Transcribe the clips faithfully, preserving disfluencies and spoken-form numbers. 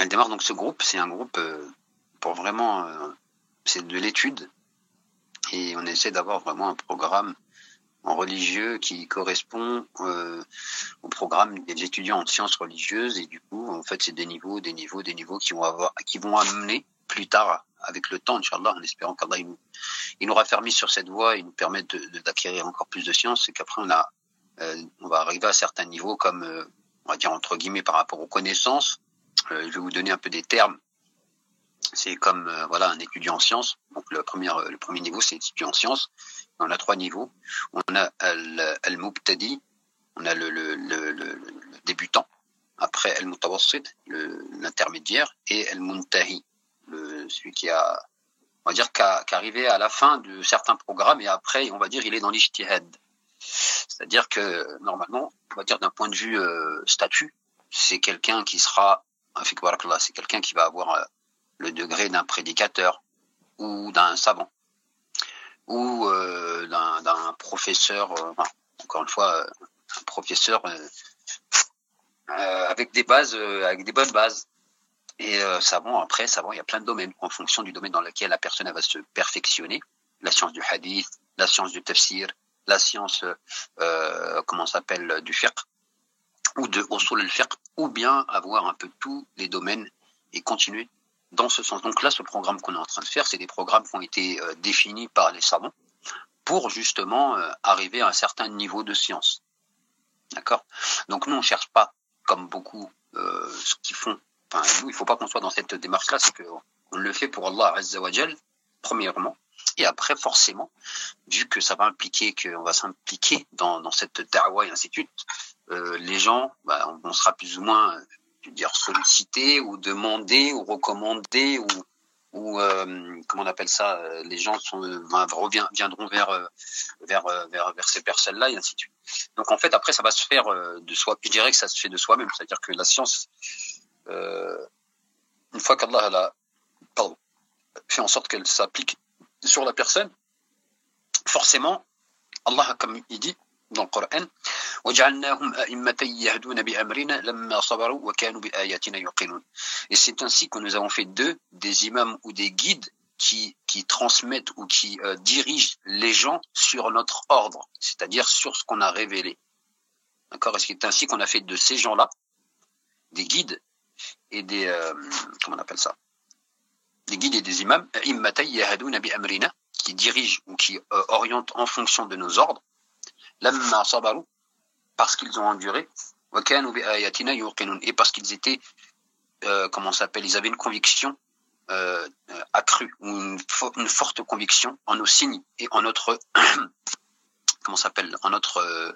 Elle démarre donc ce groupe, c'est un groupe euh, pour vraiment, euh, c'est de l'étude, et on essaie d'avoir vraiment un programme en religieux qui correspond euh, au programme des étudiants en sciences religieuses, et du coup, en fait, c'est des niveaux, des niveaux, des niveaux qui vont avoir, qui vont amener plus tard, avec le temps, Inch'Allah, en espérant qu'Allah il nous, il nous raffermit sur cette voie et nous permette de, de, d'acquérir encore plus de science, et qu'après on a, euh, on va arriver à certains niveaux comme, euh, on va dire entre guillemets par rapport aux connaissances. Euh, je vais vous donner un peu des termes. C'est comme euh, voilà un étudiant en sciences. Donc le premier, le premier niveau, c'est étudiant en sciences. On a trois niveaux. On a al-mubtadi, on a le, le, le, le, le débutant. Après al-mutawassit, l'intermédiaire, et al-muntahi, le, celui qui a, on va dire, qui a, qui est arrivé à la fin de certains programmes, et après, on va dire, il est dans l'ijtihad. C'est-à-dire que normalement, on va dire d'un point de vue euh, statut, c'est quelqu'un qui sera, c'est quelqu'un qui va avoir euh, le degré d'un prédicateur ou d'un savant ou euh, d'un, d'un professeur, euh, enfin, encore une fois, euh, un professeur euh, euh, avec des bases, euh, avec des bonnes bases. Et euh, savant, après, savant, il y a plein de domaines en fonction du domaine dans lequel la personne elle va se perfectionner. La science du hadith, la science du tafsir, la science, euh, comment ça s'appelle, du fiqh, ou de usul al-fiqh, ou bien avoir un peu tous les domaines et continuer dans ce sens. Donc là, ce programme qu'on est en train de faire, c'est des programmes qui ont été euh, définis par les savants pour justement euh, arriver à un certain niveau de science. D'accord ? Donc nous, on cherche pas, comme beaucoup, euh, ce qu'ils font. Enfin, nous, il ne faut pas qu'on soit dans cette démarche-là, c'est qu'on le fait pour Allah Azza wa Jal, premièrement. Et après, forcément, vu que ça va impliquer, qu'on va s'impliquer dans, dans cette da'wa et ainsi de suite, euh, les gens, bah, on, on sera plus ou moins, je veux dire, sollicités ou demandés ou recommandés ou, ou euh, comment on appelle ça, euh, les gens sont, bah, revient, viendront vers, euh, vers, euh, vers, vers ces personnes-là et ainsi de suite. Donc en fait, après, ça va se faire euh, de soi. Je dirais que ça se fait de soi-même, c'est-à-dire que la science, euh, une fois qu'Allah a, pardon, fait en sorte qu'elle s'applique sur la personne, forcément, Allah, comme il dit dans le Coran, وَجَعَلْنَاهُمْ أَئِمَّةً يَهْدُونَ بِأَمْرِنَا لَمَّا صَبَرُوا وَكَانُوا بِآيَاتِنَا يُوقِنُونَ. Et c'est ainsi que nous avons fait d'eux des imams ou des guides qui, qui transmettent ou qui euh, dirigent les gens sur notre ordre, c'est-à-dire sur ce qu'on a révélé. D'accord ? Et c'est ainsi qu'on a fait de ces gens-là des guides et des, euh, comment on appelle ça ? Des guides et des imams, أَئِمَّةً يَهْدُونَ بِأَمْرِنَا, qui dirigent ou qui euh, orientent en fonction de nos ordres, لَمَّا صَبَرُوا, parce qu'ils ont enduré, وَكَانُوا بِآيَاتِنَا يُوقِنُونَ, et parce qu'ils étaient, euh, comment ça s'appelle, ils avaient une conviction euh, accrue, ou une, fo- une forte conviction en nos signes et en notre, comment ça s'appelle, en notre, euh,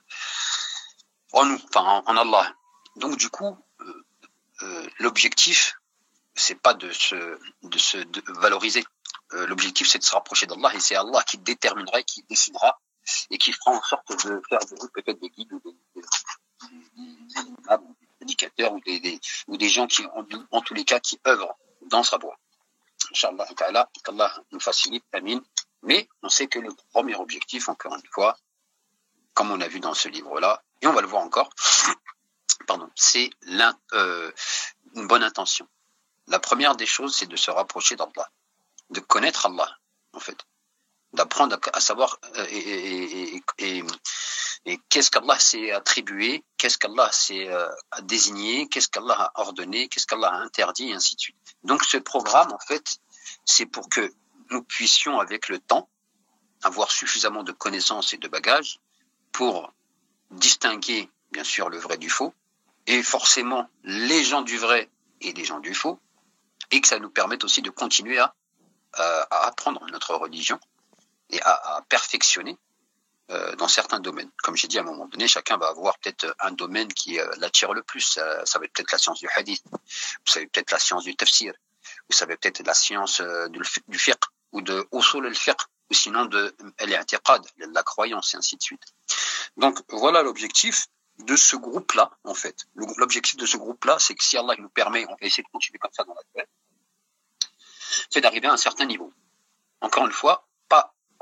en nous, enfin en, en Allah. Donc du coup, euh, euh, l'objectif, c'est pas de se, de se de valoriser. Euh, l'objectif, c'est de se rapprocher d'Allah, et c'est Allah qui déterminera, qui décidera, et qui fera en sorte de faire de vous peut-être des guides ou des, des, des, des indicateurs ou des, des, ou des gens qui, en, en tous les cas, qui œuvrent dans sa voie. Inch'Allah ta'ala, qu'Allah nous facilite, amin. Mais on sait que le premier objectif, encore une fois, comme on a vu dans ce livre-là, et on va le voir encore, pardon, c'est euh, une bonne intention. La première des choses, c'est de se rapprocher d'Allah, de connaître Allah, en fait, d'apprendre à, à savoir euh, et, et, et, et, et qu'est-ce qu'Allah s'est attribué, qu'est-ce qu'Allah s'est euh, désigné, qu'est-ce qu'Allah a ordonné, qu'est-ce qu'Allah a interdit, et ainsi de suite. Donc ce programme, en fait, c'est pour que nous puissions, avec le temps, avoir suffisamment de connaissances et de bagages pour distinguer, bien sûr, le vrai du faux, et forcément les gens du vrai et les gens du faux, et que ça nous permette aussi de continuer à, à, à apprendre notre religion et à, à perfectionner euh, dans certains domaines. Comme j'ai dit, à un moment donné, chacun va avoir peut-être un domaine qui euh, l'attire le plus. Ça, ça va être peut-être la science du hadith, vous savez peut-être la science du tafsir, vous savez peut-être la science euh, du, du fiqh, ou de usul al-fiqh, ou sinon de al-i'tiqad, la croyance, et ainsi de suite. Donc voilà l'objectif de ce groupe-là, en fait. L'objectif de ce groupe-là, c'est que si Allah nous permet, on va essayer de continuer comme ça dans la durée, c'est d'arriver à un certain niveau. Encore une fois, pas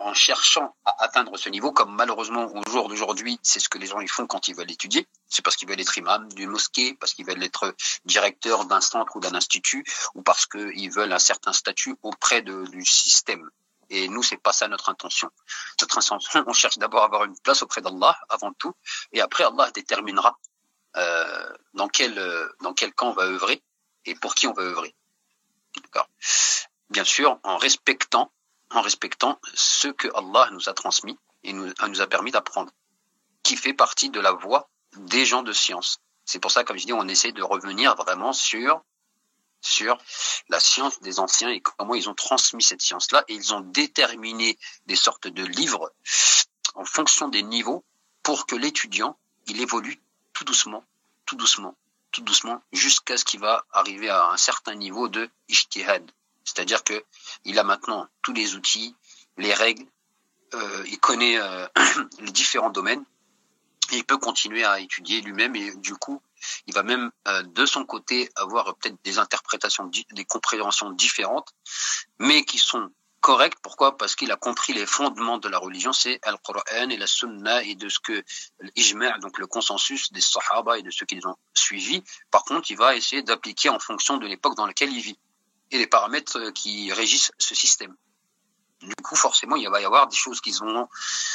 en cherchant à atteindre ce niveau, comme malheureusement au jour d'aujourd'hui, c'est ce que les gens ils font quand ils veulent étudier. C'est parce qu'ils veulent être imam d'une mosquée, parce qu'ils veulent être directeur d'un centre ou d'un institut, ou parce qu'ils veulent un certain statut auprès de, du système. Et nous, c'est pas ça notre intention. Notre intention, on cherche d'abord à avoir une place auprès d'Allah avant tout, et après Allah déterminera euh, dans quel euh, dans quel camp on va œuvrer et pour qui on va œuvrer. D'accord. Bien sûr, en respectant en respectant ce que Allah nous a transmis et nous, nous a permis d'apprendre, qui fait partie de la voie des gens de science. C'est pour ça, comme je dis, on essaie de revenir vraiment sur sur la science des anciens et comment ils ont transmis cette science-là, et ils ont déterminé des sortes de livres en fonction des niveaux pour que l'étudiant, il évolue tout doucement, tout doucement, tout doucement, jusqu'à ce qu'il va arriver à un certain niveau de ijtihad. C'est-à-dire que il a maintenant tous les outils, les règles, euh, il connaît euh, les différents domaines, et il peut continuer à étudier lui-même, et du coup, il va même euh, de son côté avoir peut-être des interprétations, des compréhensions différentes, mais qui sont correctes. Pourquoi? Parce qu'il a compris les fondements de la religion, c'est Al-Qur'an et la Sunna, et de ce que l'Ijma', donc le consensus des Sahaba et de ceux qui les ont suivis. Par contre, il va essayer d'appliquer en fonction de l'époque dans laquelle il vit et les paramètres qui régissent ce système. Du coup, forcément, il va y avoir des choses qui vont,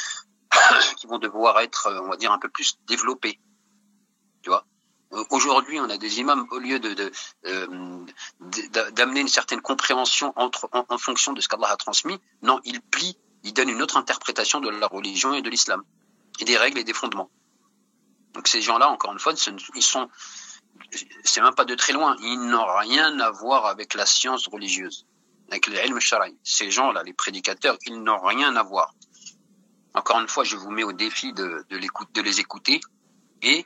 qui vont devoir être, on va dire, un peu plus développées. Tu vois? Aujourd'hui, on a des imams, au lieu de, de, euh, d'amener une certaine compréhension entre, en, en fonction de ce qu'Allah a transmis, non, ils plient, ils donnent une autre interprétation de la religion et de l'islam, et des règles et des fondements. Donc ces gens-là, encore une fois, ils sont, c'est même pas de très loin, ils n'ont rien à voir avec la science religieuse, avec le ilm shara'i. Ces gens-là, les prédicateurs, ils n'ont rien à voir. Encore une fois, je vous mets au défi de, de, l'écoute, de les écouter et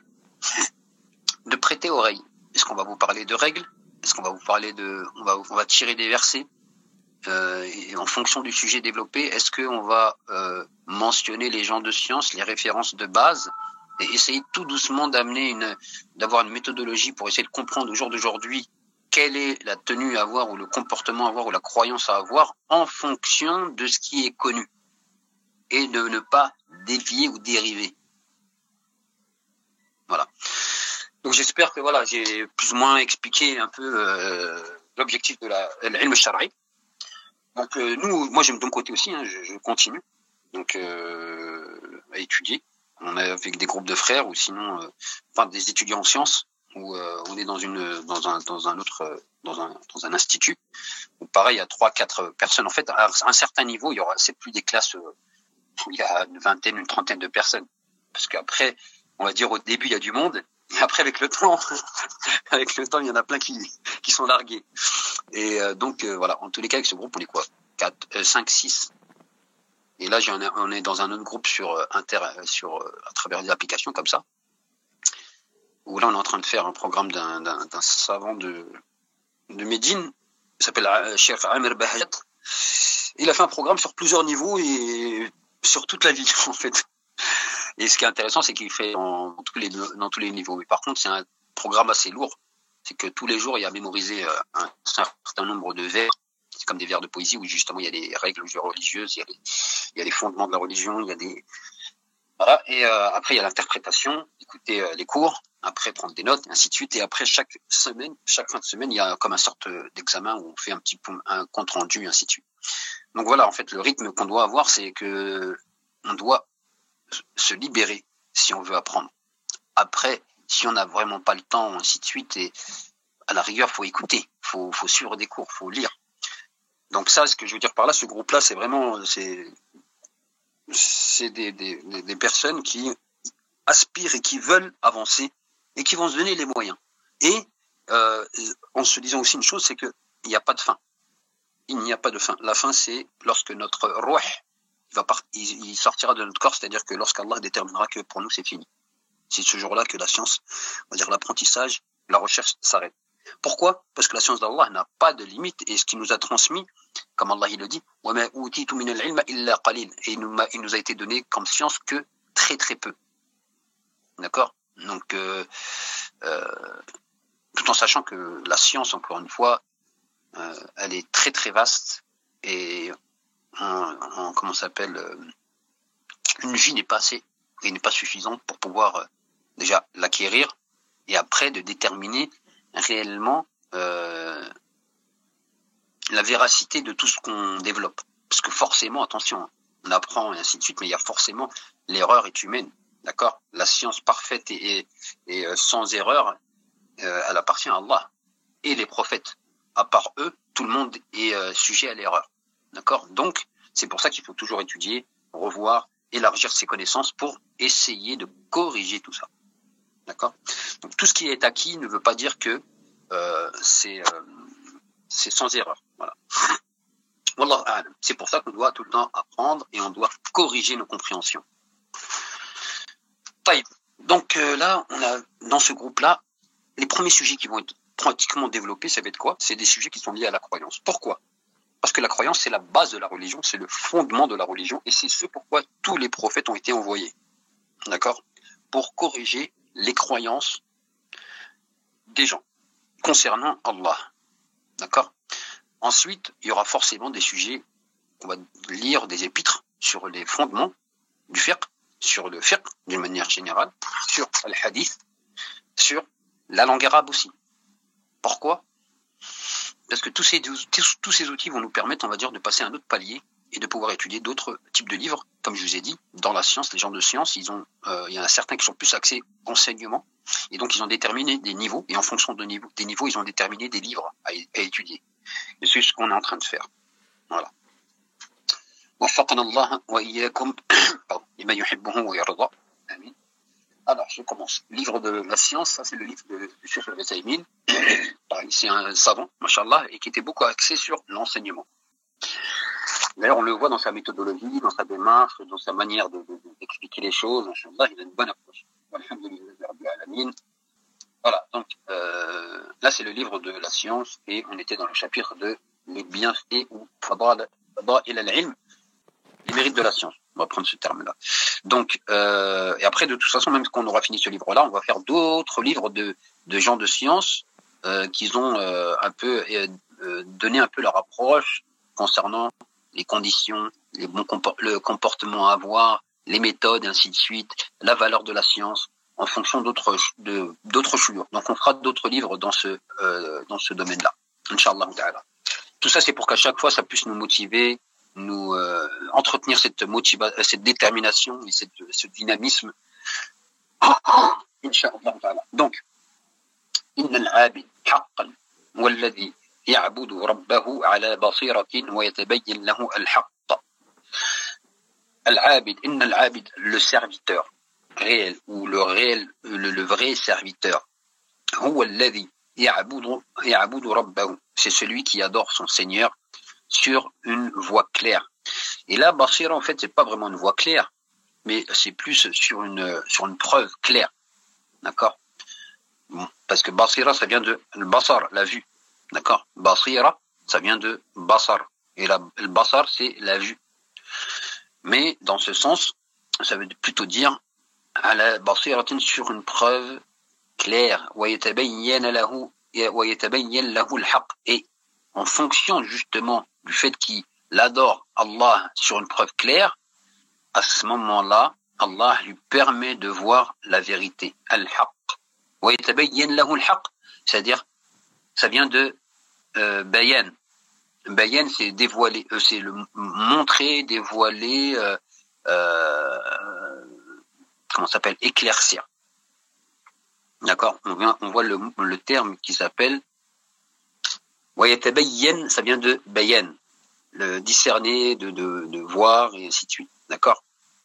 de prêter oreille. Est-ce qu'on va vous parler de règles? Est-ce qu'on va vous parler de, on va, on va tirer des versets euh, et en fonction du sujet développé? Est-ce qu'on va euh, mentionner les gens de science, les références de base, et essayer tout doucement d'amener une, d'avoir une méthodologie pour essayer de comprendre au jour d'aujourd'hui quelle est la tenue à avoir, ou le comportement à avoir, ou la croyance à avoir en fonction de ce qui est connu, et de ne pas dévier ou dériver. Voilà. Donc j'espère que voilà, j'ai plus ou moins expliqué un peu euh, l'objectif de la l'ilm shara'i. Donc euh, nous, moi j'aime de mon côté aussi, hein, je, je continue donc euh, à étudier. On est avec des groupes de frères, ou sinon, euh, enfin des étudiants en sciences, où euh, on est dans une dans un dans un autre dans un dans un institut. Où pareil, il y a trois quatre personnes. En fait, à un certain niveau, il y aura, c'est plus des classes où il y a une vingtaine, une trentaine de personnes, parce qu'après, on va dire au début il y a du monde. Et après, avec le temps, avec le temps, il y en a plein qui, qui sont largués. Et euh, donc, euh, voilà. En tous les cas, avec ce groupe, on est quoi? quatre, cinq, six. Et là, j'en ai, on est dans un autre groupe sur euh, inter, sur euh, à travers des applications comme ça. Où là, on est en train de faire un programme d'un, d'un, d'un savant de, de Médine. Il s'appelle euh, Cheikh Amir Bahayat. Il a fait un programme sur plusieurs niveaux et sur toute la vie, en fait. Et ce qui est intéressant, c'est qu'il fait dans tous les dans tous les niveaux. Mais par contre, c'est un programme assez lourd. C'est que tous les jours, il y a mémorisé un certain nombre de vers. C'est comme des vers de poésie où justement il y a des règles religieuses, il y a les, il y a les fondements de la religion, il y a des voilà. Et euh, après, il y a l'interprétation, écouter euh, les cours, après prendre des notes, et ainsi de suite. Et après chaque semaine, chaque fin de semaine, il y a comme un sorte d'examen où on fait un petit un compte rendu, et ainsi de suite. Donc voilà, en fait, le rythme qu'on doit avoir, c'est que on doit se libérer si on veut apprendre. Après, si on n'a vraiment pas le temps, ainsi de suite, et à la rigueur, faut écouter, faut, faut suivre des cours, faut lire. Donc ça, ce que je veux dire par là, ce groupe-là, c'est vraiment, c'est, c'est des, des, des personnes qui aspirent et qui veulent avancer et qui vont se donner les moyens. Et euh, en se disant aussi une chose, c'est que il n'y a pas de fin. Il n'y a pas de fin. La fin, c'est lorsque notre ruh il va part, il, il sortira de notre corps, c'est-à-dire que lorsqu'Allah déterminera que pour nous c'est fini. C'est ce jour-là que la science, on va dire l'apprentissage, la recherche s'arrête. Pourquoi? Parce que la science d'Allah n'a pas de limite, et ce qui nous a transmis, comme Allah il le dit, وَمَا أُوتِيتُ مِنَ الْعِلْمَ إِلَّا قَلِيلٌ, et il nous, il nous a été donné comme science que très très peu. D'accord? Donc, euh, euh, tout en sachant que la science, encore une fois, euh, elle est très très vaste, et un, un comment ça s'appelle, euh, une vie n'est pas assez et n'est pas suffisante pour pouvoir euh, déjà l'acquérir et après de déterminer réellement euh, la véracité de tout ce qu'on développe. Parce que forcément, attention, on apprend et ainsi de suite, mais il y a forcément, l'erreur est humaine, d'accord? La science parfaite et, et, et euh, sans erreur, euh, elle appartient à Allah. Et les prophètes, à part eux, tout le monde est euh, sujet à l'erreur, d'accord? Donc, c'est pour ça qu'il faut toujours étudier, revoir, élargir ses connaissances pour essayer de corriger tout ça, d'accord? Donc, tout ce qui est acquis ne veut pas dire que euh, c'est euh, c'est sans erreur, voilà. Wallahu a'lam. C'est pour ça qu'on doit tout le temps apprendre et on doit corriger nos compréhensions. Donc euh, là, on a dans ce groupe-là, les premiers sujets qui vont être pratiquement développés, ça va être quoi? C'est des sujets qui sont liés à la croyance. Pourquoi? Parce que la croyance, c'est la base de la religion, c'est le fondement de la religion, et c'est ce pourquoi tous les prophètes ont été envoyés. D'accord? Pour corriger les croyances des gens concernant Allah. D'accord? Ensuite, il y aura forcément des sujets, on va lire des épîtres sur les fondements du fiqh, sur le fiqh d'une manière générale, sur le hadith, sur la langue arabe aussi. Pourquoi? Parce que tous ces, tous, tous ces outils vont nous permettre, on va dire, de passer à un autre palier et de pouvoir étudier d'autres types de livres. Comme je vous ai dit, dans la science, les gens de science, ils ont, euh, il y en a certains qui sont plus axés enseignement, et donc ils ont déterminé des niveaux, et en fonction de niveau, des niveaux, ils ont déterminé des livres à, à étudier. Et c'est ce qu'on est en train de faire. Voilà. وفقنا الله وإياكم لما يحبه ويرضى. Amin. Alors, je commence. Livre de la science, ça c'est le livre de, de Cheikh Al-Uthaymin. C'est un savant, machallah, et qui était beaucoup axé sur l'enseignement. D'ailleurs, on le voit dans sa méthodologie, dans sa démarche, dans sa manière de, de, d'expliquer les choses. Machallah, il a une bonne approche. Voilà, donc euh, là c'est le livre de la science et on était dans le chapitre de les bienfaits ou fadal al-ilm, les mérites de la science. On va prendre ce terme-là. Donc, euh, et après, de toute façon, même qu'on aura fini ce livre-là, on va faire d'autres livres de, de gens de science euh, qui ont euh, un peu euh, donné un peu leur approche concernant les conditions, les bons compor- le comportement à avoir, les méthodes, et ainsi de suite, la valeur de la science, en fonction d'autres de, d'autres chouyours. Donc, on fera d'autres livres dans ce euh, dans ce domaine-là. Inch'Allah ta'ala. Tout ça, c'est pour qu'à chaque fois, ça puisse nous motiver, nous euh, entretenir cette motivation, cette détermination et cette, ce dynamisme. Inch'Allah ta'ala. Donc, inna al-abid haqqan walladhi ya'budu rabbahu ala basiratin wa yatabayyin lahu al-haqq. Al-abid, inna al-abid, le serviteur réel ou le réel, le, le vrai serviteur. Huwa alladhi ya'budu ya'budu rabbahu. C'est celui qui adore son Seigneur sur une voie claire. Et là, Basira, en fait, c'est pas vraiment une voie claire, mais c'est plus sur une, sur une preuve claire. D'accord? Bon, parce que Basira, ça vient de le Basar, la vue. D'accord? Basira, ça vient de Basar. Et la, le Basar, c'est la vue. Mais dans ce sens, ça veut plutôt dire à la Basiratin sur une preuve claire. Wa yatabayyan lahu wa yatabayyan lahu al-haqq. Et en fonction justement du fait qu'il adore Allah sur une preuve claire, à ce moment-là, Allah lui permet de voir la vérité, al-haqq. Wa yatabayyan lahu al-haqq, c'est-à-dire, ça vient de euh, bayan. Bayan, c'est dévoiler, euh, c'est le montrer, dévoiler, euh, euh, comment ça s'appelle, éclaircir. D'accord? On vient, on voit le, le terme qui s'appelle wa yatabayyan, ça vient de bayan, le discerner, de, de, de voir, et ainsi de suite. D'accord?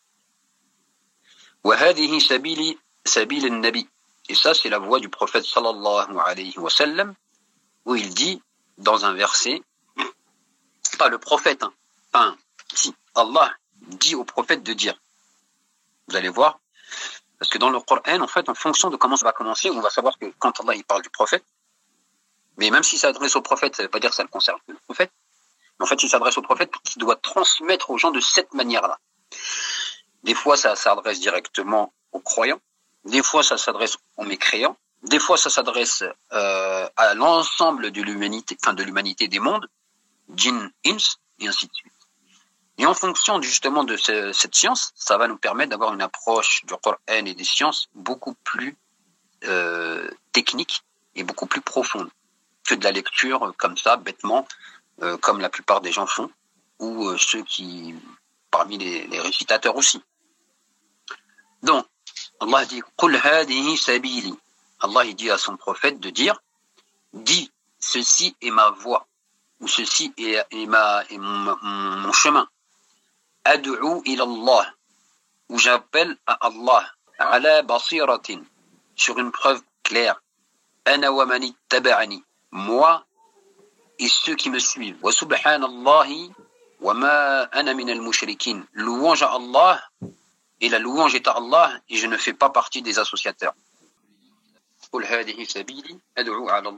Wa hadihi sabili, sabil al-nabi. Et ça, c'est la voix du prophète sallallahu alayhi wa sallam, où il dit, dans un verset, pas le prophète, hein, enfin, si, Allah dit au prophète de dire. Vous allez voir, parce que dans le Coran, en fait, en fonction de comment ça va commencer, on va savoir que quand Allah il parle du prophète, mais même s'il s'adresse au prophète, ça ne veut pas dire que ça ne concerne que le prophète, mais en fait, il s'adresse au prophète qui doit transmettre aux gens de cette manière-là. Des fois, ça s'adresse directement aux croyants, des fois, ça s'adresse aux mécréants, des fois, ça s'adresse euh, à l'ensemble de l'humanité, enfin de l'humanité des mondes, djinn, ins, et ainsi de suite. Et en fonction justement de ce, cette science, ça va nous permettre d'avoir une approche du Coran et des sciences beaucoup plus euh, technique et beaucoup plus profonde que de la lecture comme ça, bêtement, euh, comme la plupart des gens font, ou euh, ceux qui, parmi les, les récitateurs aussi. Donc, Allah dit « Qul hadihi sabili » Allah il dit à son prophète de dire « Dis, ceci est ma voie » ou « Ceci est, est, ma, est mon, mon, mon chemin ». « Ad'u ila Allah » où j'appelle à Allah « Ala basiratin » sur une preuve claire. « Ana wa man ittaba'ani » moi et ceux qui me suivent. « Wa subhanallahi wa ma ana min al-mushrikin » louange à Allah et la louange est à Allah et je ne fais pas partie des associateurs. قل هذه سبيلي أدعو على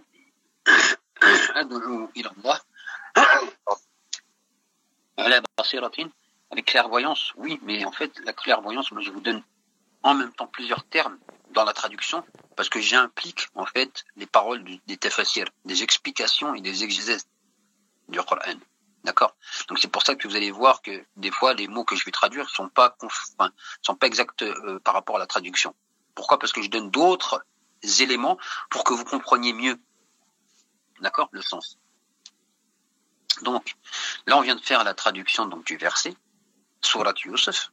أدعو إلى الله على بصيرة avec clairvoyance, oui, mais en fait la clairvoyance, moi je vous donne en même temps plusieurs termes dans la traduction parce que j'implique en fait les paroles du, des tafasir, des explications et des exégèses du Coran. D'accord. Donc c'est pour ça que vous allez voir que des fois les mots que je vais traduire sont pas conf... enfin, sont pas exacts euh, par rapport à la traduction. Pourquoi? Parce que je donne d'autres éléments pour que vous compreniez mieux, d'accord, le sens. Donc là on vient de faire la traduction donc du verset Surat Yusuf.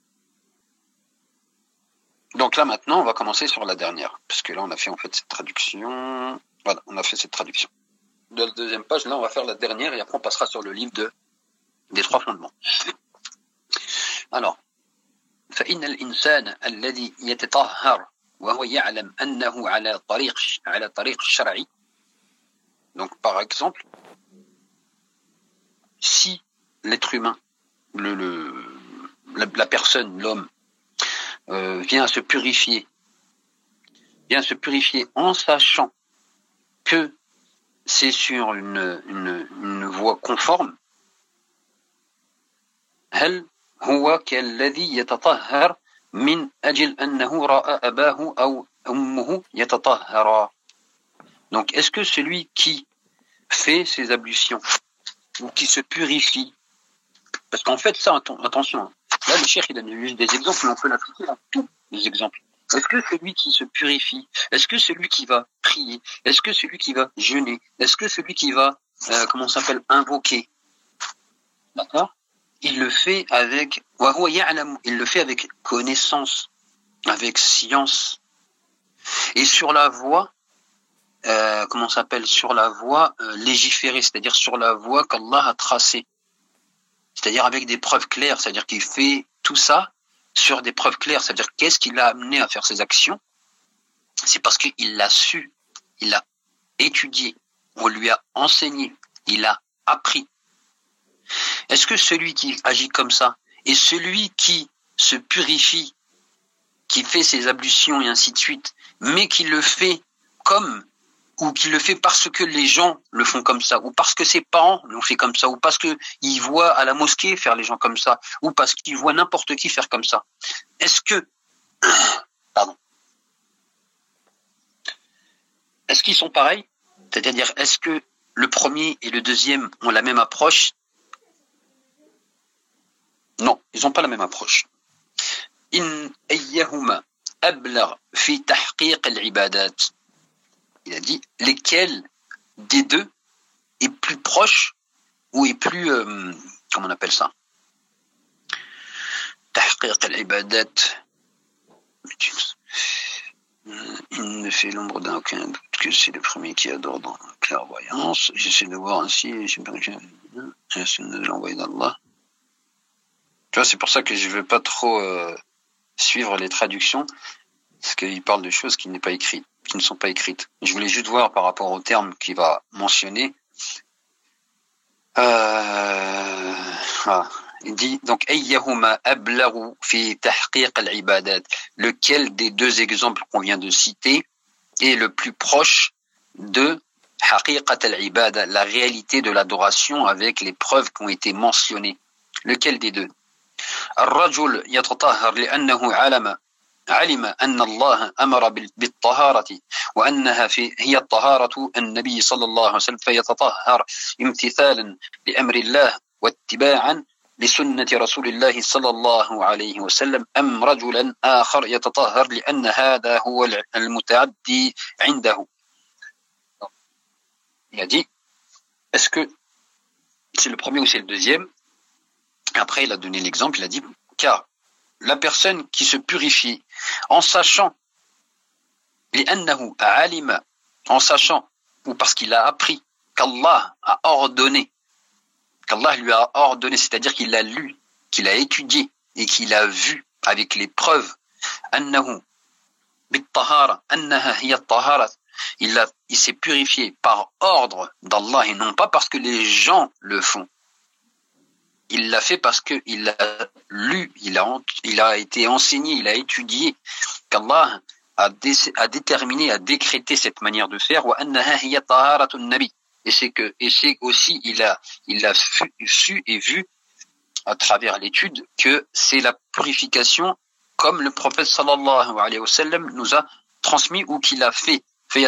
Donc là maintenant on va commencer sur la dernière parce que là on a fait en fait cette traduction. Voilà, on a fait cette traduction. De la deuxième page, là on va faire la dernière et après on passera sur le livre de des trois fondements. Alors, فإن الإنسان الذي يتطهر وهو يعلم أنه على طريق على طريق الشرع. Donc par exemple, si l'être humain, le, le la, la personne, l'homme, euh, vient à se purifier, vient à se purifier en sachant que c'est sur une, une, une voie conforme. هل هو كالذي يتطهر من أجل أنه رأى أباه أو أمه يتطهرا. Donc, est-ce que celui qui fait ses ablutions ou qui se purifie, parce qu'en fait, ça, attention, là, le cheikh, il donne juste des exemples, mais on peut l'appliquer à tous les exemples. Est-ce que celui qui se purifie, est-ce que celui qui va prier, est-ce que celui qui va jeûner, est-ce que celui qui va, euh, comment ça s'appelle, invoquer, d'accord, il le fait avec, il le fait avec connaissance, avec science, et sur la voie, euh, comment ça s'appelle, sur la voie euh, légiférée, c'est-à-dire sur la voie qu'Allah a tracée, c'est-à-dire avec des preuves claires, c'est-à-dire qu'il fait tout ça sur des preuves claires, c'est-à-dire qu'est-ce qui l'a amené à faire ces actions? C'est parce qu'il l'a su, il l'a étudié, on lui a enseigné, il a appris. Est-ce que celui qui agit comme ça et celui qui se purifie, qui fait ses ablutions et ainsi de suite, mais qui le fait comme, ou qui le fait parce que les gens le font comme ça, ou parce que ses parents l'ont fait comme ça, ou parce qu'ils voient à la mosquée faire les gens comme ça, ou parce qu'ils voient n'importe qui faire comme ça. Est-ce que, pardon, est-ce qu'ils sont pareils? C'est-à-dire, est-ce que le premier et le deuxième ont la même approche? Non, ils n'ont pas la même approche. In ayyahuma ablagh fi tahqiq al-ibadat. Il a dit lesquels des deux est plus proche ou est plus euh, comment on appelle ça? Tahqiq al-ibadat. Il ne fait l'ombre d'un aucun doute que c'est le premier qui adore dans la clairvoyance. J'essaie de voir ainsi, j'essaie de l'envoyer d'Allah. Tu vois, c'est pour ça que je ne veux pas trop euh, suivre les traductions, parce qu'il parle de choses qui n'est pas écrites, qui ne sont pas écrites. Je voulais juste voir par rapport au terme qu'il va mentionner. Euh, ah, il dit donc ayyahuma ablaghu fi tahqiq al-ibadat. Lequel des deux exemples qu'on vient de citer est le plus proche de haqiqat al-ibada, la réalité de l'adoration avec les preuves qui ont été mentionnées? Lequel des deux? الرجل يتطهر لأنه علم علم أن الله أمر بالطهارة وأنها في هي الطهارة النبي صلى الله عليه وسلم فيتطهر امتثالا لأمر الله واتباعا لسنة رسول الله صلى الله عليه وسلم أم رجلا آخر يتطهر لأن هذا هو المتعدي عنده. Il a dit, est-ce que c'est le premier ou c'est le deuxième? Après, il a donné l'exemple, il a dit, car la personne qui se purifie en sachant, لأنه علم, en sachant, ou parce qu'il a appris qu'Allah a ordonné, qu'Allah lui a ordonné, c'est-à-dire qu'il l'a lu, qu'il a étudié et qu'il a vu avec les preuves, أنه بالطهارة أنها هي الطهارة, il a, il s'est purifié par ordre d'Allah et non pas parce que les gens le font. Il l'a fait parce qu'il a lu, il a, il a été enseigné, il a étudié qu'Allah a, dé, a déterminé, a décrété cette manière de faire. Et c'est que, et c'est aussi, il a, il a su, su et vu à travers l'étude que c'est la purification comme le prophète sallallahu alayhi wa sallam nous a transmis ou qu'il a fait.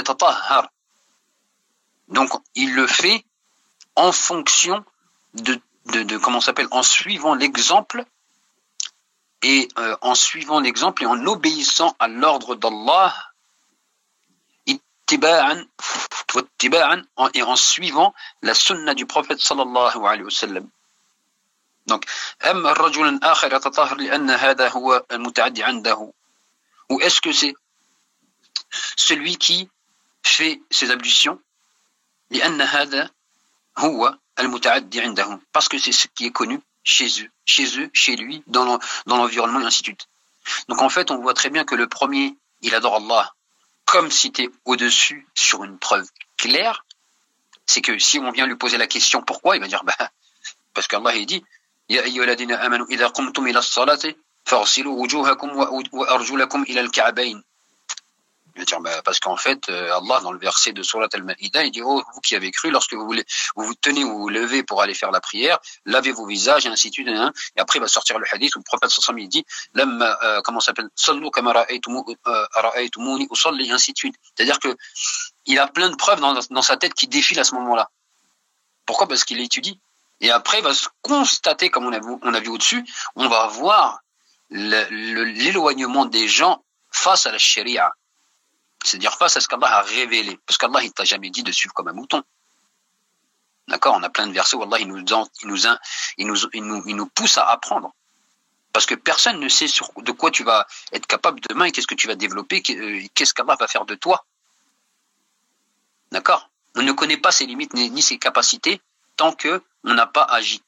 Donc il le fait en fonction de De, de comment ça s'appelle, en suivant l'exemple et euh, en suivant l'exemple et en obéissant à l'ordre d'Allah, ittiba'an et en suivant la sunna du prophète sallallahu alayhi wa sallam. Donc, am rajulan akhar yatatahhar li anna hadha huwa al-muta'addi 'indahu, ou est-ce que c'est celui qui fait ses ablutions li anna hadha huwa al-muta'addi 'indahu, parce que c'est ce qui est connu chez eux, chez eux, chez lui, dans le, dans l'environnement et ainsi de suite. Donc en fait, on voit très bien que le premier, il adore Allah comme si tu es au-dessus sur une preuve claire. C'est que si on vient lui poser la question pourquoi, il va dire bah parce qu'Allah il dit ya ayyuhalladhina amanu idha qumtum ila as-salati faghsilu wujuhakum wa arjulakum ila al-ka'bayn. Il va dire, bah, parce qu'en fait, euh, Allah, dans le verset de Surat Al-Ma'idah, il dit, oh, vous qui avez cru, lorsque vous voulez, vous vous tenez, vous vous levez pour aller faire la prière, lavez vos visages, et ainsi de suite, hein, et après, il va sortir le hadith où le prophète sallallahu alayhi wa sallam, il dit, Lamma, euh, comment ça s'appelle, sallu kama ra'aytumuni usalli, et ainsi de suite. C'est-à-dire que, il a plein de preuves dans, dans sa tête qui défilent à ce moment-là. Pourquoi? Parce qu'il étudie. Et après, il va se constater, comme on a vu, on a vu au-dessus, on va voir le, le, l'éloignement des gens face à la sharia. C'est-à-dire face à ce qu'Allah a révélé. Parce qu'Allah, il t'a jamais dit de suivre comme un mouton. D'accord? On a plein de versets où Allah, il nous, il nous, il nous, il nous, il nous pousse à apprendre. Parce que personne ne sait sur, de quoi tu vas être capable demain et qu'est-ce que tu vas développer, qu'est-ce qu'Allah va faire de toi. D'accord? On ne connaît pas ses limites ni, ni ses capacités tant que on n'a pas agi.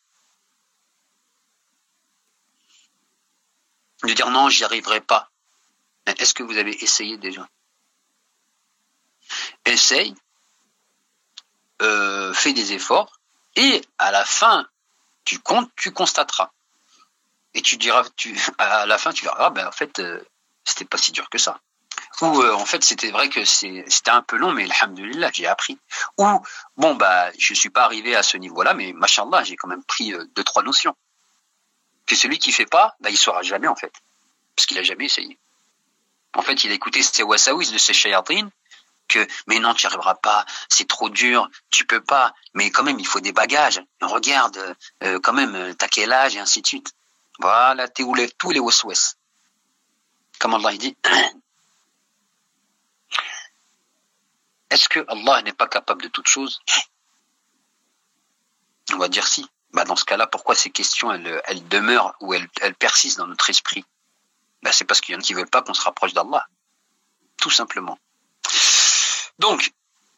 De dire non, j'y arriverai pas. Mais est-ce que vous avez essayé déjà? Essaye, euh, fais des efforts, et à la fin, tu comptes, tu constateras. Et tu diras, tu, à la fin, tu verras, ah ben en fait, euh, c'était pas si dur que ça. Ou euh, en fait, c'était vrai que c'est, c'était un peu long, mais alhamdoulilah, j'ai appris. Ou, bon, bah, je suis pas arrivé à ce niveau-là, mais machallah, j'ai quand même pris euh, deux, trois notions. Que celui qui fait pas, bah, il saura jamais, en fait. Parce qu'il a jamais essayé. En fait, il a écouté ces wasawis de ces shayatines, que mais non, tu n'y arriveras pas, c'est trop dur, tu peux pas, mais quand même il faut des bagages. Regarde, euh, quand même, t'as quel âge et ainsi de suite. Voilà, t'es où les, tous les waswas. Comme Allah il dit, est-ce que Allah n'est pas capable de toute chose? On va dire si. Bah dans ce cas-là, pourquoi ces questions elles, elles demeurent ou elles, elles persistent dans notre esprit? Bah c'est parce qu'il y en a qui veulent pas qu'on se rapproche d'Allah, tout simplement. Donc,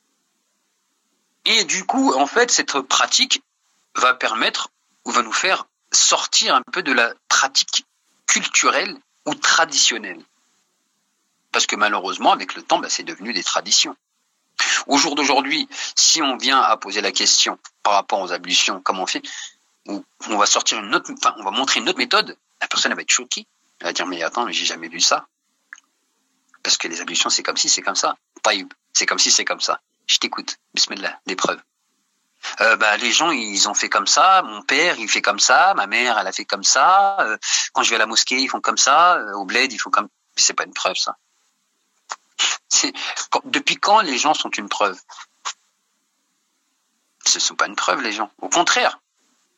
et du coup, en fait, cette pratique va permettre ou va nous faire sortir un peu de la pratique culturelle ou traditionnelle. Parce que malheureusement, avec le temps, bah, c'est devenu des traditions. Au jour d'aujourd'hui, si on vient à poser la question par rapport aux ablutions, comment on fait, on va sortir une autre, enfin, on va montrer une autre méthode, la personne elle va être choquée. Elle va dire, mais attends, mais j'ai jamais vu ça. Parce que les ablutions, c'est comme si, c'est comme ça. Taïb, c'est comme si, c'est comme ça. Je t'écoute. Bismillah, les preuves. Euh, bah, les gens, ils ont fait comme ça. Mon père, il fait comme ça. Ma mère, elle a fait comme ça. Euh, quand je vais à la mosquée, ils font comme ça. Euh, au bled, ils font comme... Mais c'est pas une preuve, ça. C'est... Depuis quand les gens sont une preuve? Ce ne sont pas une preuve, les gens. Au contraire.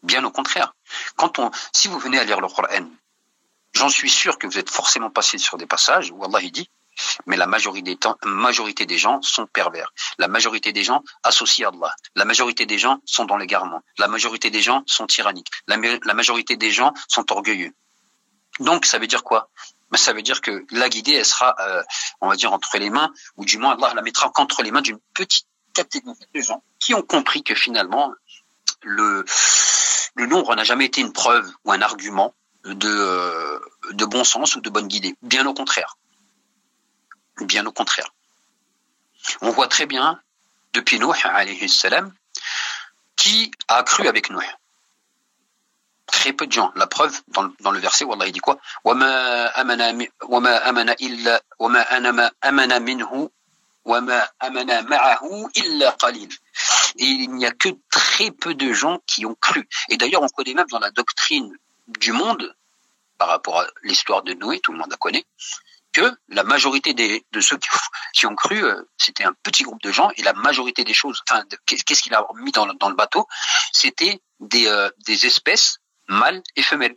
Bien au contraire. Quand on, si vous venez à lire le Coran, j'en suis sûr que vous êtes forcément passé sur des passages où Allah il dit, mais la majorité des, temps, majorité des gens sont pervers. La majorité des gens associent Allah. La majorité des gens sont dans l'égarement. La majorité des gens sont tyranniques. La, la majorité des gens sont orgueilleux. Donc, ça veut dire quoi? Ça veut dire que la guidée, elle sera, euh, on va dire, entre les mains, ou du moins Allah la mettra qu'entre les mains d'une petite catégorie de gens qui ont compris que finalement, le, le nombre n'a jamais été une preuve ou un argument de, euh, de bon sens ou de bonne guidée. Bien au contraire. Bien au contraire. On voit très bien, depuis Nuh, alayhi salam, qui a cru avec Nuh. Très peu de gens. La preuve, dans le, dans le verset où Allah dit quoi? وَمَا أَمَنَ إِلَّا وَمَا أَمَنَ مِنْهُ وَمَا أَمَنَ مَعَهُ إِلَّا قَلِيلٌ. Et il n'y a que très peu de gens qui ont cru. Et d'ailleurs, on connaît même dans la doctrine du monde, par rapport à l'histoire de Noé, tout le monde la connaît, que la majorité des, de ceux qui, qui ont cru, euh, c'était un petit groupe de gens, et la majorité des choses, enfin, de, qu'est-ce qu'il a mis dans le, dans le bateau, c'était des, euh, des espèces mâles et femelles.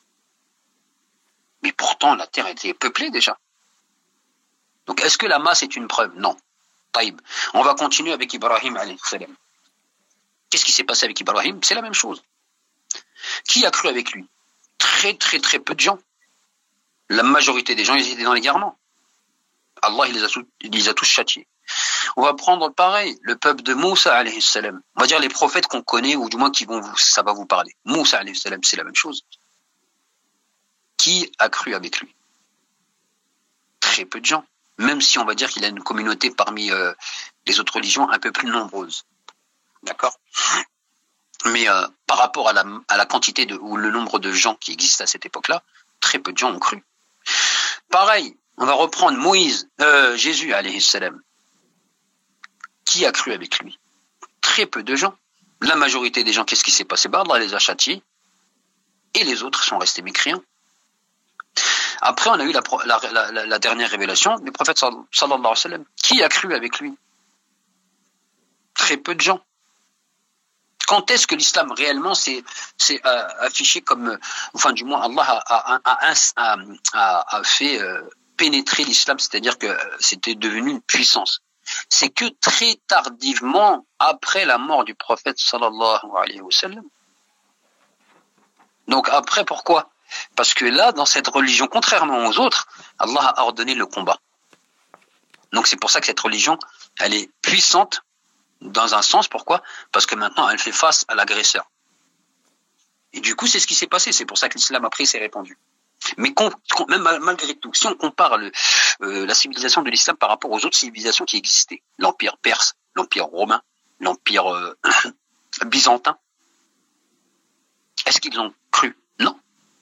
Mais pourtant, la terre était peuplée déjà. Donc, est-ce que la masse est une preuve? Non. Taïb. On va continuer avec Ibrahim alayhi salam. Qu'est-ce qui s'est passé avec Ibrahim? C'est la même chose. Qui a cru avec lui? Très, très, très peu de gens. La majorité des gens, ils étaient dans l'égarement. Allah, il les a, il les a tous châtiés. On va prendre pareil, le peuple de Moussa alayhi salam. On va dire les prophètes qu'on connaît, ou du moins qui vont vous, ça va vous parler. Moussa alayhi salam, c'est la même chose. Qui a cru avec lui? Très peu de gens. Même si on va dire qu'il a une communauté parmi euh, les autres religions un peu plus nombreuse. D'accord? Mais euh, par rapport à la, à la quantité de, ou le nombre de gens qui existent à cette époque-là, très peu de gens ont cru. Pareil, on va reprendre Moïse, euh, Jésus, alayhi salam. Qui a cru avec lui? Très peu de gens. La majorité des gens, qu'est-ce qui s'est passé? Bah, Allah les a châtiés. Et les autres sont restés mécréants. Après, on a eu la, la, la, la dernière révélation du prophète sallallahu alayhi wa sallam. Qui a cru avec lui? Très peu de gens. Quand est-ce que l'islam réellement s'est euh, affiché comme, enfin du moins Allah a, a, a, a, a, a fait euh, pénétrer l'islam, c'est-à-dire que c'était devenu une puissance. C'est que très tardivement, après la mort du prophète sallallahu alayhi wa sallam. Donc après, pourquoi? Parce que là, dans cette religion, contrairement aux autres, Allah a ordonné le combat. Donc c'est pour ça que cette religion, elle est puissante dans un sens. Pourquoi? Parce que maintenant, elle fait face à l'agresseur. Et du coup, c'est ce qui s'est passé. C'est pour ça que l'islam après s'est répandu. Mais con, même malgré tout, si on compare le, euh, la civilisation de l'islam par rapport aux autres civilisations qui existaient, l'empire perse, l'empire romain, l'empire euh, byzantin, est-ce qu'ils ont cru? Non.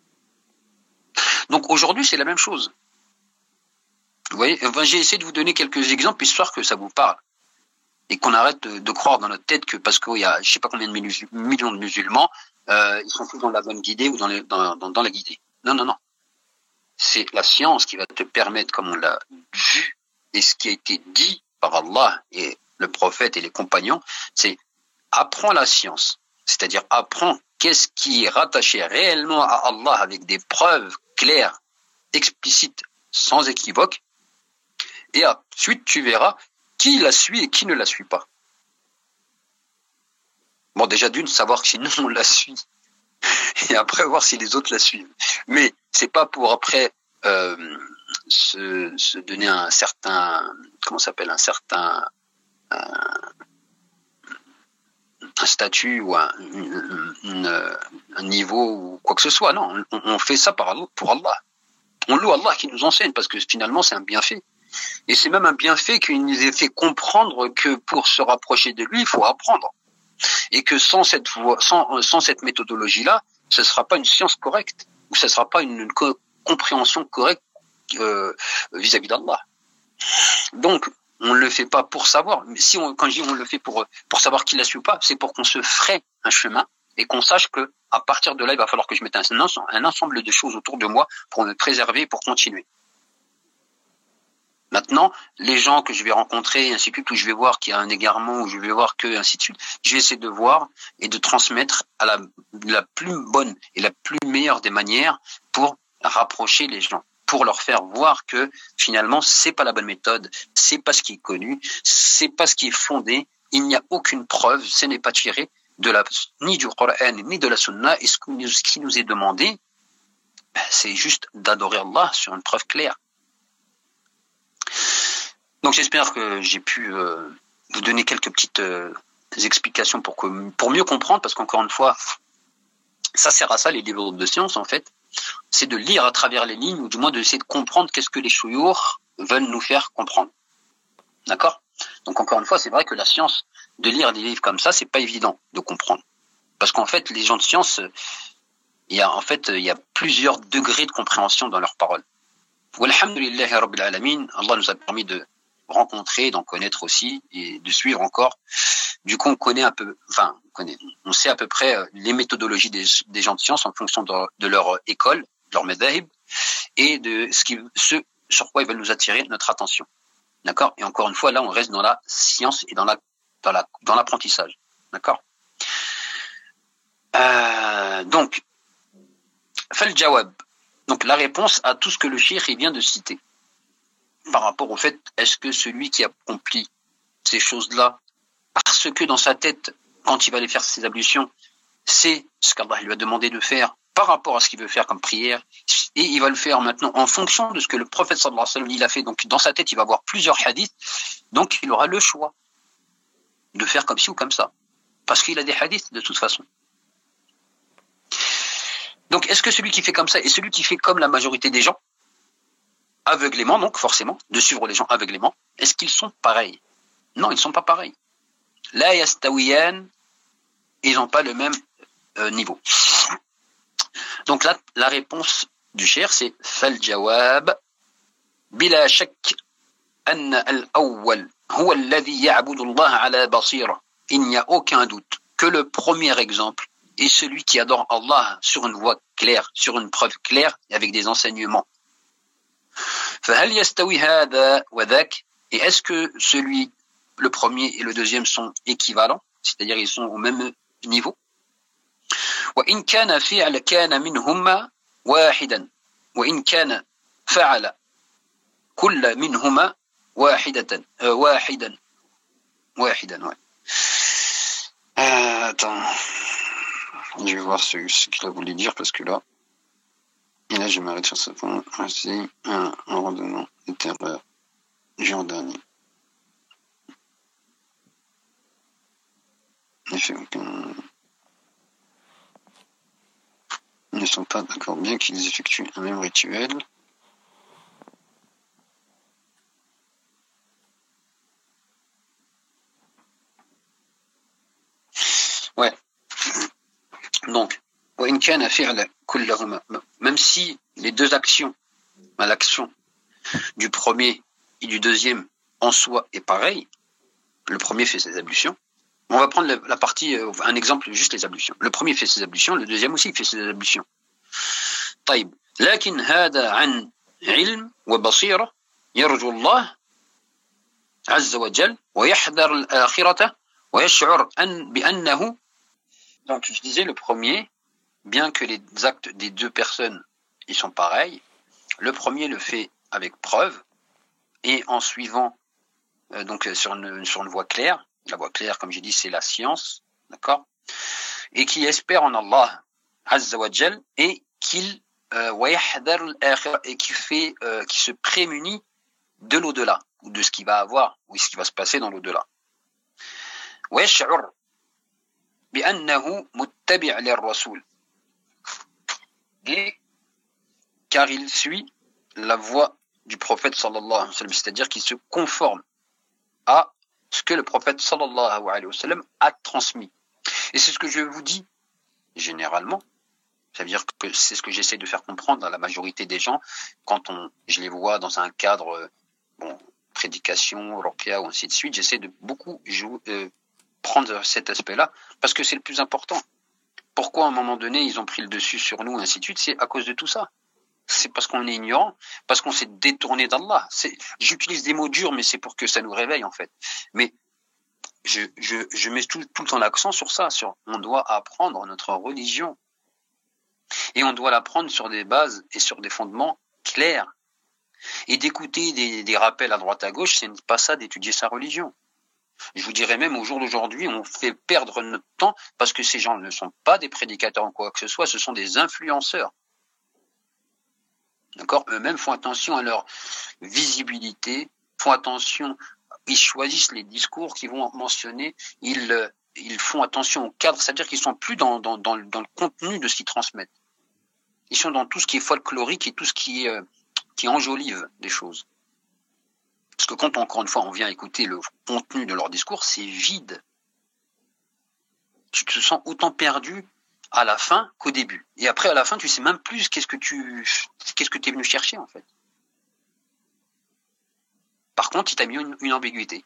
Donc aujourd'hui, c'est la même chose. Vous voyez, enfin, j'ai essayé de vous donner quelques exemples histoire que ça vous parle. Et qu'on arrête de, de croire dans notre tête que parce qu'il y a je ne sais pas combien de millions de musulmans, euh, ils sont tous dans la bonne guidée ou dans, les, dans, dans, dans la guidée. Non, non, non. C'est la science qui va te permettre, comme on l'a vu, et ce qui a été dit par Allah et le prophète et les compagnons, c'est apprends la science. C'est-à-dire apprends qu'est-ce qui est rattaché réellement à Allah avec des preuves claires, explicites, sans équivoque. Et ensuite, tu verras qui la suit et qui ne la suit pas. Bon, déjà d'une, savoir si nous on la suit. Et après, voir si les autres la suivent. Mais c'est pas pour après euh, se, se donner un certain, comment ça s'appelle, un certain un, un statut ou un, une, une, un niveau ou quoi que ce soit. Non, on, on fait ça par, pour Allah. On loue Allah qui nous enseigne parce que finalement c'est un bienfait. Et c'est même un bienfait qu'il nous ait fait comprendre que pour se rapprocher de lui, il faut apprendre. Et que sans cette voie, sans, sans cette méthodologie-là, ce ne sera pas une science correcte, ou ce ne sera pas une, une co compréhension correcte euh, vis-à-vis d'Allah. Donc, on ne le fait pas pour savoir. Mais si on, quand je dis on le fait pour, pour savoir qui la suit ou pas, c'est pour qu'on se fraie un chemin et qu'on sache que à partir de là, il va falloir que je mette un, un ensemble de choses autour de moi pour me préserver et pour continuer. Maintenant, les gens que je vais rencontrer, ainsi de suite, où je vais voir qu'il y a un égarement, où je vais voir que, ainsi de suite, je vais essayer de voir et de transmettre à la, la plus bonne et la plus meilleure des manières pour rapprocher les gens, pour leur faire voir que finalement, c'est pas la bonne méthode, c'est pas ce qui est connu, c'est pas ce qui est fondé, il n'y a aucune preuve, ce n'est pas tiré de la, ni du Coran, ni de la Sunna, et ce qui nous est demandé, c'est juste d'adorer Allah sur une preuve claire. Donc j'espère que j'ai pu euh, vous donner quelques petites euh, explications pour, que, pour mieux comprendre, parce qu'encore une fois, ça sert à ça les livres de science en fait, c'est de lire à travers les lignes, ou du moins d'essayer de comprendre qu'est-ce que les chouyours veulent nous faire comprendre. D'accord ? Donc encore une fois, c'est vrai que la science, de lire des livres comme ça, c'est pas évident de comprendre. Parce qu'en fait, les gens de science, il y a en fait, il y a plusieurs degrés de compréhension dans leurs paroles. Walhamdulillahi Rabbil Alamin, Allah nous a permis de rencontrer, d'en connaître aussi, et de suivre encore. Du coup, on connaît un peu, enfin, on connaît, on sait à peu près les méthodologies des, des gens de science en fonction de, de leur école, de leur madhab, et de ce, qui, ce sur quoi ils veulent nous attirer notre attention. D'accord ? Et encore une fois, là, on reste dans la science et dans la, dans la, dans l'apprentissage. D'accord ? euh, Donc, fal jawab. Donc, la réponse à tout ce que le cheikh vient de citer. Par rapport au fait, est-ce que celui qui accomplit ces choses-là, parce que dans sa tête, quand il va aller faire ses ablutions, c'est ce qu'Allah lui a demandé de faire par rapport à ce qu'il veut faire comme prière, et il va le faire maintenant en fonction de ce que le prophète sallallahu alayhi wa sallam il a fait. Donc dans sa tête, il va avoir plusieurs hadiths, donc il aura le choix de faire comme ci ou comme ça, parce qu'il a des hadiths de toute façon. Donc est-ce que celui qui fait comme ça et celui qui fait comme la majorité des gens, aveuglément donc forcément, de suivre les gens aveuglément, est-ce qu'ils sont pareils? Non, ils ne sont pas pareils. La yastawiyan, ils n'ont pas le même euh, niveau. Donc là, la réponse du cher, c'est fal jawab bila shak anna al-awwal huwa alladhi ya'budu Allah ala basira. Il n'y a aucun doute que le premier exemple est celui qui adore Allah sur une voie claire, sur une preuve claire et avec des enseignements. فهل يستوي هذا وذاك? Et est-ce que celui, le premier et le deuxième sont équivalents, c'est-à-dire ils sont au même niveau? وإن كان فعل كان منهما واحدا وإن كان فعل كل منهما واحدة واحدا واحدا ouais. Euh, attends, je vais voir ce, ce qu'il a voulu dire parce que là, et là je m'arrête sur ce point. C'est un ordonnement littéraire jordanien. Il fait aucun. Ils ne sont pas d'accord, bien qu'ils effectuent un même rituel. Ouais. Donc, même si les deux actions, l'action du premier et du deuxième en soi est pareille, le premier fait ses ablutions. On va prendre la partie, un exemple, juste les ablutions. Le premier fait ses ablutions, le deuxième aussi fait ses ablutions. طيب لكن هذا عن علم وبصيرة يرجو الله عز وجل ويحذر الآخرة ويشعر أن بأنه. Donc je disais le premier, bien que les actes des deux personnes ils sont pareils, le premier le fait avec preuve et en suivant euh, donc sur une sur une voie claire. La voie claire, comme j'ai dit, c'est la science, d'accord, et qui espère en Allah Azza wa Jal et qu'il euh, et qui fait, euh, qui se prémunit de l'au-delà ou de ce qui va avoir ou ce qui va se passer dans l'au-delà. ويشعر بأنه متبع للرسول, et car il suit la voie du prophète sallallahu alayhi wa sallam, c'est-à-dire qu'il se conforme à ce que le prophète sallallahu alayhi wa sallam a transmis. Et c'est ce que je vous dis généralement. Ça veut dire que c'est ce que j'essaie de faire comprendre à la majorité des gens quand on, je les vois dans un cadre, bon, prédication, ruqya ou ainsi de suite. J'essaie de beaucoup jouer, euh, prendre cet aspect-là parce que c'est le plus important. Pourquoi à un moment donné ils ont pris le dessus sur nous, ainsi de suite, c'est à cause de tout ça. c'est parce qu'on est ignorant, parce qu'on s'est détourné d'Allah. J'utilise des mots durs, mais c'est pour que ça nous réveille, en fait. Mais je, je, je mets tout, tout le temps l'accent sur ça, sur on doit apprendre notre religion. Et on doit l'apprendre sur des bases et sur des fondements clairs. Et d'écouter des, des rappels à droite à gauche, c'est pas ça d'étudier sa religion. Je vous dirais même au jour d'aujourd'hui, on fait perdre notre temps parce que ces gens ne sont pas des prédicateurs en quoi que ce soit, ce sont des influenceurs. D'accord ? Eux-mêmes font attention à leur visibilité, font attention, ils choisissent les discours qu'ils vont mentionner, ils, ils font attention au cadre, c'est-à-dire qu'ils sont plus dans, dans, dans, dans le contenu de ce qu'ils transmettent. Ils sont dans tout ce qui est folklorique et tout ce qui est, euh, qui enjolive des choses. Parce que quand, encore une fois, on vient écouter le contenu de leur discours, c'est vide. Tu te sens autant perdu à la fin qu'au début. Et après, à la fin, tu sais même plus qu'est-ce que tu, qu'est-ce que tu es venu chercher, en fait. Par contre, il t'a mis une, une ambiguïté.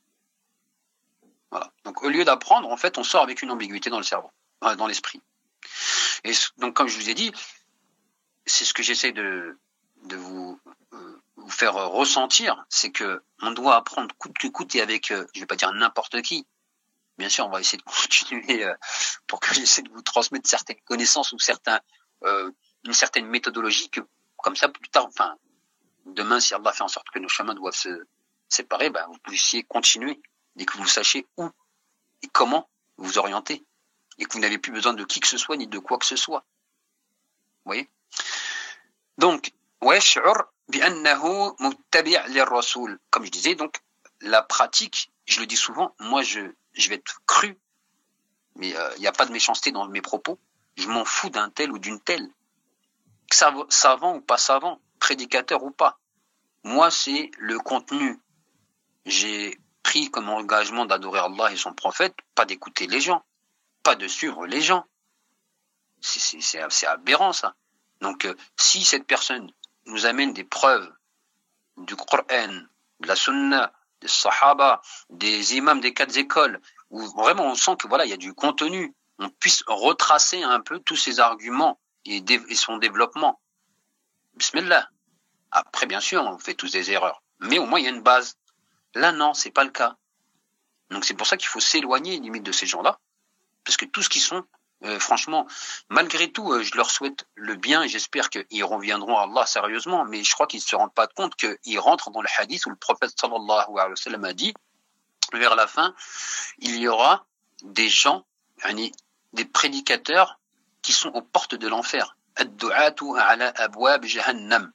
Voilà. Donc, au lieu d'apprendre, en fait, on sort avec une ambiguïté dans le cerveau, dans l'esprit. Et donc, comme je vous ai dit, c'est ce que j'essaie de, de vous, euh, vous faire ressentir, c'est que on doit apprendre coûte que coûte et avec, euh, je vais pas dire n'importe qui. Bien sûr, on va essayer de continuer euh, pour que j'essaie de vous transmettre certaines connaissances ou certains, euh, une certaine méthodologie que, comme ça, plus tard, enfin, demain, si Allah fait en sorte que nos chemins doivent se séparer, ben, vous puissiez continuer dès que vous sachez où et comment vous orienter et que vous n'avez plus besoin de qui que ce soit ni de quoi que ce soit. Vous voyez? Donc, وَيَشْعُرْ بِأَنَّهُ مُتَّبِعْ لِلرَّسُولِ. Comme je disais, donc, la pratique, je le dis souvent, moi, je, je vais être cru, mais il euh, n'y a pas de méchanceté dans mes propos. Je m'en fous d'un tel ou d'une telle. Sav- savant ou pas savant, prédicateur ou pas. Moi, c'est le contenu. J'ai pris comme engagement d'adorer Allah et son prophète, pas d'écouter les gens, pas de suivre les gens. C'est, c'est, c'est, c'est aberrant, ça. Donc, euh, si cette personne nous amène des preuves du Coran, de la Sunna, des Sahaba, des imams des quatre écoles, où vraiment on sent que voilà, il y a du contenu, on puisse retracer un peu tous ces arguments et, dé- et son développement. Bismillah. Après, bien sûr, on fait tous des erreurs, mais au moins il y a une base. Là, non, c'est pas le cas. Donc c'est pour ça qu'il faut s'éloigner limite de ces gens-là, parce que tout ce qu'ils sont, Euh, franchement, malgré tout, euh, je leur souhaite le bien et j'espère qu'ils reviendront à Allah sérieusement, mais je crois qu'ils ne se rendent pas compte qu'ils rentrent dans le hadith où le prophète sallallahu alayhi wa sallam a dit, vers la fin, il y aura des gens, des prédicateurs qui sont aux portes de l'enfer. Ad-du'atu ala abwab jahannam.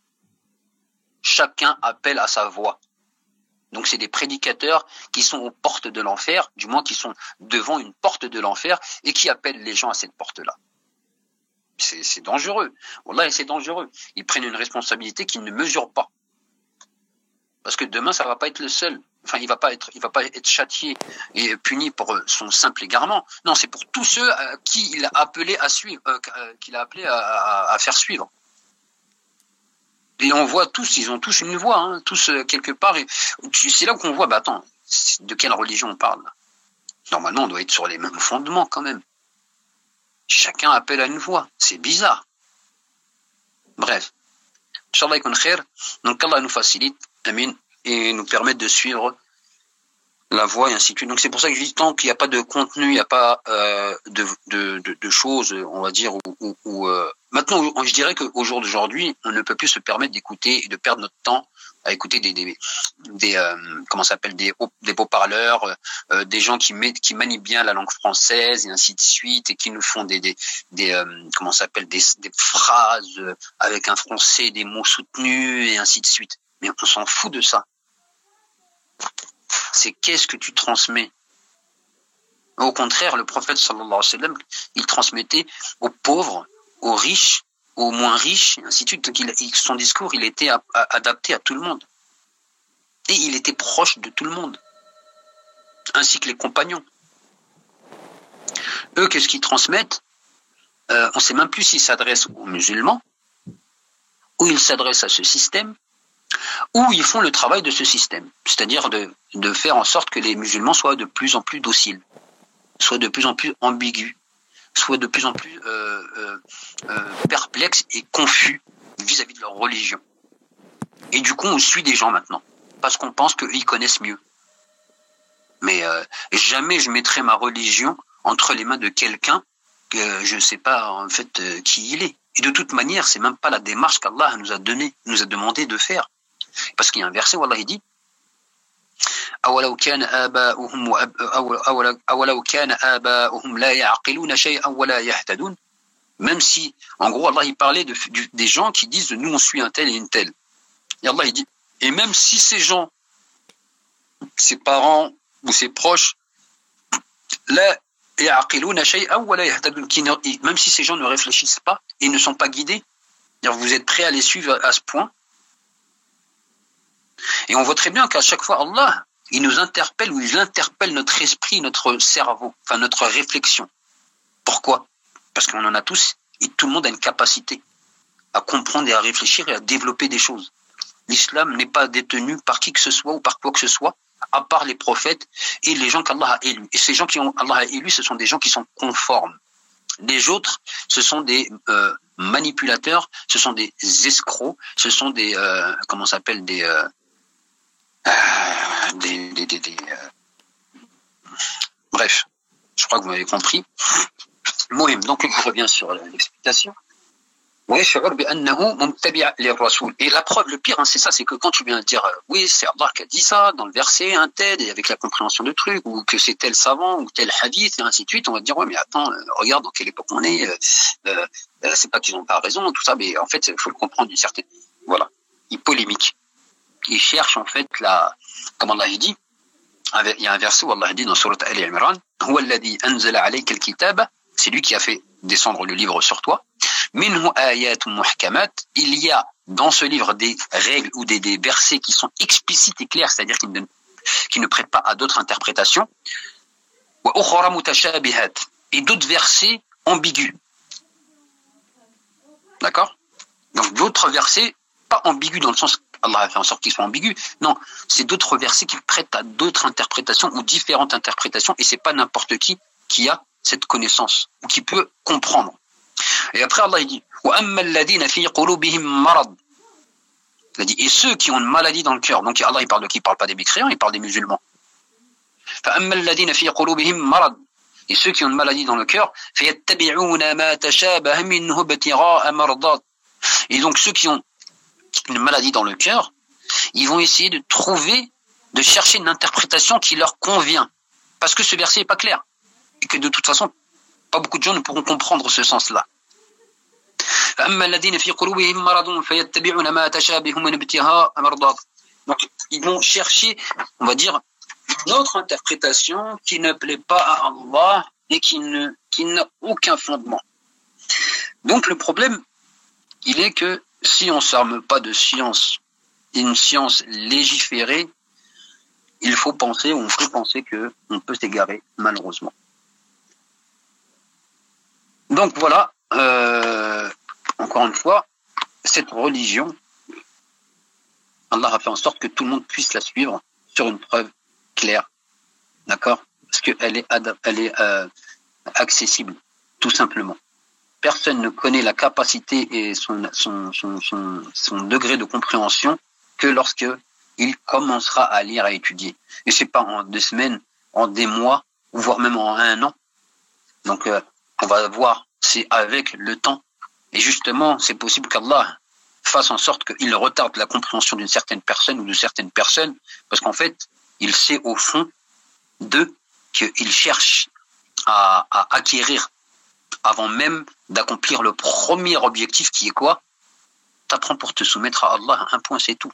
Chacun appelle à sa voix. Donc c'est des prédicateurs qui sont aux portes de l'enfer, du moins qui sont devant une porte de l'enfer et qui appellent les gens à cette porte-là. C'est, c'est dangereux. Wallah, c'est dangereux. Ils prennent une responsabilité qu'ils ne mesurent pas. Parce que demain, ça va pas être le seul. Enfin, il va pas être, il va pas être châtié et puni pour son simple égarement. Non, c'est pour tous ceux à qui il a appelé à suivre, euh, qu'il a appelé à, à, à faire suivre. Et on voit tous, ils ont tous une voix, hein, tous euh, quelque part. Et c'est là qu'on voit, bah attends, de quelle religion on parle là? Normalement, on doit être sur les mêmes fondements quand même. Chacun appelle à une voix. C'est bizarre. Bref. Inch'Allah yakun khair. Donc Allah nous facilite, amin, et nous permette de suivre la voie et ainsi de suite. Donc c'est pour ça que je dis, tant qu'il n'y a pas de contenu, il n'y a pas euh, de, de, de, de choses, on va dire, où, où, où euh, maintenant, je dirais qu'au jour d'aujourd'hui, on ne peut plus se permettre d'écouter et de perdre notre temps à écouter des des, des euh, comment ça s'appelle des des beaux-parleurs, euh, des gens qui mettent qui manient bien la langue française et ainsi de suite et qui nous font des des des euh, comment ça s'appelle des des phrases avec un français, des mots soutenus et ainsi de suite. Mais on s'en fout de ça. C'est qu'est-ce que tu transmets. Au contraire, le prophète sallallahu alayhi wa sallam, il transmettait aux pauvres, aux riches, aux moins riches, et ainsi de suite. Donc il, son discours, il était a, a, adapté à tout le monde. Et il était proche de tout le monde. Ainsi que les compagnons. Eux, qu'est-ce qu'ils transmettent? euh, On ne sait même plus s'ils s'adressent aux musulmans, ou ils s'adressent à ce système, ou ils font le travail de ce système. C'est-à-dire de, de faire en sorte que les musulmans soient de plus en plus dociles, soient de plus en plus ambigus, soient de plus en plus euh, euh, euh, perplexes et confus vis-à-vis de leur religion. Et du coup, on suit des gens maintenant, parce qu'on pense qu'ils connaissent mieux. Mais euh, jamais je mettrai ma religion entre les mains de quelqu'un que je ne sais pas en fait euh, qui il est. Et de toute manière, c'est même pas la démarche qu'Allah nous a donné, nous a demandé de faire. Parce qu'il y a un verset où Allah il dit أولو كان آباؤهم أولو كان آباؤهم لا يعقلون شيئا ولا يهتدون. Même si, en gros, Allah il parlait de, de, des gens qui disent nous on suit un tel et une telle. Et Allah il dit, et même si ces gens, ses parents ou ses proches, لا يعقلون شيئا ولا يهتدون, même si ces gens ne réfléchissent pas et ne sont pas guidés, vous êtes prêts à les suivre à ce point. Et on voit très bien qu'à chaque fois, Allah, il nous interpelle ou il interpelle notre esprit, notre cerveau, enfin notre réflexion. Pourquoi? Parce qu'on en a tous, et tout le monde a une capacité à comprendre et à réfléchir et à développer des choses. L'islam n'est pas détenu par qui que ce soit ou par quoi que ce soit, à part les prophètes et les gens qu'Allah a élus. Et ces gens qui ont Allah a élus, ce sont des gens qui sont conformes. Les autres, ce sont des euh, manipulateurs, ce sont des escrocs, ce sont des euh, comment ça s'appelle des euh, Euh, des, des, des, des euh... bref, je crois que vous m'avez compris. Mohim, donc on revient sur l'explication. Et la preuve, le pire, hein, c'est ça, c'est que quand tu viens de dire euh, oui, c'est Allah qui a dit ça dans le verset, un tel, et avec la compréhension de trucs, ou que c'est tel savant, ou tel hadith, et ainsi de suite, on va te dire ouais, mais attends, euh, regarde dans quelle époque on est, euh, euh, c'est pas qu'ils n'ont pas raison, tout ça, mais en fait, il faut le comprendre d'une certaine. Voilà, il polémique. Il cherche en fait la, comme Allah dit, il y a un verset où Allah dit dans Surat Ali Imran, Huwa alladhi anzala alayka al-kitaba, c'est lui qui a fait descendre le livre sur toi. Minhu ayatun muhkamat, il y a dans ce livre des règles ou des, des versets qui sont explicites et clairs, c'est-à-dire qui ne, qui ne prêtent pas à d'autres interprétations. Wa ukhra mutashabihat, et d'autres versets ambigus. D'accord? Donc d'autres versets pas ambigus dans le sens Allah a fait en sorte qu'ils soient ambigus. Non, c'est d'autres versets qui prêtent à d'autres interprétations ou différentes interprétations, et c'est pas n'importe qui qui a cette connaissance ou qui peut comprendre. Et après Allah il dit وَأَمَّا الَّذِينَ فِي قُلُوبِهِمْ مَرَضٌ. Il a dit et ceux qui ont une maladie dans le cœur. Donc Allah il parle de qui? Il parle pas des mécréants, il parle des musulmans. فَأَمَّا الَّذِينَ فِي قُلُوبِهِمْ مَرَضٌ. Et ceux qui ont une maladie dans le cœur, فَيَتَّبِعُونَ مَا تَشَابَهَ مِنْهُ ابْتِغَاءَ مَرْضَاتِ. Et donc ceux qui ont une maladie dans le cœur, ils vont essayer de trouver, de chercher une interprétation qui leur convient. Parce que ce verset n'est pas clair. Et que de toute façon, pas beaucoup de gens ne pourront comprendre ce sens-là. Donc, ils vont chercher, on va dire, une autre interprétation qui ne plaît pas à Allah et qui ne, qui n'a aucun fondement. Donc, le problème, il est que si on ne s'arme pas de science, une science légiférée, il faut penser, on peut penser que on peut s'égarer, malheureusement. Donc voilà, euh, encore une fois, cette religion, Allah a fait en sorte que tout le monde puisse la suivre sur une preuve claire, d'accord? Parce qu'elle est, elle est euh, accessible, tout simplement. Personne ne connaît la capacité et son, son, son, son, son degré de compréhension que lorsque il commencera à lire, à étudier. Et c'est pas en deux semaines, en des mois, ou voire même en un an. Donc, euh, on va voir, c'est avec le temps. Et justement, c'est possible qu'Allah fasse en sorte qu'il retarde la compréhension d'une certaine personne ou de certaines personnes, parce qu'en fait, il sait au fond d'eux qu'il cherche à, à acquérir avant même d'accomplir le premier objectif qui est quoi? T'apprends pour te soumettre à Allah, un point, c'est tout.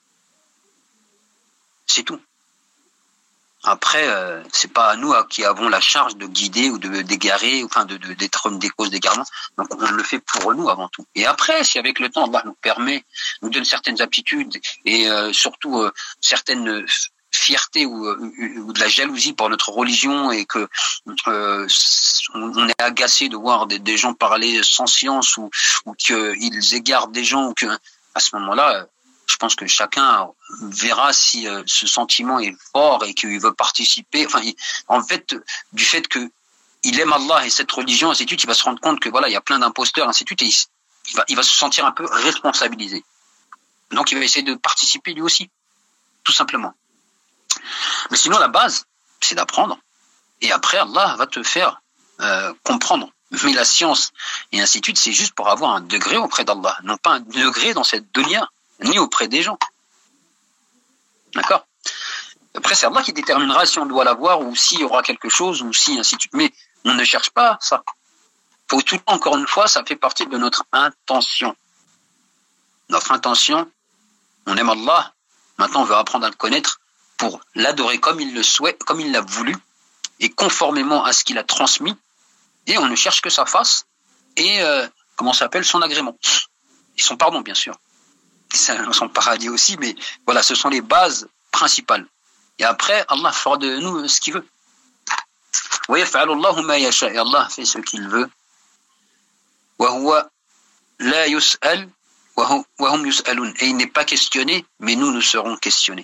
C'est tout. Après, euh, c'est pas à nous à, qui avons la charge de guider ou de d'égarer, enfin de, de d'être une des causes d'égarement. Donc on le fait pour nous avant tout. Et après, si avec le temps Allah nous permet, nous donne certaines aptitudes et euh, surtout euh, certaines fierté ou, ou de la jalousie pour notre religion et que euh, on est agacé de voir des, des gens parler sans science ou, ou qu'ils égarent des gens ou que à ce moment-là, je pense que chacun verra si euh, ce sentiment est fort et qu'il veut participer. Enfin, il, en fait, du fait que il aime Allah et cette religion, ainsi de suite, il va se rendre compte que voilà, il y a plein d'imposteurs, ainsi de suite, et il, il va, il va se sentir un peu responsabilisé. Donc il va essayer de participer lui aussi, tout simplement. Mais sinon la base, c'est d'apprendre. Et après Allah va te faire euh, comprendre. Mais la science et ainsi de suite, c'est juste pour avoir un degré auprès d'Allah, non pas un degré dans cette dunya, ni auprès des gens. D'accord? Après, c'est Allah qui déterminera si on doit l'avoir ou s'il y aura quelque chose ou si ainsi de suite. Mais on ne cherche pas ça. Faut tout le temps, encore une fois, ça fait partie de notre intention. Notre intention, on aime Allah. Maintenant, on veut apprendre à le connaître pour l'adorer comme il le souhaite, comme il l'a voulu et conformément à ce qu'il a transmis. Et on ne cherche que sa face et, euh, comment ça s'appelle, son agrément. Et son pardon, bien sûr. Et son paradis aussi, mais voilà, ce sont les bases principales. Et après, Allah fera de nous ce qu'il veut. Et Allah fait ce qu'il veut. Et il n'est pas questionné, mais nous, nous serons questionnés.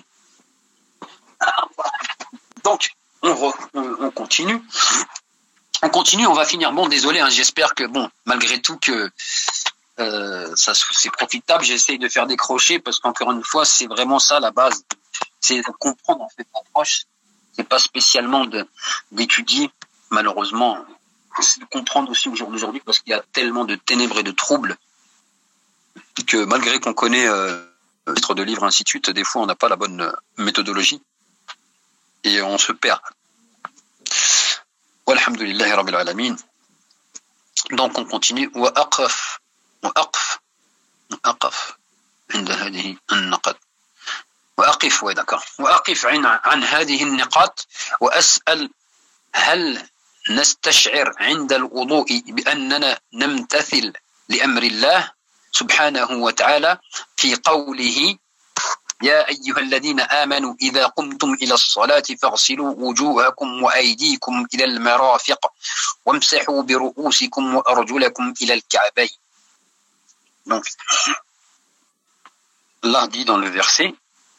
Donc, on, re, on, on continue. On continue, on va finir. Bon, désolé, hein, j'espère que, bon, malgré tout, que euh, ça c'est profitable. J'essaye de faire des crochets parce qu'encore une fois, c'est vraiment ça la base. C'est de comprendre en fait l'approche. C'est pas spécialement de d'étudier, malheureusement. C'est de comprendre aussi au jour d'aujourd'hui parce qu'il y a tellement de ténèbres et de troubles que malgré qu'on connaît euh, le titre de livre ainsi de suite, des fois on n'a pas la bonne euh, méthodologie et on se perd. Walhamdulillahi rabbil alamin. Donc on continue. Wa aqaf wa aqaf wa aqaf عند هذه النقط. وأقف وذكر وأقف عن عن هذه النقاط وأسأل هل نستشعر عند الوضوء بأننا نمتثل لأمر الله سبحانه وتعالى في قوله يا أيها الذين آمنوا إذا قمتم إلى الصلاة فاغسلوا وجوهكم وأيديكم إلى المرافق وامسحوا برؤوسكم وأرجلكم إلى الكعبين. Donc, Allah dit dans le verset,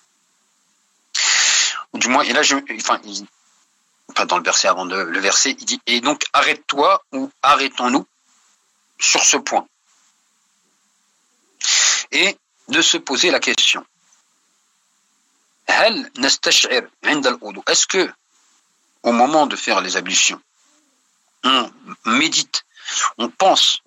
ou du moins, et là, je, enfin, il, pas dans le verset avant de, le verset, il dit, et donc arrête-toi ou arrêtons-nous sur ce point. Et de se poser la question. Est-ce que, au moment de faire les ablutions, on médite, on pense,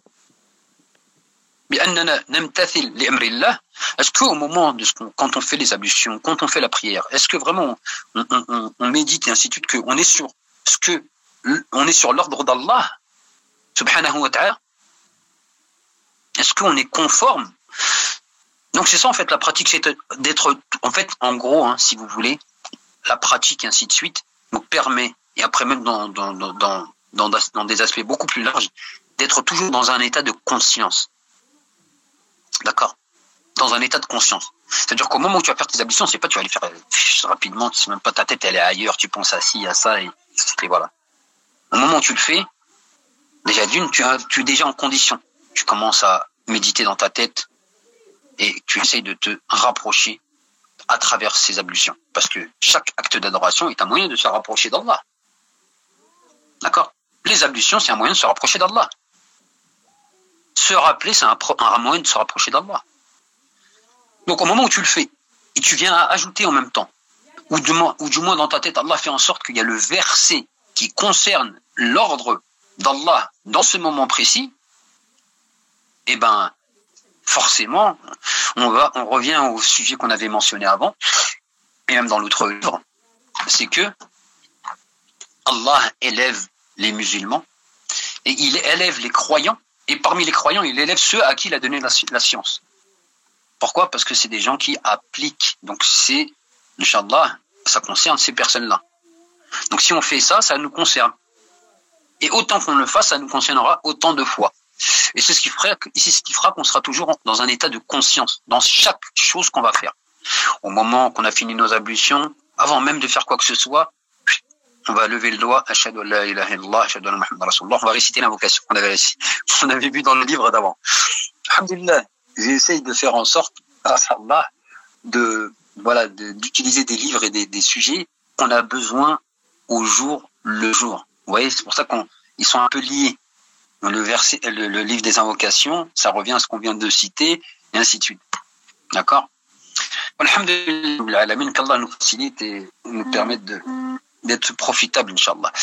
est-ce qu'au moment de ce qu'on, quand on fait les ablutions, quand on fait la prière, est-ce que vraiment on, on, on, on médite et ainsi de suite, qu'on est sur ce que, on est sur l'ordre d'Allah, subhanahu wa ta'ala? Est-ce qu'on est conforme? Donc c'est ça en fait la pratique, c'est d'être, en fait, en gros, hein, si vous voulez, la pratique et ainsi de suite nous permet, et après même dans, dans, dans, dans, dans, dans des aspects beaucoup plus larges, d'être toujours dans un état de conscience. D'accord? Dans un état de conscience. C'est-à-dire qu'au moment où tu vas faire tes ablutions, c'est pas tu vas aller faire rapidement, tu sais même pas, ta tête elle est ailleurs, tu penses à ci, à ça, et, et voilà. Au moment où tu le fais, déjà d'une, tu, as, tu es déjà en condition. Tu commences à méditer dans ta tête et tu essayes de te rapprocher à travers ces ablutions. Parce que chaque acte d'adoration est un moyen de se rapprocher d'Allah. D'accord? Les ablutions, c'est un moyen de se rapprocher d'Allah. Se rappeler, c'est un, un moyen de se rapprocher d'Allah. Donc au moment où tu le fais, et tu viens à ajouter en même temps, ou du moins, ou du moins dans ta tête, Allah fait en sorte qu'il y a le verset qui concerne l'ordre d'Allah dans ce moment précis, eh ben, forcément, on va, on revient au sujet qu'on avait mentionné avant, et même dans l'autre livre, c'est que Allah élève les musulmans, et il élève les croyants, et parmi les croyants, il élève ceux à qui il a donné la, la science. Pourquoi? Parce que c'est des gens qui appliquent. Donc c'est, Inch'Allah, ça concerne ces personnes-là. Donc si on fait ça, ça nous concerne. Et autant qu'on le fasse, ça nous concernera autant de fois. Et c'est ce qui fera, c'est ce qui fera qu'on sera toujours dans un état de conscience, dans chaque chose qu'on va faire. Au moment qu'on a fini nos ablutions, avant même de faire quoi que ce soit, on va lever le doigt, Ashhadu an la ilaha illallah, Ashhadu anna Muhammadan Rasulullah, on va réciter l'invocation qu'on avait, qu'on avait vu dans le livre d'avant. Alhamdulillah, j'essaye de faire en sorte, grâce à Allah, de, voilà, de, d'utiliser des livres et des, des sujets qu'on a besoin au jour le jour. Vous voyez, c'est pour ça qu'ils sont un peu liés. le verset, le, le livre des invocations, ça revient à ce qu'on vient de citer, et ainsi de suite. D'accord? Alhamdulillah, qu'Allah nous facilite et nous permette de, d'être profitable, Inch'Allah.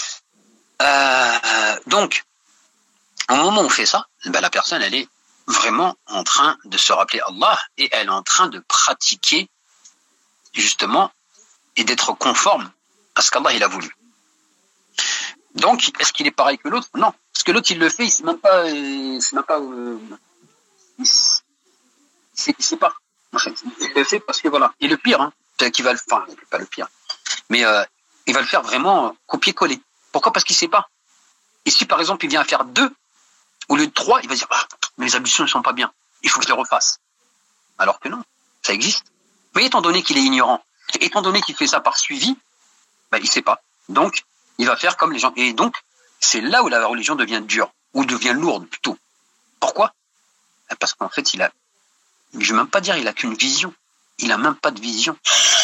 Euh, donc, au moment où on fait ça, ben la personne, elle est vraiment en train de se rappeler Allah et elle est en train de pratiquer, justement, et d'être conforme à ce qu'Allah il a voulu. Donc, est-ce qu'il est pareil que l'autre? Non. Parce que l'autre, il le fait, il ne sait même pas... Il sait même pas... Euh, il sait, il sait pas. En fait, il le fait parce que voilà. Et le pire, hein, c'est qu'il va le... Enfin, pas le pire. Mais euh, il va le faire vraiment copier-coller. Pourquoi? Parce qu'il ne sait pas. Et si, par exemple, il vient à faire deux, au lieu de trois, il va dire, ah, mes ablutions ne sont pas bien. Il faut que je les refasse. Alors que non, ça existe. Mais étant donné qu'il est ignorant, étant donné qu'il fait ça par suivi, ben, il ne sait pas. Donc, il va faire comme les gens. Et donc, c'est là où la religion devient dure, ou devient lourde plutôt. Pourquoi? Parce qu'en fait, il a, je ne vais même pas dire il a qu'une vision. Il n'a même pas de vision.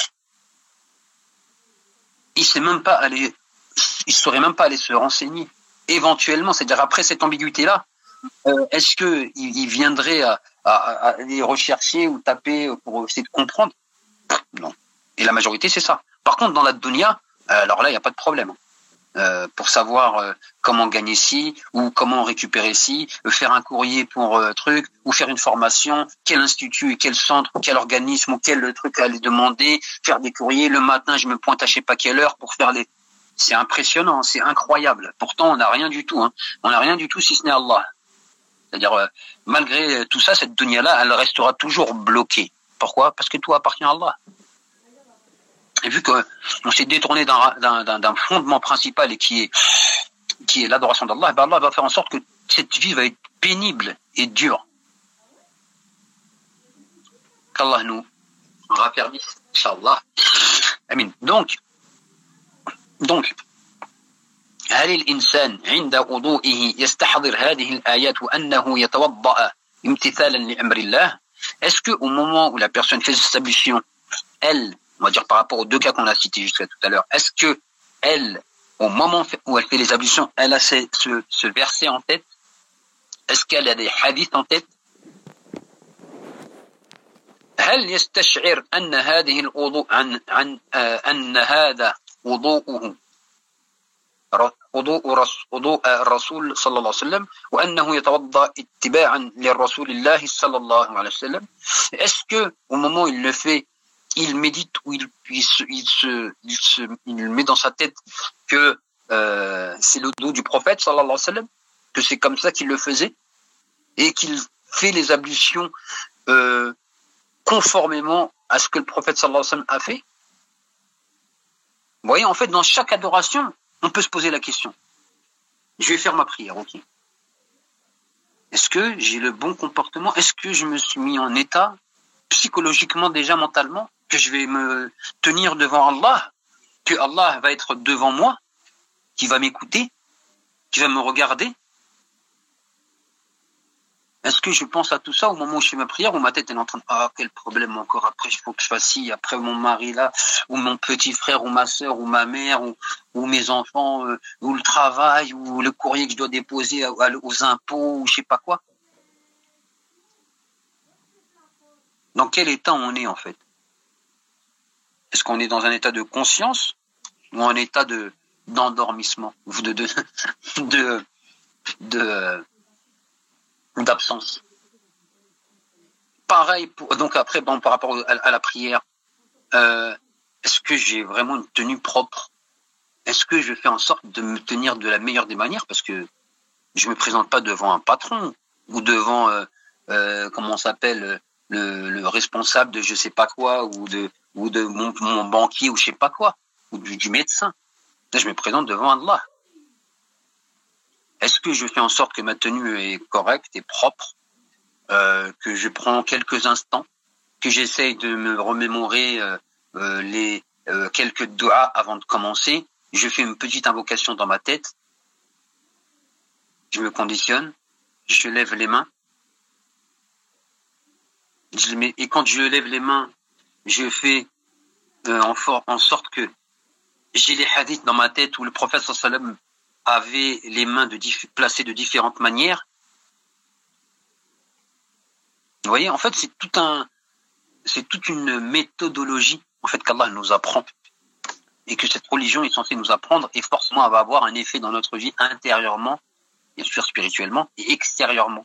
Il sait même pas aller, il saurait même pas aller se renseigner. Éventuellement, c'est-à-dire après cette ambiguïté-là, euh, est-ce que il, il viendrait à, à, à aller rechercher ou taper pour essayer de comprendre? Non. Et la majorité, c'est ça. Par contre, dans la dunya, alors là, il n'y a pas de problème. Euh, pour savoir euh, comment gagner ci, ou comment récupérer ci, euh, faire un courrier pour euh, truc, ou faire une formation, quel institut, quel centre, quel organisme, ou quel truc à aller demander, faire des courriers, le matin je me pointe à je sais pas quelle heure pour faire les... C'est impressionnant, c'est incroyable. Pourtant on n'a rien du tout, hein. On n'a rien du tout si ce n'est Allah. C'est-à-dire, euh, malgré tout ça, cette dunya-là, elle restera toujours bloquée. Pourquoi? Parce que tout appartient à Allah. Et vu qu'on s'est détourné d'un, d'un, d'un fondement principal et qui est, qui est l'adoration d'Allah, ben Allah va faire en sorte que cette vie va être pénible et dure. Qu'Allah nous raffermisse, Inch'Allah. Amin. Donc, donc, هل الإنسان عند وضوئه يستحضر هذه الآيات وأنه يتوضأ امتثالا لأمر الله? Est-ce que au moment où la personne fait ses ablutions, elle, on va dire par rapport aux deux cas qu'on a cités jusqu'à tout à l'heure, est-ce que elle, au moment où elle fait les ablutions, elle a ce, ce, ce verset en tête? Est-ce qu'elle a des hadiths en tête? هل يستشعر أن هذه الوضوء عن عن أن هذا وضوءه وضوء وضوء الرسول صلى الله عليه وسلم وأنه يتوضأ اتباعا للرسول الله صلى الله عليه وسلم? Est-ce que au moment où il le fait, il médite ou il, il, se, il, se, il, se, il met dans sa tête que euh, c'est le dos du prophète sallallahu alayhi wa sallam, que c'est comme ça qu'il le faisait et qu'il fait les ablutions euh, conformément à ce que le prophète sallallahu alayhi wa sallam a fait? Vous voyez, en fait, dans chaque adoration, on peut se poser la question. Je vais faire ma prière, ok. Est-ce que j'ai le bon comportement? Est-ce que je me suis mis en état psychologiquement, déjà mentalement, que je vais me tenir devant Allah, que Allah va être devant moi, qui va m'écouter, qui va me regarder? Est-ce que je pense à tout ça au moment où je fais ma prière, où ma tête est en train de « Ah, quel problème encore, après il faut que je fasse ci, après mon mari là, ou mon petit frère, ou ma soeur, ou ma mère, ou, ou mes enfants, euh, ou le travail, ou le courrier que je dois déposer à, à, aux impôts, ou je sais pas quoi ». Dans quel état on est en fait? Est-ce qu'on est dans un état de conscience ou un état de d'endormissement ou de de de, de d'absence? Pareil pour, donc après bon, par rapport à, à la prière, euh, est-ce que j'ai vraiment une tenue propre? Est-ce que je fais en sorte de me tenir de la meilleure des manières? Parce que je me présente pas devant un patron ou devant euh, euh, comment on s'appelle le, le responsable de je sais pas quoi ou de ou de mon, mon banquier ou je sais pas quoi ou du, du médecin. Là, je me présente devant Allah. Est-ce que je fais en sorte que ma tenue est correcte et propre, euh, que je prends quelques instants, que j'essaye de me remémorer euh, euh, les euh, quelques doigts avant de commencer, je fais une petite invocation dans ma tête, je me conditionne, je lève les mains, je mets, et quand je lève les mains, je fais euh, en, for, en sorte que j'ai les hadiths dans ma tête où le prophète sallallahu alayhi wa sallam avait les mains de placées de différentes manières. Vous voyez, en fait, c'est tout un, c'est toute une méthodologie en fait qu'Allah nous apprend et que cette religion est censée nous apprendre et forcément elle va avoir un effet dans notre vie intérieurement, bien sûr spirituellement et extérieurement.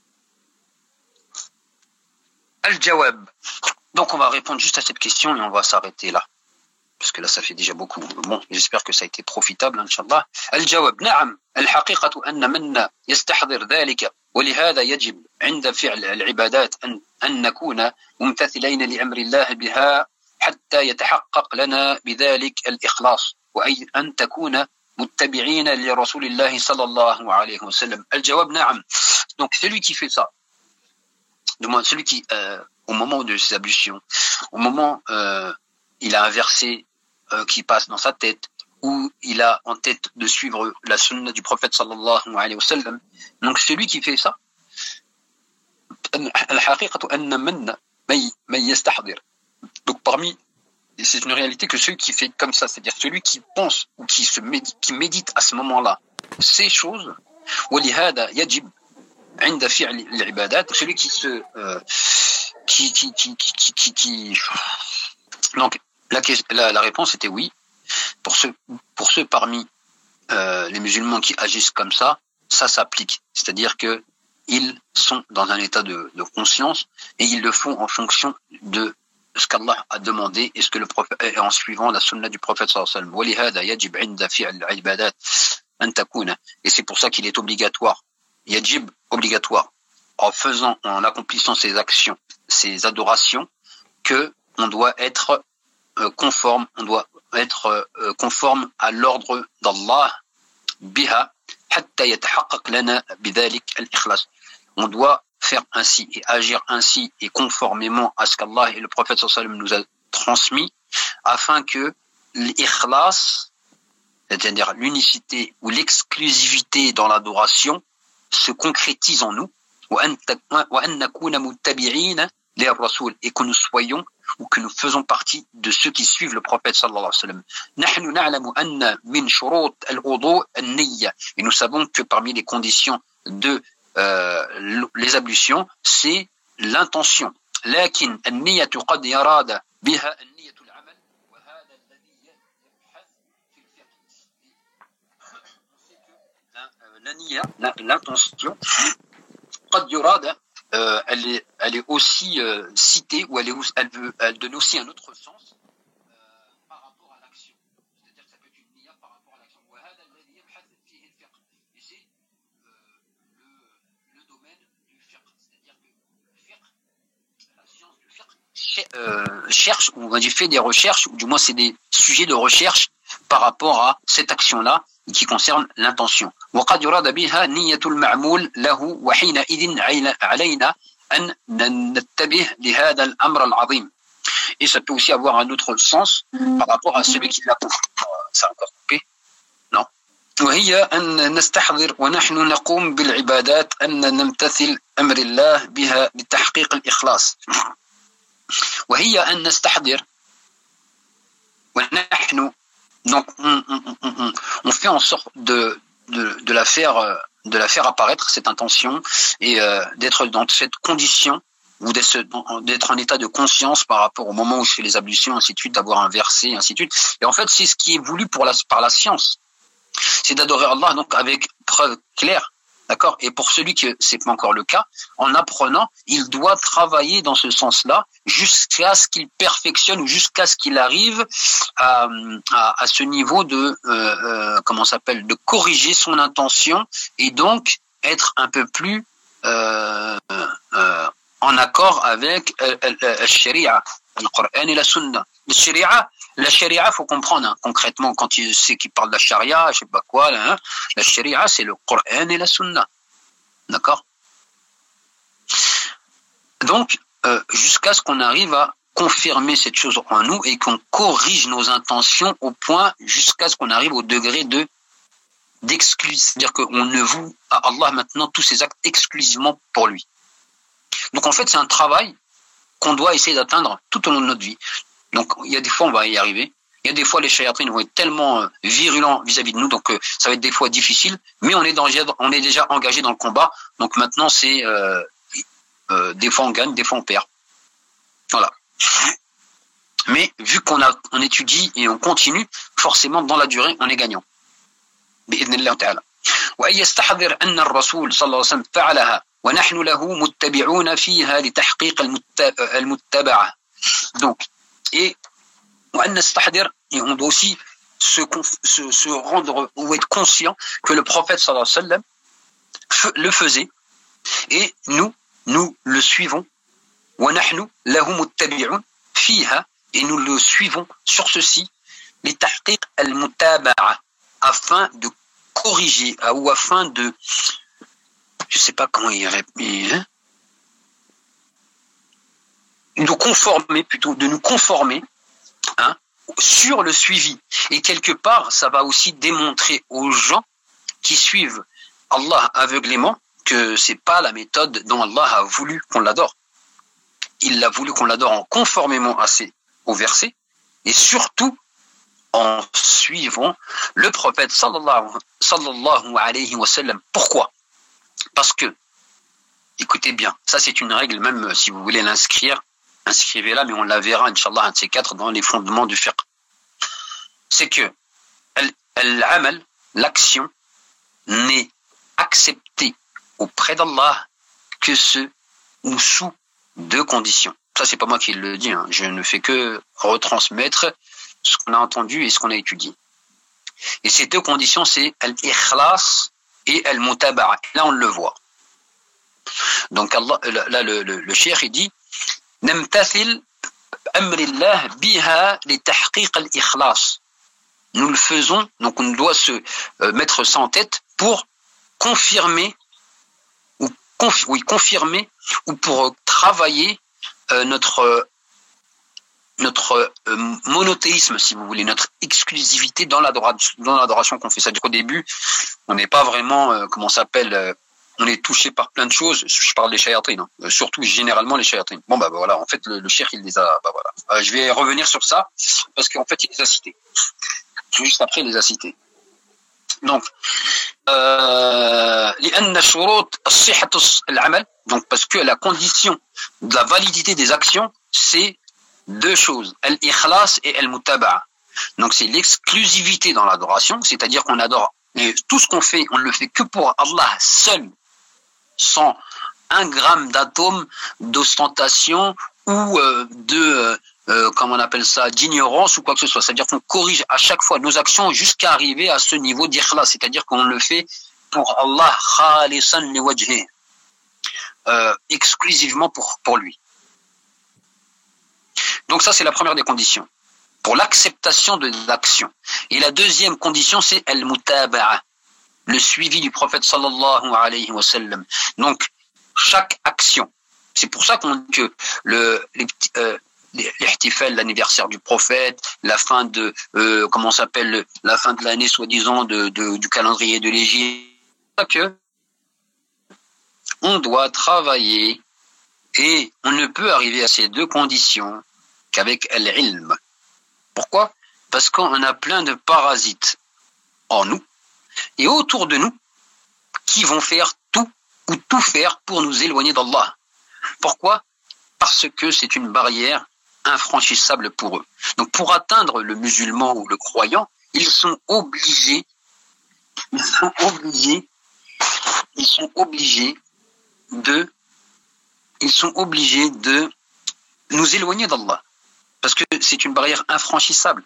Al-Jawab. Donc on va répondre juste à cette question et on va s'arrêter là. Parce que là ça fait déjà beaucoup. Bon, j'espère que ça a été profitable, Inch'Allah. Al-Jawab. نعم الحقيقة أن من يستحضر ذلك ولهذا يجب عند فعل العبادات أن أن نكون ممتثلين لأمر الله بها حتى يتحقق لنا بذلك الإخلاص وأي أن تكون متبعين لرسول الله صلى الله عليه وسلم. الجواب نعم. Donc celui qui fait ça, celui qui euh, au moment de ses ablutions, au moment euh, il a un verset euh, qui passe dans sa tête, où il a en tête de suivre la sunna du prophète sallallahu alayhi wa sallam. Donc celui qui fait ça, donc parmi, c'est une réalité que celui qui fait comme ça, c'est-à-dire celui qui pense ou qui se médite, qui médite à ce moment-là ces choses, celui qui se euh, qui, qui, qui, qui, qui, qui, qui donc la, la, la réponse était oui. Pour ceux, pour ceux parmi euh, les musulmans qui agissent comme ça, ça s'applique. C'est-à-dire que ils sont dans un état de, de conscience et ils le font en fonction de ce qu'Allah a demandé et ce que le prophète, et en suivant la sunna du prophète sallallahu alayhi wa sallam. Et c'est pour ça qu'il est obligatoire, yajib, obligatoire, en faisant, en accomplissant ces actions, ces adorations, que on doit être euh, conforme, on doit être euh, conforme à l'ordre d'Allah biha hatta yatahaqqaq lana bidhalik al-ikhlas. On doit faire ainsi et agir ainsi et conformément à ce qu'Allah et le prophète sallallahu alayhi wa sallam nous a transmis afin que l'ikhlas, c'est-à-dire l'unicité ou l'exclusivité dans l'adoration, se concrétise en nous et que nous soyons ou que nous faisons partie de ceux qui suivent le prophète sallallahu alayhi wa sallam. Et nous savons que parmi les conditions de euh, les ablutions, c'est l'intention. لكن النية قد يراد بها النية العمل وهذا الذي يبحث في الفقه. L'intention قد يراد Euh, elle est, elle est aussi euh, citée ou elle, est, elle, veut, elle donne aussi un autre sens euh, par rapport à l'action. C'est-à-dire que ça peut être une niya par rapport à l'action. Et c'est euh, le, le domaine du fiqh. C'est-à-dire que le fiqh, la science du fiqh, euh, cherche, ou on va dire fait des recherches, ou du moins c'est des sujets de recherche par rapport à cette action-là qui concerne l'intention. وقد يراد بها نية المعمول له وحينئذ علينا أن ننتبه لهذا الأمر العظيم. Et ça peut aussi avoir un autre sens par rapport à celui qui l'a fait. Ça a encore coupé? Non. وهي أن نستحضر ونحن نقوم بالعبادات أن نمتثل أمر الله بها بتحقيق الإخلاص. وهي أن نستحضر ونحن donc on, on, on, on fait en sorte de, de, de la faire de la faire apparaître cette intention et euh, d'être dans cette condition ou d'être, d'être en état de conscience par rapport au moment où je fais les ablutions, ainsi de suite, d'avoir un verset, ainsi de suite. Et en fait, c'est ce qui est voulu pour la, par la science. C'est d'adorer Allah donc avec preuve claire. D'accord? Et pour celui qui c'est pas encore le cas, en apprenant, il doit travailler dans ce sens-là jusqu'à ce qu'il perfectionne ou jusqu'à ce qu'il arrive à, à, à ce niveau de euh, euh, comment ça s'appelle, de corriger son intention et donc être un peu plus euh, euh, en accord avec le sharia, le Coran et la sunna. Le sharia, la sharia, faut comprendre hein, concrètement quand il sait qu'il parle de la sharia, je sais pas quoi, là, hein, la sharia c'est le Coran et la sunna, d'accord. Donc euh, jusqu'à ce qu'on arrive à confirmer cette chose en nous et qu'on corrige nos intentions au point jusqu'à ce qu'on arrive au degré de d'exclus, c'est-à-dire qu'on ne voue à Allah maintenant tous ses actes exclusivement pour lui. Donc en fait c'est un travail qu'on doit essayer d'atteindre tout au long de notre vie. Donc il y a des fois on va y arriver, Il y a des fois, les shayatines vont être tellement virulents vis-à-vis de nous, donc ça va être des fois difficile, mais on est, dans, on est déjà engagé dans le combat. Donc maintenant, c'est euh, euh, des fois on gagne, des fois on perd. Voilà. Mais vu qu'on a, on étudie et on continue, forcément dans la durée, on est gagnant. بإذن الله تعالى. وأن يستحضر أن الرسول صلى الله عليه وسلم فعلها ونحن له متبعون فيها لتحقيق المتبعة. Donc, et وأن نستحضر, et on doit aussi se, se, se rendre ou être conscient que le prophète sallallahu alayhi wa sallam le faisait et nous, nous le suivons. ونحن له متبعون فيها, et nous le suivons sur ceci, لتحقيق المتابعة, afin de corriger ou afin de, je sais pas comment il répond, hein, de conformer plutôt, de nous conformer, hein, sur le suivi. Et quelque part, ça va aussi démontrer aux gens qui suivent Allah aveuglément que c'est pas la méthode dont Allah a voulu qu'on l'adore. Il a voulu qu'on l'adore en conformément à ses, au verset, et surtout en suivant le prophète sallallahu, sallallahu alayhi wa sallam. Pourquoi? Parce que, écoutez bien, ça c'est une règle, même si vous voulez l'inscrire, inscrivez-la, mais on la verra, Inch'Allah, un de ces quatre dans les fondements du fiqh. C'est que l'amal, l'action, n'est acceptée auprès d'Allah que ce ou sous deux conditions. Ça, c'est pas moi qui le dis, hein. Je ne fais que retransmettre ce qu'on a entendu et ce qu'on a étudié. Et ces deux conditions, c'est al-ikhlas et al-mutaba'a. Là, on le voit. Donc, Allah, là, le, le, le cheikh, il dit Namtathil amrillah biha li tahqiq al-ikhlas. Nous le faisons, donc on doit se euh, mettre ça en tête pour confirmer, ou confi oui, confirmer, ou pour euh, travailler euh, notre euh, notre euh, monothéisme, si vous voulez, notre exclusivité dans l'adoration, dans l'adoration qu'on fait. C'est-à-dire qu'au début, on n'est pas vraiment, euh, comment ça s'appelle, euh, on est touché par plein de choses. Je parle des shayatines, hein, euh, surtout généralement les shayatines. Bon, bah, bah voilà, en fait, le, le cheikh, il les a, bah voilà. Euh, je vais revenir sur ça, parce qu'en fait, il les a cités. Juste après, il les a cités. Donc, euh, donc, parce que la condition de la validité des actions, c'est deux choses, al-ikhlas et al-mutaba'a. Donc c'est l'exclusivité dans l'adoration, c'est-à-dire qu'on adore, et tout ce qu'on fait, on ne le fait que pour Allah seul, sans un gramme d'atome d'ostentation ou euh, de, euh, comment on appelle ça, d'ignorance ou quoi que ce soit. C'est-à-dire qu'on corrige à chaque fois nos actions jusqu'à arriver à ce niveau d'ikhlas, c'est-à-dire qu'on le fait pour Allah, khalisan li wajhi, euh, exclusivement pour, pour lui. Donc ça, c'est la première des conditions, pour l'acceptation de l'action. Et la deuxième condition, c'est al-mutaba'a, le suivi du prophète sallallahu alayhi wa sallam. Donc, chaque action, c'est pour ça qu'on dit que le, les, euh, l'ihtifal, l'anniversaire du prophète, la fin de, euh, comment s'appelle, la fin de l'année, soi-disant, de, de, du calendrier de l'Égypte, que on doit travailler et on ne peut arriver à ces deux conditions qu'avec l'ilm. Pourquoi? Parce qu'on a plein de parasites en nous et autour de nous qui vont faire tout ou tout faire pour nous éloigner d'Allah. Pourquoi? Parce que c'est une barrière infranchissable pour eux. Donc pour atteindre le musulman ou le croyant, ils sont obligés, ils sont obligés, ils sont obligés de, ils sont obligés de nous éloigner d'Allah. Parce que c'est une barrière infranchissable.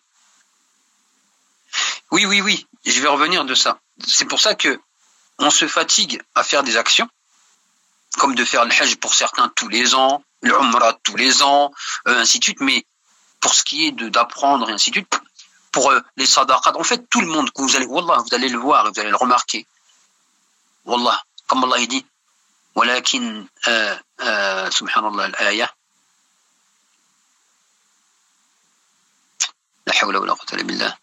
Oui, oui, oui, je vais revenir de ça. C'est pour ça que on se fatigue à faire des actions, comme de faire le hajj pour certains tous les ans, le umrah tous les ans, euh, ainsi de suite, mais pour ce qui est de d'apprendre et ainsi de suite, pour euh, les sadaqat, en fait, tout le monde, que vous allez, wallah, vous allez le voir, vous allez le remarquer. Wallah, comme Allah dit, walakin, euh, euh, subhanallah, l'ayah, la hawla wa la quwwata illa billah.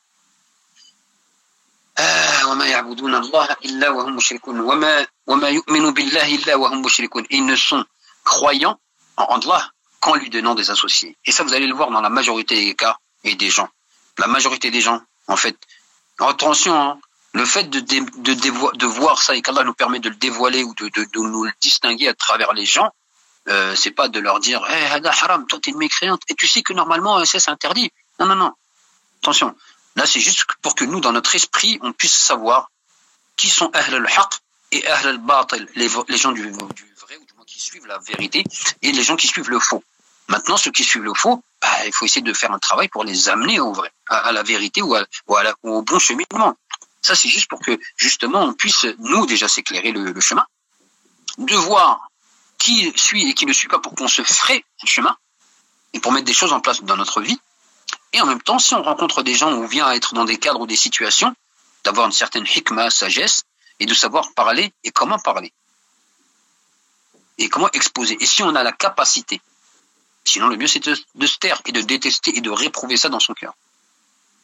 وما يعبدون الله إلا وهم مشركون وما وما يؤمن بالله إلا وهم مشركون. Ils ne sont croyants en Allah qu'en lui donnant des associés. Et ça, vous allez le voir dans la majorité des cas et des gens. la majorité des gens, en fait. Attention, hein, le fait de, dé, de, dévo- de voir ça et qu'Allah nous permet de le dévoiler ou de, de, de nous le distinguer à travers les gens, euh, c'est pas de leur dire hey, « Hada haram, toi t'es une mécréante, et tu sais que normalement ça c'est interdit ». Non, non, non. Attention. Là, c'est juste pour que nous, dans notre esprit, on puisse savoir qui sont Ahl al-Haq et Ahl al-Batil, les, les gens du, du vrai, ou du moins qui suivent la vérité, et les gens qui suivent le faux. Maintenant, ceux qui suivent le faux, bah, il faut essayer de faire un travail pour les amener au vrai, à, à la vérité ou, à, ou, à la, ou au bon cheminement. Ça, c'est juste pour que, justement, on puisse, nous, déjà s'éclairer le, le chemin, de voir qui suit et qui ne suit pas pour qu'on se fraye le chemin, et pour mettre des choses en place dans notre vie. Et en même temps, si on rencontre des gens où on vient à être dans des cadres ou des situations, d'avoir une certaine hikmah, sagesse, et de savoir parler et comment parler. Et comment exposer. Et si on a la capacité, sinon le mieux c'est de, de se taire et de détester et de réprouver ça dans son cœur. D'accord ?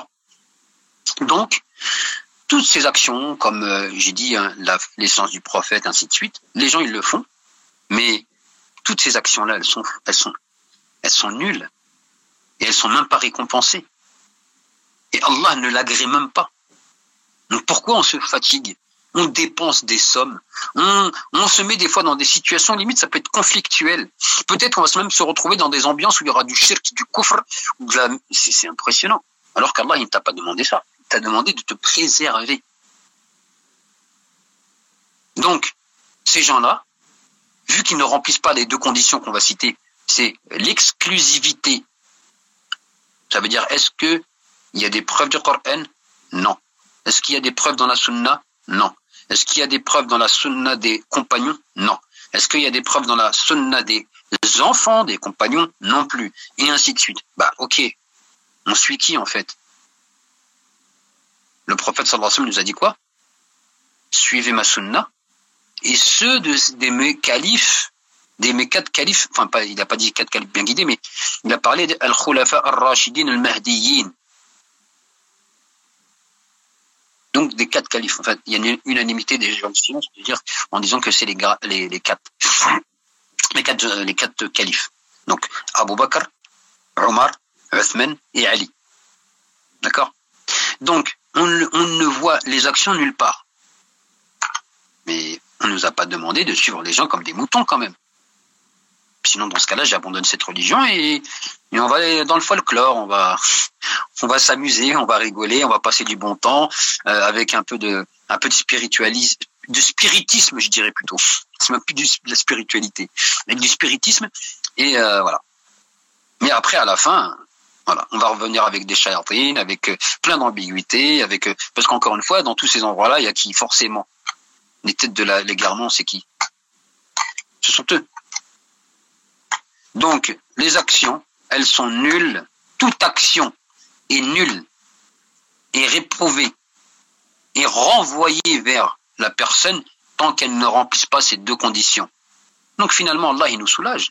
Donc, toutes ces actions, comme euh, j'ai dit, hein, la, l'essence du prophète, ainsi de suite, les gens ils le font, mais toutes ces actions-là, elles sont, elles sont, elles sont nulles. Et elles sont même pas récompensées. Et Allah ne l'agrée même pas. Donc pourquoi on se fatigue ? On dépense des sommes. On, on se met des fois dans des situations, limite ça peut être conflictuel. Peut-être qu'on va même se retrouver dans des ambiances où il y aura du shirk, du kufr. De la... c'est, c'est impressionnant. Alors qu'Allah, il ne t'a pas demandé ça. Il t'a demandé de te préserver. Donc, ces gens-là, vu qu'ils ne remplissent pas les deux conditions qu'on va citer, c'est l'exclusivité. Ça veut dire, est-ce qu'il y a des preuves du Coran ? Non. Est-ce qu'il y a des preuves dans la sunna ? Non. Est-ce qu'il y a des preuves dans la sunna des compagnons ? Non. Est-ce qu'il y a des preuves dans la sunna des enfants des compagnons ? Non plus. Et ainsi de suite. Bah, ok. On suit qui, en fait ? Le prophète sallallahu alayhi wa sallam nous a dit quoi ? Suivez ma sunna. Et ceux de, des mes califes, des mes quatre califes, enfin pas, il n'a pas dit quatre califes bien guidés, mais il a parlé de al-khulafa al-rashidin al-mahdiyyin. Donc des quatre califes. En fait, il y a une unanimité des gens de science, dire, en disant que c'est les, les, les quatre, les quatre, les quatre califes. Donc Abu Bakr, Omar, Uthman et Ali. D'accord ? Donc on, on ne voit les actions nulle part. Mais on ne nous a pas demandé de suivre les gens comme des moutons quand même. Sinon, dans ce cas-là, j'abandonne cette religion et, et on va aller dans le folklore, on va, on va s'amuser, on va rigoler, on va passer du bon temps euh, avec un peu de, un peu de spiritualisme, de spiritisme, je dirais plutôt. C'est même plus du, de la spiritualité, avec du spiritisme et euh, voilà. Mais après, à la fin, voilà, on va revenir avec des shayatines, avec euh, plein d'ambiguïtés, avec euh, parce qu'encore une fois, dans tous ces endroits-là, il y a qui forcément les têtes de la, l'égarement, c'est qui ? Ce sont eux. Donc, les actions, elles sont nulles. Toute action est nulle, est réprouvée, est renvoyée vers la personne tant qu'elle ne remplisse pas ces deux conditions. Donc finalement, Allah, il nous soulage.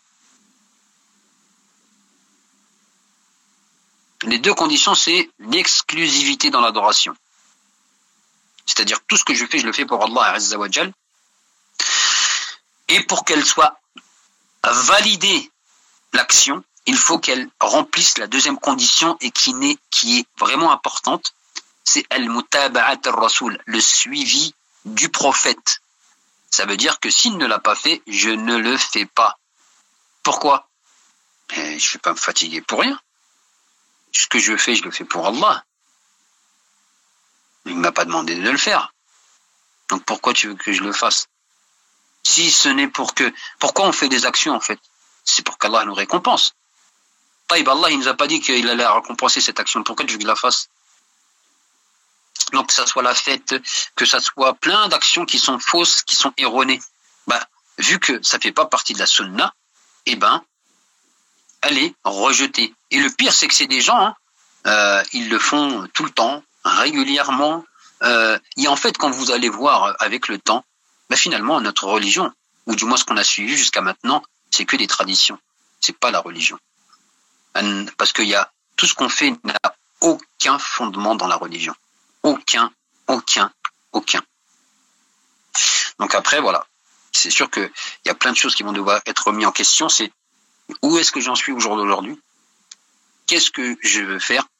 Les deux conditions, c'est l'exclusivité dans l'adoration. C'est-à-dire tout ce que je fais, je le fais pour Allah Azza wa Jal. Et pour qu'elle soit validée, l'action, il faut qu'elle remplisse la deuxième condition et qui, n'est, qui est vraiment importante, c'est al-mutaba'at al-rasoul, le suivi du prophète. Ça veut dire que s'il ne l'a pas fait, je ne le fais pas. Pourquoi ? Et je ne vais pas me fatiguer pour rien. Ce que je fais, je le fais pour Allah. Il ne m'a pas demandé de le faire. Donc pourquoi tu veux que je le fasse ? Si ce n'est pour que... Pourquoi on fait des actions en fait ? C'est pour qu'Allah nous récompense. Taïb, Allah, il ne nous a pas dit qu'il allait récompenser cette action. Pourquoi tu veux que je la fasse ? Donc que ça soit la fête, que ça soit plein d'actions qui sont fausses, qui sont erronées. Bah, vu que ça ne fait pas partie de la sunna, eh ben, elle est rejetée. Et le pire, c'est que c'est des gens, hein, euh, ils le font tout le temps, régulièrement. Euh, et en fait, quand vous allez voir avec le temps, bah, finalement, notre religion, ou du moins ce qu'on a suivi jusqu'à maintenant, c'est que des traditions. C'est pas la religion. Parce qu'il y a tout ce qu'on fait n'a aucun fondement dans la religion. Aucun, aucun, aucun. Donc après, voilà. C'est sûr qu'il y a plein de choses qui vont devoir être remises en question. C'est où est-ce que j'en suis au jour d'aujourd'hui ? Qu'est-ce que je veux faire ?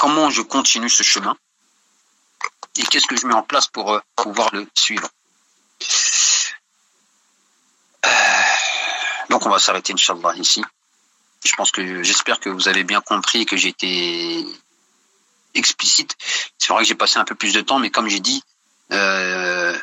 comment je continue ce chemin et qu'est-ce que je mets en place pour euh, pouvoir le suivre. Euh, donc on va s'arrêter Inch'Allah ici. Je pense que j'espère que vous avez bien compris et que j'ai été explicite. C'est vrai que j'ai passé un peu plus de temps, mais comme j'ai dit, euh,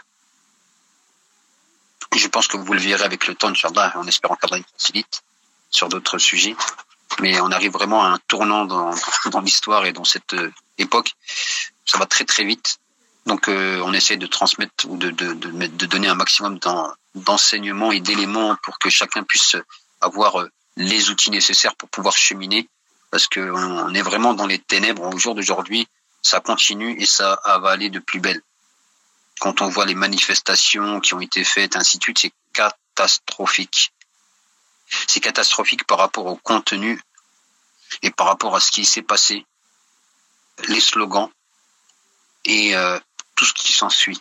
je pense que vous le verrez avec le temps, Inch'Allah, en espérant qu'Allah facilite sur d'autres sujets. Mais on arrive vraiment à un tournant dans, dans l'histoire et dans cette euh, époque. Ça va très très vite. Donc euh, on essaie de transmettre ou de, de, de, de donner un maximum d'enseignements et d'éléments pour que chacun puisse avoir euh, les outils nécessaires pour pouvoir cheminer. Parce que on est vraiment dans les ténèbres. Au jour d'aujourd'hui, ça continue et ça va aller de plus belle. Quand on voit les manifestations qui ont été faites, ainsi de suite, c'est catastrophique. C'est catastrophique par rapport au contenu et par rapport à ce qui s'est passé, les slogans et euh, tout ce qui s'ensuit.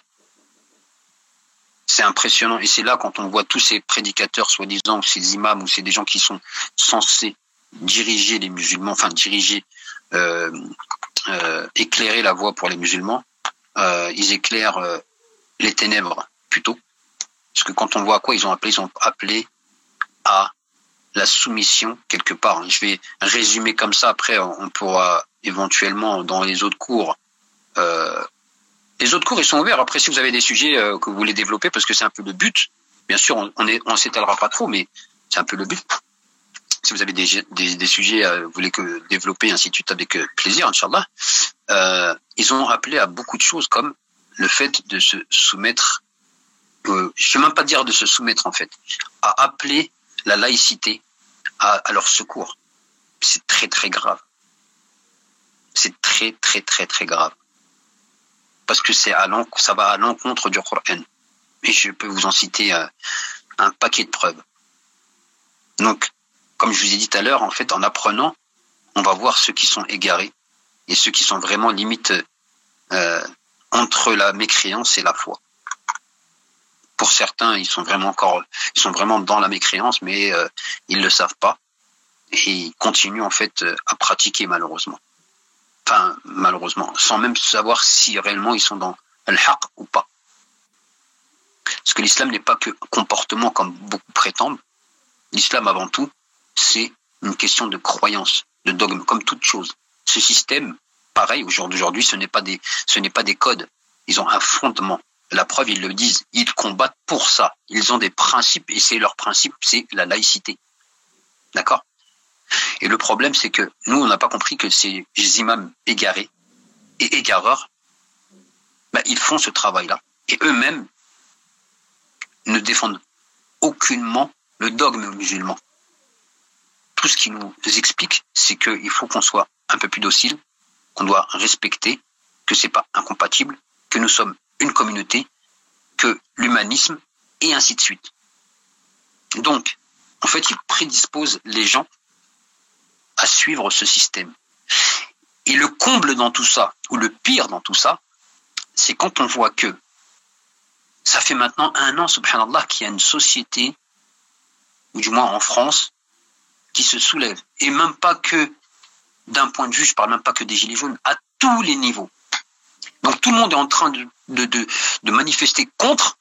C'est impressionnant. Et c'est là, quand on voit tous ces prédicateurs, soi-disant, ou ces imams, ou c'est des gens qui sont censés diriger les musulmans, enfin diriger, euh, euh, éclairer la voie pour les musulmans, euh, ils éclairent euh, les ténèbres plutôt. Parce que quand on voit à quoi ils ont appelé, ils ont appelé à la soumission quelque part. Je vais résumer comme ça, après on pourra éventuellement dans les autres cours. Euh, les autres cours ils sont ouverts. Après si vous avez des sujets euh, que vous voulez développer, parce que c'est un peu le but. Bien sûr on on, est, on s'étalera pas trop, mais c'est un peu le but. Si vous avez des, des, des sujets, euh, vous voulez que développer, ainsi de suite, avec euh, plaisir, Inch'Allah. Euh, ils ont appelé à beaucoup de choses, comme le fait de se soumettre, euh, je ne veux même pas dire de se soumettre en fait, à appeler la laïcité à, à leur secours. C'est très très grave. C'est très très très très grave. Parce que c'est à ça va à l'encontre du Coran. Et je peux vous en citer euh, un paquet de preuves. Donc, comme je vous ai dit tout à l'heure, en fait, en apprenant, on va voir ceux qui sont égarés et ceux qui sont vraiment limite euh, entre la mécréance et la foi. Pour certains, ils sont vraiment encore, ils sont vraiment dans la mécréance, mais euh, ils le savent pas et ils continuent en fait à pratiquer malheureusement. Enfin, malheureusement, sans même savoir si réellement ils sont dans al-haq ou pas. Parce que l'islam n'est pas que comportement comme beaucoup prétendent. L'islam avant tout, c'est une question de croyance, de dogme, comme toute chose. Ce système, pareil, au jour d'aujourd'hui, ce n'est pas des, ce n'est pas des codes. Ils ont un fondement. La preuve, ils le disent. Ils combattent pour ça. Ils ont des principes et c'est leur principe, c'est la laïcité. D'accord? Et le problème, c'est que nous, on n'a pas compris que ces imams égarés et égareurs, ben, ils font ce travail-là. Et eux-mêmes ne défendent aucunement le dogme musulman. Tout ce qu'ils nous expliquent, c'est qu'il faut qu'on soit un peu plus docile, qu'on doit respecter, que c'est pas incompatible, que nous sommes une communauté, que l'humanisme, et ainsi de suite. Donc, en fait, ils prédisposent les gens à suivre ce système. Et le comble dans tout ça, ou le pire dans tout ça, c'est quand on voit que ça fait maintenant un an, subhanallah, qu'il y a une société, ou du moins en France, qui se soulève. Et même pas que d'un point de vue, je parle même pas que des gilets jaunes, à tous les niveaux. Donc tout le monde est en train de, de, de, de manifester contre,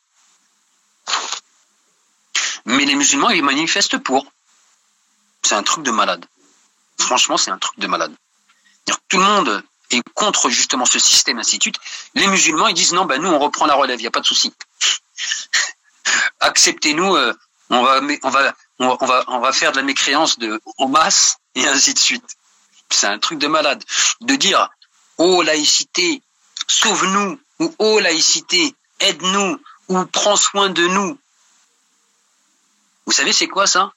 mais les musulmans, ils manifestent pour. C'est un truc de malade. Franchement, c'est un truc de malade. Tout le monde est contre justement ce système, ainsi de suite. Les musulmans, ils disent non, ben nous, on reprend la relève, il n'y a pas de souci. Acceptez-nous, euh, on va, on va, on va, on va, on va faire de la mécréance de, en masse, et ainsi de suite. C'est un truc de malade. De dire, oh laïcité, sauve-nous, ou oh laïcité, aide-nous, ou prends soin de nous. Vous savez c'est quoi ça?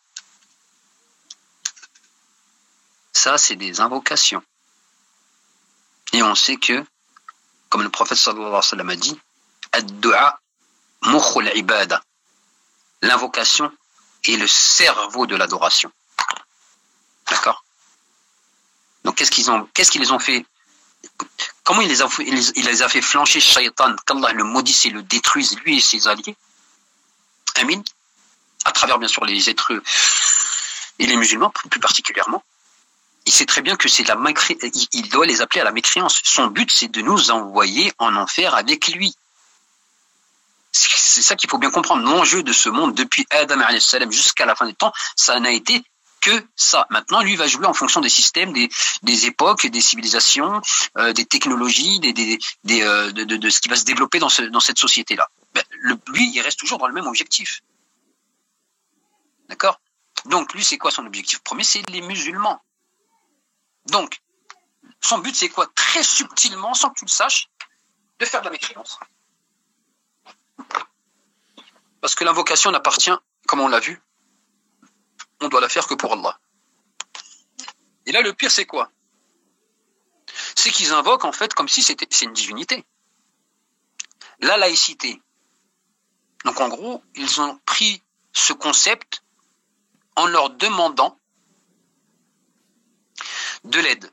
Ça, c'est des invocations. Et on sait que, comme le prophète sallallahu alayhi wa sallam a dit, ad-du'a mukhul ibada. L'invocation est le cerveau de l'adoration. D'accord? Donc qu'est-ce qu'ils ont, qu'est-ce qu'ils les ont fait? Comment il les a fait, il les, il les a fait flancher Shaitan, qu'Allah le maudisse et le détruise, lui et ses alliés? Amin. À travers bien sûr les êtres et les musulmans plus particulièrement. il sait très bien que c'est la mécré... il doit les appeler à la mécréance. Son but, c'est de nous envoyer en enfer avec lui. C'est ça qu'il faut bien comprendre. L'enjeu de ce monde, depuis Adam alayhi salam jusqu'à la fin des temps, ça n'a été que ça. Maintenant, lui va jouer en fonction des systèmes, des, des époques, des civilisations, euh, des technologies, des, des, des, euh, de, de, de ce qui va se développer dans, ce, dans cette société-là. Ben, le, lui, il reste toujours dans le même objectif. D'accord? Donc, lui, c'est quoi son objectif premier? C'est les musulmans. Donc, son but, c'est quoi? Très subtilement, sans que tu le saches, de faire de la mécréance. Parce que l'invocation n'appartient, comme on l'a vu, on doit la faire que pour Allah. Et là, le pire, c'est quoi? C'est qu'ils invoquent, en fait, comme si c'était c'est une divinité. La laïcité. Donc, en gros, ils ont pris ce concept en leur demandant de l'aide.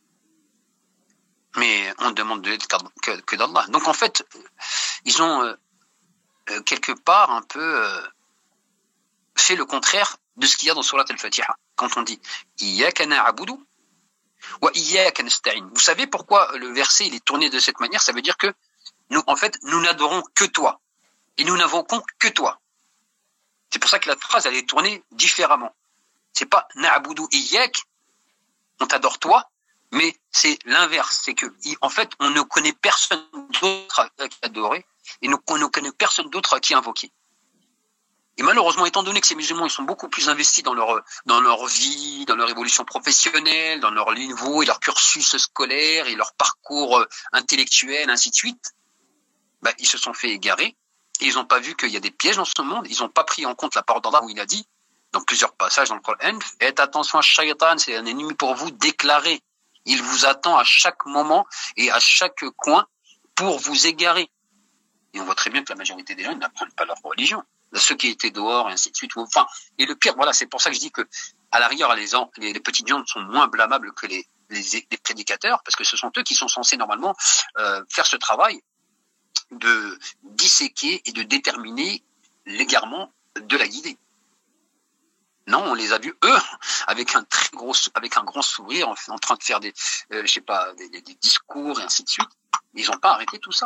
Mais on demande de l'aide que, que d'Allah. Donc, en fait, ils ont euh, quelque part un peu euh, fait le contraire de ce qu'il y a dans Surat al-Fatiha. Quand on dit « Iyyaka na'budu wa iyyaka nasta'in ». Vous savez pourquoi le verset il est tourné de cette manière? Ça veut dire que nous, en fait, nous n'adorons que toi. Et nous n'invoquons que toi. C'est pour ça que la phrase, elle est tournée différemment. C'est pas « Na'budu iyyak », on t'adore toi, mais c'est l'inverse. C'est que, en fait, on ne connaît personne d'autre à qui adorer, et on ne connaît personne d'autre à qui invoquer. Et malheureusement, étant donné que ces musulmans, ils sont beaucoup plus investis dans leur, dans leur vie, dans leur évolution professionnelle, dans leur niveau et leur cursus scolaire et leur parcours intellectuel, ainsi de suite, ben, ils se sont fait égarer et ils n'ont pas vu qu'il y a des pièges dans ce monde. Ils n'ont pas pris en compte la parole d'Allah où il a dit, dans plusieurs passages dans le Coran, faites attention à Shaitan, c'est un ennemi pour vous déclaré. Il vous attend à chaque moment et à chaque coin pour vous égarer. Et on voit très bien que la majorité des gens n'apprennent pas leur religion. Ceux qui étaient dehors, et ainsi de suite. Enfin, et le pire, voilà, c'est pour ça que je dis que, à la rigueur, les, les, les petites gens sont moins blâmables que les, les, les prédicateurs, parce que ce sont eux qui sont censés normalement euh, faire ce travail de disséquer et de déterminer l'égarement de la guidée. Non, on les a vus eux avec un très gros, avec un grand sourire, en, en train de faire des, euh, je sais pas, des, des discours et ainsi de suite. Ils n'ont pas arrêté tout ça.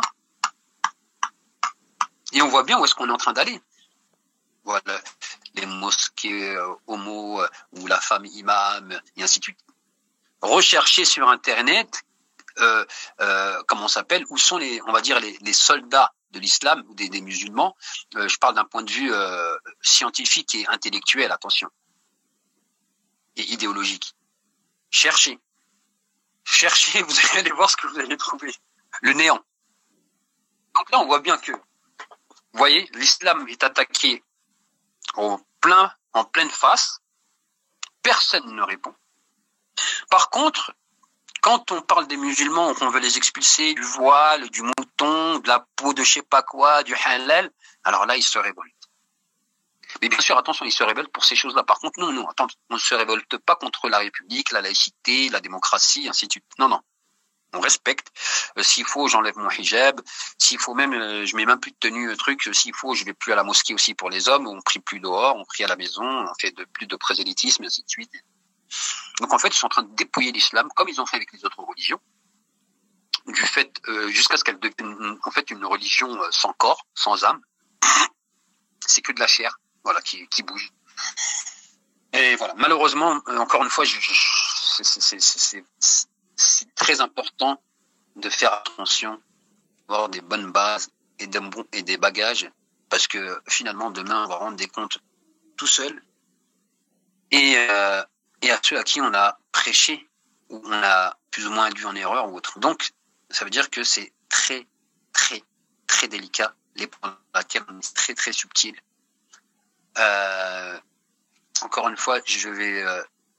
Et on voit bien où est-ce qu'on est en train d'aller. Voilà, les mosquées euh, homo euh, ou la femme imam et ainsi de suite. Recherchez sur Internet, euh, euh, comment on s'appelle, où sont les, on va dire les, les soldats de l'islam ou des, des musulmans. Euh, je parle d'un point de vue euh, scientifique et intellectuel, attention, et idéologique. Cherchez, cherchez, vous allez voir ce que vous allez trouver. Le néant. Donc là, on voit bien que, vous voyez, l'islam est attaqué au plein, en pleine face, personne ne répond. Par contre, quand on parle des musulmans, qu'on veut les expulser du voile, du mouton, de la peau de je sais pas quoi, du halal, alors là, ils se révoltent. Mais bien sûr, attention, ils se révoltent pour ces choses-là. Par contre, non, non, attends, on ne se révolte pas contre la République, la laïcité, la démocratie, ainsi de suite. Non, non. On respecte. Euh, s'il faut, j'enlève mon hijab. S'il faut même, euh, je mets même plus de tenue, euh, truc. S'il faut, je vais plus à la mosquée aussi pour les hommes. On prie plus dehors, on prie à la maison. On fait de, plus de prosélytisme, et ainsi de suite. Donc en fait, ils sont en train de dépouiller l'islam, comme ils ont fait avec les autres religions, du fait euh, jusqu'à ce qu'elle devienne en fait une religion euh, sans corps, sans âme. C'est que de la chair, voilà, qui, qui bouge. Et voilà. Malheureusement, euh, encore une fois, je, je, c'est, c'est, c'est, c'est c'est très important de faire attention, d'avoir des bonnes bases et des, bons, et des bagages, parce que finalement, demain, on va rendre des comptes tout seul. Et, euh, et à ceux à qui on a prêché, ou on a plus ou moins induit en erreur ou autre. Donc, ça veut dire que c'est très, très, très délicat, les points dans lesquels on est très, très subtil. Euh, encore une fois, je vais... Euh,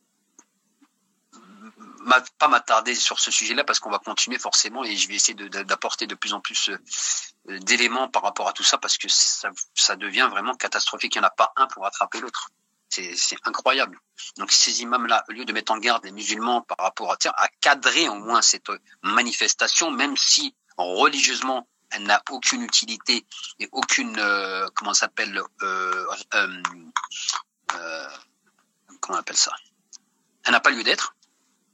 pas m'attarder sur ce sujet-là parce qu'on va continuer forcément et je vais essayer de, de, d'apporter de plus en plus euh, d'éléments par rapport à tout ça parce que ça, ça devient vraiment catastrophique. Il n'y en a pas un pour attraper l'autre. C'est, c'est incroyable. Donc ces imams-là, au lieu de mettre en garde les musulmans par rapport à, tiens, à cadrer au moins cette manifestation, même si religieusement elle n'a aucune utilité et aucune, euh, comment ça s'appelle, euh, euh, euh, comment on appelle ça, elle n'a pas lieu d'être.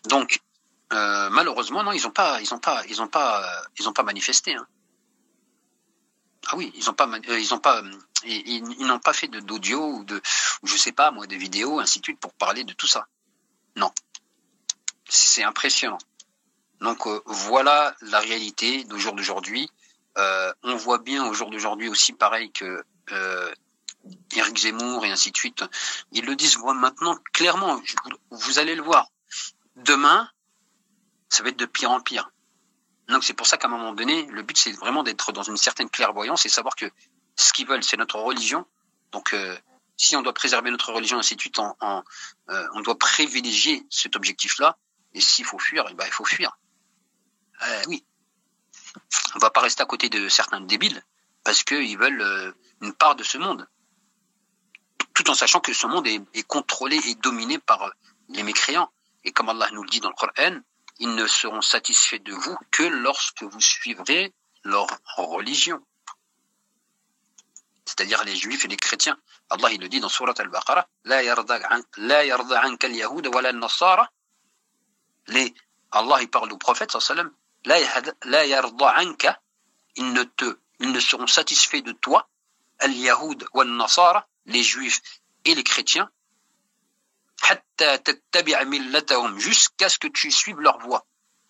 Donc, euh, malheureusement, non, ils n'ont pas, ils ont pas, ils ont pas, euh, ils ont pas manifesté. Hein. Ah oui, ils n'ont pas, euh, ils ont pas, ils, ils, ils n'ont pas fait de d'audio ou de, ou je sais pas moi, de vidéos, ainsi de suite, pour parler de tout ça. Non, c'est impressionnant. Donc euh, voilà la réalité du jour d'aujourd'hui. Euh, on voit bien au jour d'aujourd'hui aussi pareil que euh, Éric Zemmour et ainsi de suite. Ils le disent maintenant clairement. Vous, vous allez le voir. Demain, ça va être de pire en pire. Donc c'est pour ça qu'à un moment donné, le but c'est vraiment d'être dans une certaine clairvoyance et savoir que ce qu'ils veulent, c'est notre religion. Donc euh, si on doit préserver notre religion, ainsi de suite, en, en, euh, on doit privilégier cet objectif-là. Et s'il faut fuir, eh ben, il faut fuir. Euh, oui. On va pas rester à côté de certains débiles parce qu'ils veulent euh, une part de ce monde. Tout en sachant que ce monde est, est contrôlé et dominé par euh, les mécréants. Et comme Allah nous le dit dans le Coran, ils ne seront satisfaits de vous que lorsque vous suivrez leur religion. C'est-à-dire les juifs et les chrétiens. Allah il le dit dans Surat Al-Baqarah, La yarda anka al-yahuda wa la nasara. Les Allah il parle au prophète sallallahu alayhi wa sallam, La yarda anka, ils ne te ils ne seront satisfaits de toi, al-yahoud wa nasara, les juifs et les chrétiens, hatta tattabi'a millatahum, jusqu'à ce que tu suives leur voie.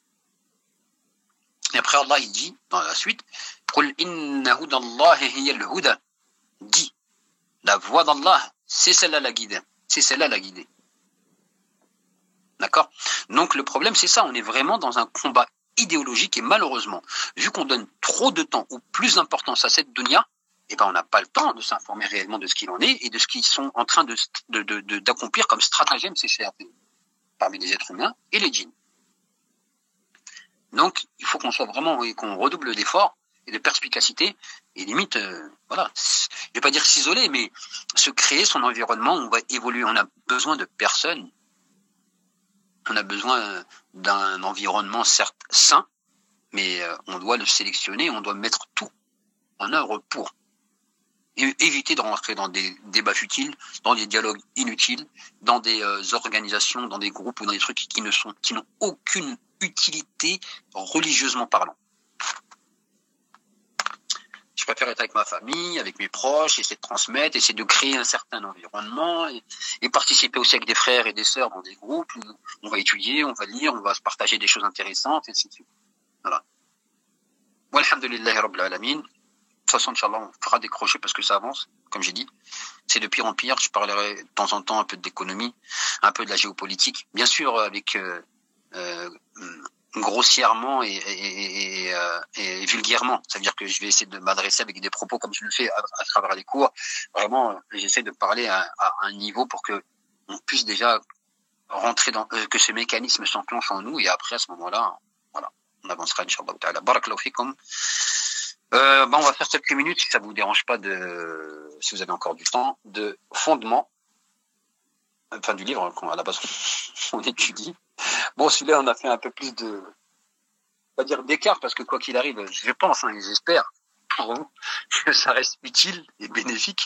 Et après Allah il dit dans la suite, Qul inna hudallahi hiya al-huda. Dit, la voie d'Allah, c'est celle-là la guide. C'est celle-là la guidée. D'accord? Donc le problème c'est ça, on est vraiment dans un combat idéologique et malheureusement, vu qu'on donne trop de temps ou plus d'importance à cette dunya, eh ben on n'a pas le temps de s'informer réellement de ce qu'il en est et de ce qu'ils sont en train de, de, de, de, d'accomplir comme stratagème C C R T parmi les êtres humains et les djinns. Donc il faut qu'on soit vraiment et qu'on redouble d'efforts et de perspicacité et limite, euh, voilà, je vais pas dire s'isoler, mais se créer son environnement, on va évoluer, on a besoin de personnes, on a besoin d'un environnement certes sain, mais euh, on doit le sélectionner, on doit mettre tout en œuvre pour et éviter de rentrer dans des débats futiles, dans des dialogues inutiles, dans des euh, organisations, dans des groupes ou dans des trucs qui ne sont, qui n'ont aucune utilité religieusement parlant. Je préfère être avec ma famille, avec mes proches, essayer de transmettre, essayer de créer un certain environnement et, et participer aussi avec des frères et des sœurs dans des groupes où on va étudier, on va lire, on va se partager des choses intéressantes, et ainsi de suite. Voilà. Walhamdulillahi Rabbil Alamin. De toute façon, Inch'Allah, on fera décrocher parce que ça avance, comme j'ai dit. C'est de pire en pire. Je parlerai de temps en temps un peu d'économie, un peu de la géopolitique. Bien sûr, avec euh, euh, grossièrement et, et, et, euh, et vulgairement. Ça veut dire que je vais essayer de m'adresser avec des propos comme je le fais à, à travers les cours. Vraiment, j'essaie de parler à, à un niveau pour que on puisse déjà rentrer dans euh, que ce mécanisme s'enclenche en nous et après à ce moment-là, voilà, on avancera Inch'Allah ta'ala. Barakallahu fikum. Euh, ben on va faire quelques minutes si ça vous dérange pas de, si vous avez encore du temps, de fondement, enfin du livre à la base on étudie. Bon, celui-là on a fait un peu plus de, on va dire d'écart parce que quoi qu'il arrive, je pense, hein, et j'espère pour vous que ça reste utile et bénéfique.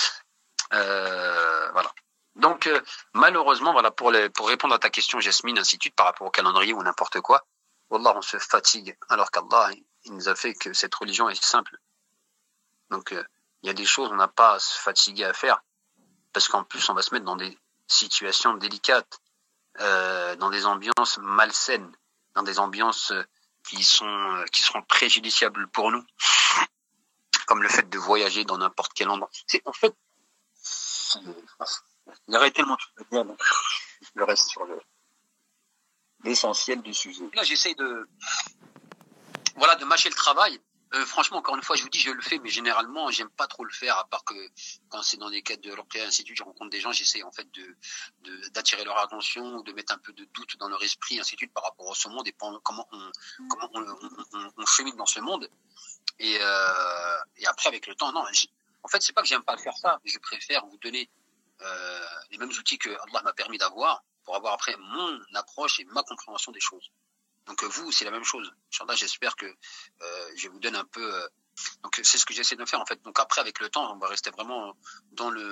Euh, voilà. Donc euh, malheureusement, voilà pour les, pour répondre à ta question, Jasmine, ainsi de suite, par rapport au calendrier ou n'importe quoi. Wallah, on se fatigue alors qu'Allah il nous a fait que cette religion est simple. Donc, euh, il y a des choses on n'a pas à se fatiguer à faire, parce qu'en plus, on va se mettre dans des situations délicates, euh, dans des ambiances malsaines, dans des ambiances qui sont euh, qui seront préjudiciables pour nous, comme le fait de voyager dans n'importe quel endroit. C'est en fait, il y aurait tellement de bien, donc je reste sur le l'essentiel du sujet. Là, j'essaye de Voilà, de mâcher le travail. Euh, franchement, encore une fois, je vous dis, je le fais, mais généralement, j'aime pas trop le faire, à part que quand c'est dans des cadres de l'Orpea Institute, je rencontre des gens, j'essaie en fait de, de d'attirer leur attention, de mettre un peu de doute dans leur esprit, ainsi de suite, par rapport à ce monde et comment on comment on, on, on, on chemine dans ce monde. Et, euh, et après, avec le temps, non. En fait, c'est pas que j'aime pas faire ça, mais je préfère vous donner euh, les mêmes outils que Allah m'a permis d'avoir pour avoir après mon approche et ma compréhension des choses. Donc vous, c'est la même chose. Inch'Allah, j'espère que euh, je vous donne un peu... Euh, donc c'est ce que j'essaie de faire en fait. Donc après, avec le temps, on va rester vraiment dans le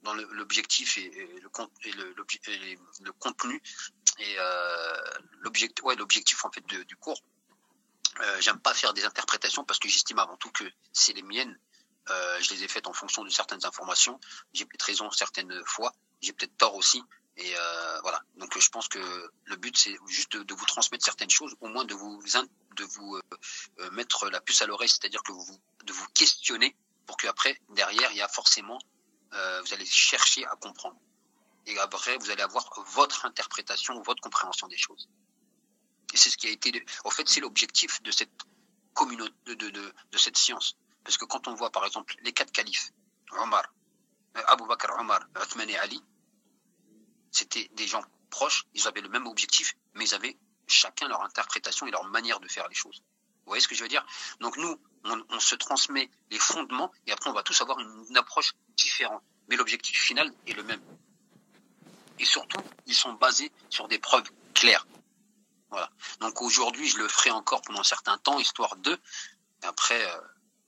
dans le, l'objectif et, et, le, et, le, et le contenu et euh, l'objectif, ouais, l'objectif en fait de, du cours. Euh, j'aime pas faire des interprétations parce que j'estime avant tout que c'est les miennes. Euh, je les ai faites en fonction de certaines informations. J'ai peut-être raison certaines fois, j'ai peut-être tort aussi. Et euh, voilà. Donc je pense que le but c'est juste de, de vous transmettre certaines choses, au moins de vous de vous euh, mettre la puce à l'oreille, c'est-à-dire que vous de vous questionner pour qu'après derrière il y a forcément euh, vous allez chercher à comprendre. Et après vous allez avoir votre interprétation, votre compréhension des choses. Et c'est ce qui a été, en fait, c'est l'objectif de cette communauté, de, de, de, de cette science. Parce que quand on voit, par exemple, les quatre califes, Omar, Abu Bakr, Omar, Othman et Ali, c'était des gens proches, ils avaient le même objectif, mais ils avaient chacun leur interprétation et leur manière de faire les choses. Vous voyez ce que je veux dire? Donc nous, on, on se transmet les fondements et après on va tous avoir une, une approche différente. Mais l'objectif final est le même. Et surtout, ils sont basés sur des preuves claires. Voilà. Donc aujourd'hui, je le ferai encore pendant un certain temps, histoire de. Après, euh,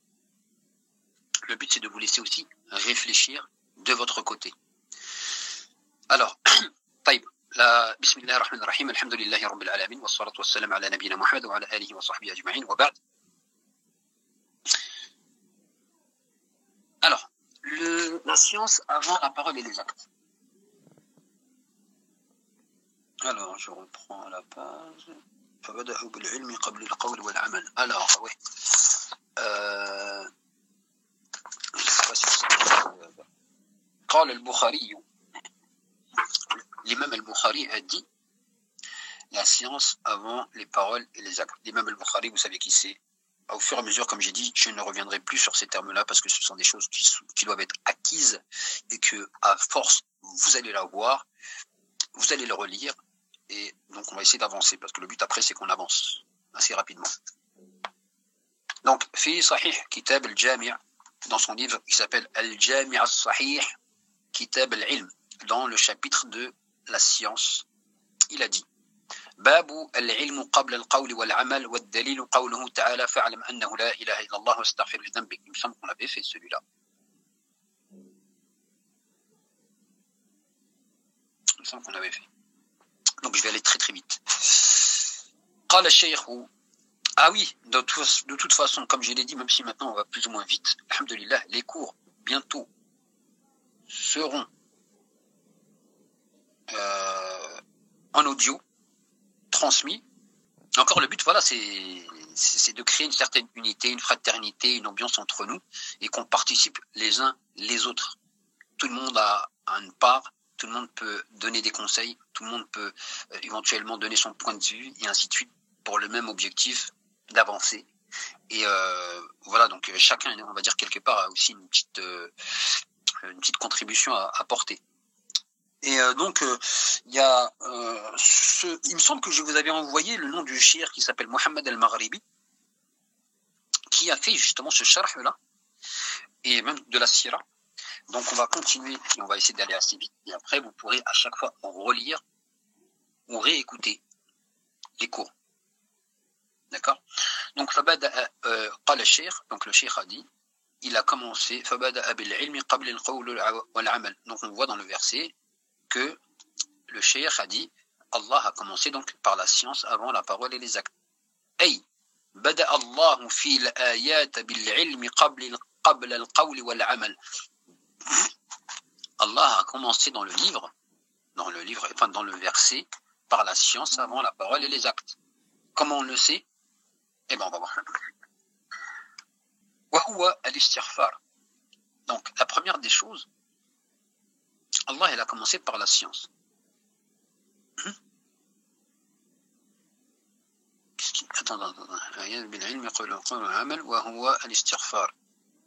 le but c'est de vous laisser aussi réfléchir de votre côté. Alors, طيب, la Bismillah ar-Rahman ar-Rahim, alhamdulillahi rabbil alamin, wa salatu wa salam ala nabina Muhammad wa ala alihi wa sahbihi ajma'in, wa ba'd. Alors, le, la science avant la parole et les actes. Alors, je reprends la page. فبدأوا بالعلم قبل القول والعمل. Alors, oui. Euh... قال البخاري. L'imam al-Bukhari a dit la science avant les paroles et les actes. L'imam al-Bukhari, vous savez qui c'est. Au fur et à mesure, comme j'ai dit, je ne reviendrai plus sur ces termes-là parce que ce sont des choses qui, qui doivent être acquises et que, à force, vous allez la voir, vous allez le relire. Et donc, on va essayer d'avancer parce que le but après, c'est qu'on avance assez rapidement. Donc, fi Sahih Kitab al-Jami' dans son livre qui s'appelle Al-Jami' al-Sahih Kitab al-Ilm, dans le chapitre de la science, il a dit باب العلم قبل القول والعمل والدليل قوله تعالى فاعلم أنه لا إله إلا الله واستغفر لذنبك. Il me semble qu'on avait fait celui-là. Il me semble qu'on avait fait. Donc je vais aller très très vite. قال الشيخ. Ah oui, de, tout, de toute façon, comme je l'ai dit, même si maintenant on va plus ou moins vite, alhamdoulilah, les cours bientôt seront euh, en audio, transmis. Encore le but, voilà, c'est, c'est de créer une certaine unité, une fraternité, une ambiance entre nous et qu'on participe les uns les autres. Tout le monde a, a une part. Tout le monde peut donner des conseils, tout le monde peut euh, éventuellement donner son point de vue et ainsi de suite pour le même objectif d'avancer. Et euh, voilà, donc euh, chacun, on va dire quelque part, a aussi une petite, euh, une petite contribution à apporter. Et euh, donc, il euh, y a euh, ce, il me semble que je vous avais envoyé le nom du shir qui s'appelle Mohammed al-Maghribi, qui a fait justement ce sharh-là, et même de la sira. Donc on va continuer et on va essayer d'aller assez vite. Et après, vous pourrez à chaque fois relire ou réécouter les cours. D'accord? Donc, فبدأ قال الشيخ, donc le cheikh a dit, il a commencé فبدأ بالعلم قبل القول والعمل. Donc on voit dans le verset que le cheikh a dit, Allah a commencé donc par la science avant la parole et les actes. أي بدأ الله في الآيات بالعلم قبل قبل القول والعمل. Allah a commencé dans le livre, dans le livre, enfin dans le verset, par la science avant la parole et les actes. Comment on le sait? Eh bien, on va voir. وهو الاستغفار. Donc, la première des choses, Allah, il a commencé par la science. Attends, attends, attends. بالعلم قبل القول والعمل وهو الاستغفار.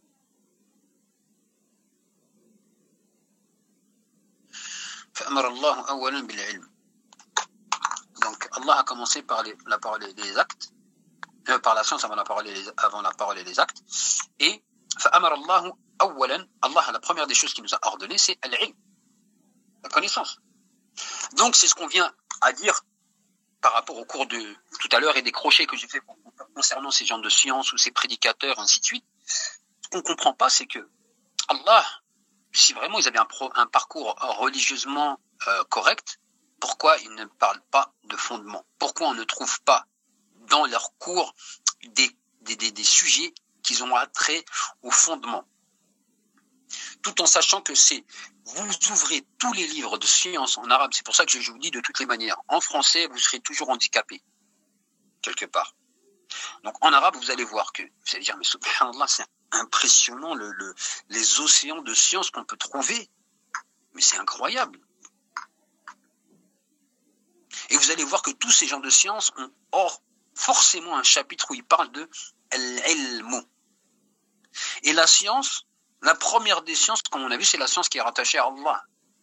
فأمر الله أولا بالعلم. Donc Allah a commencé par les, la parole et les actes, euh, par la science avant la parole et les, avant la parole et les actes. Et فأمر الله أولا, Allah, la première des choses qu'il nous a ordonné, c'est al-ilm, la connaissance. Donc c'est ce qu'on vient à dire par rapport au cours de tout à l'heure et des crochets que j'ai fait concernant ces gens de science ou ces prédicateurs, ainsi de suite. Ce qu'on ne comprend pas, c'est que Allah, si vraiment ils avaient un, pro, un parcours religieusement euh, correct, pourquoi ils ne parlent pas de fondement? Pourquoi on ne trouve pas dans leurs cours des, des, des, des sujets qui ont attrait au fondement? Tout en sachant que c'est, vous ouvrez tous les livres de sciences en arabe, c'est pour ça que je vous dis de toutes les manières, en français, vous serez toujours handicapé, quelque part. Donc en arabe, vous allez voir que, vous allez dire, mais subhanallah, c'est impressionnant le, le, les océans de sciences qu'on peut trouver, mais c'est incroyable. Et vous allez voir que tous ces gens de sciences ont or, forcément un chapitre où ils parlent de al-ilmu. Et la science, la première des sciences, comme on a vu, c'est la science qui est rattachée à Allah.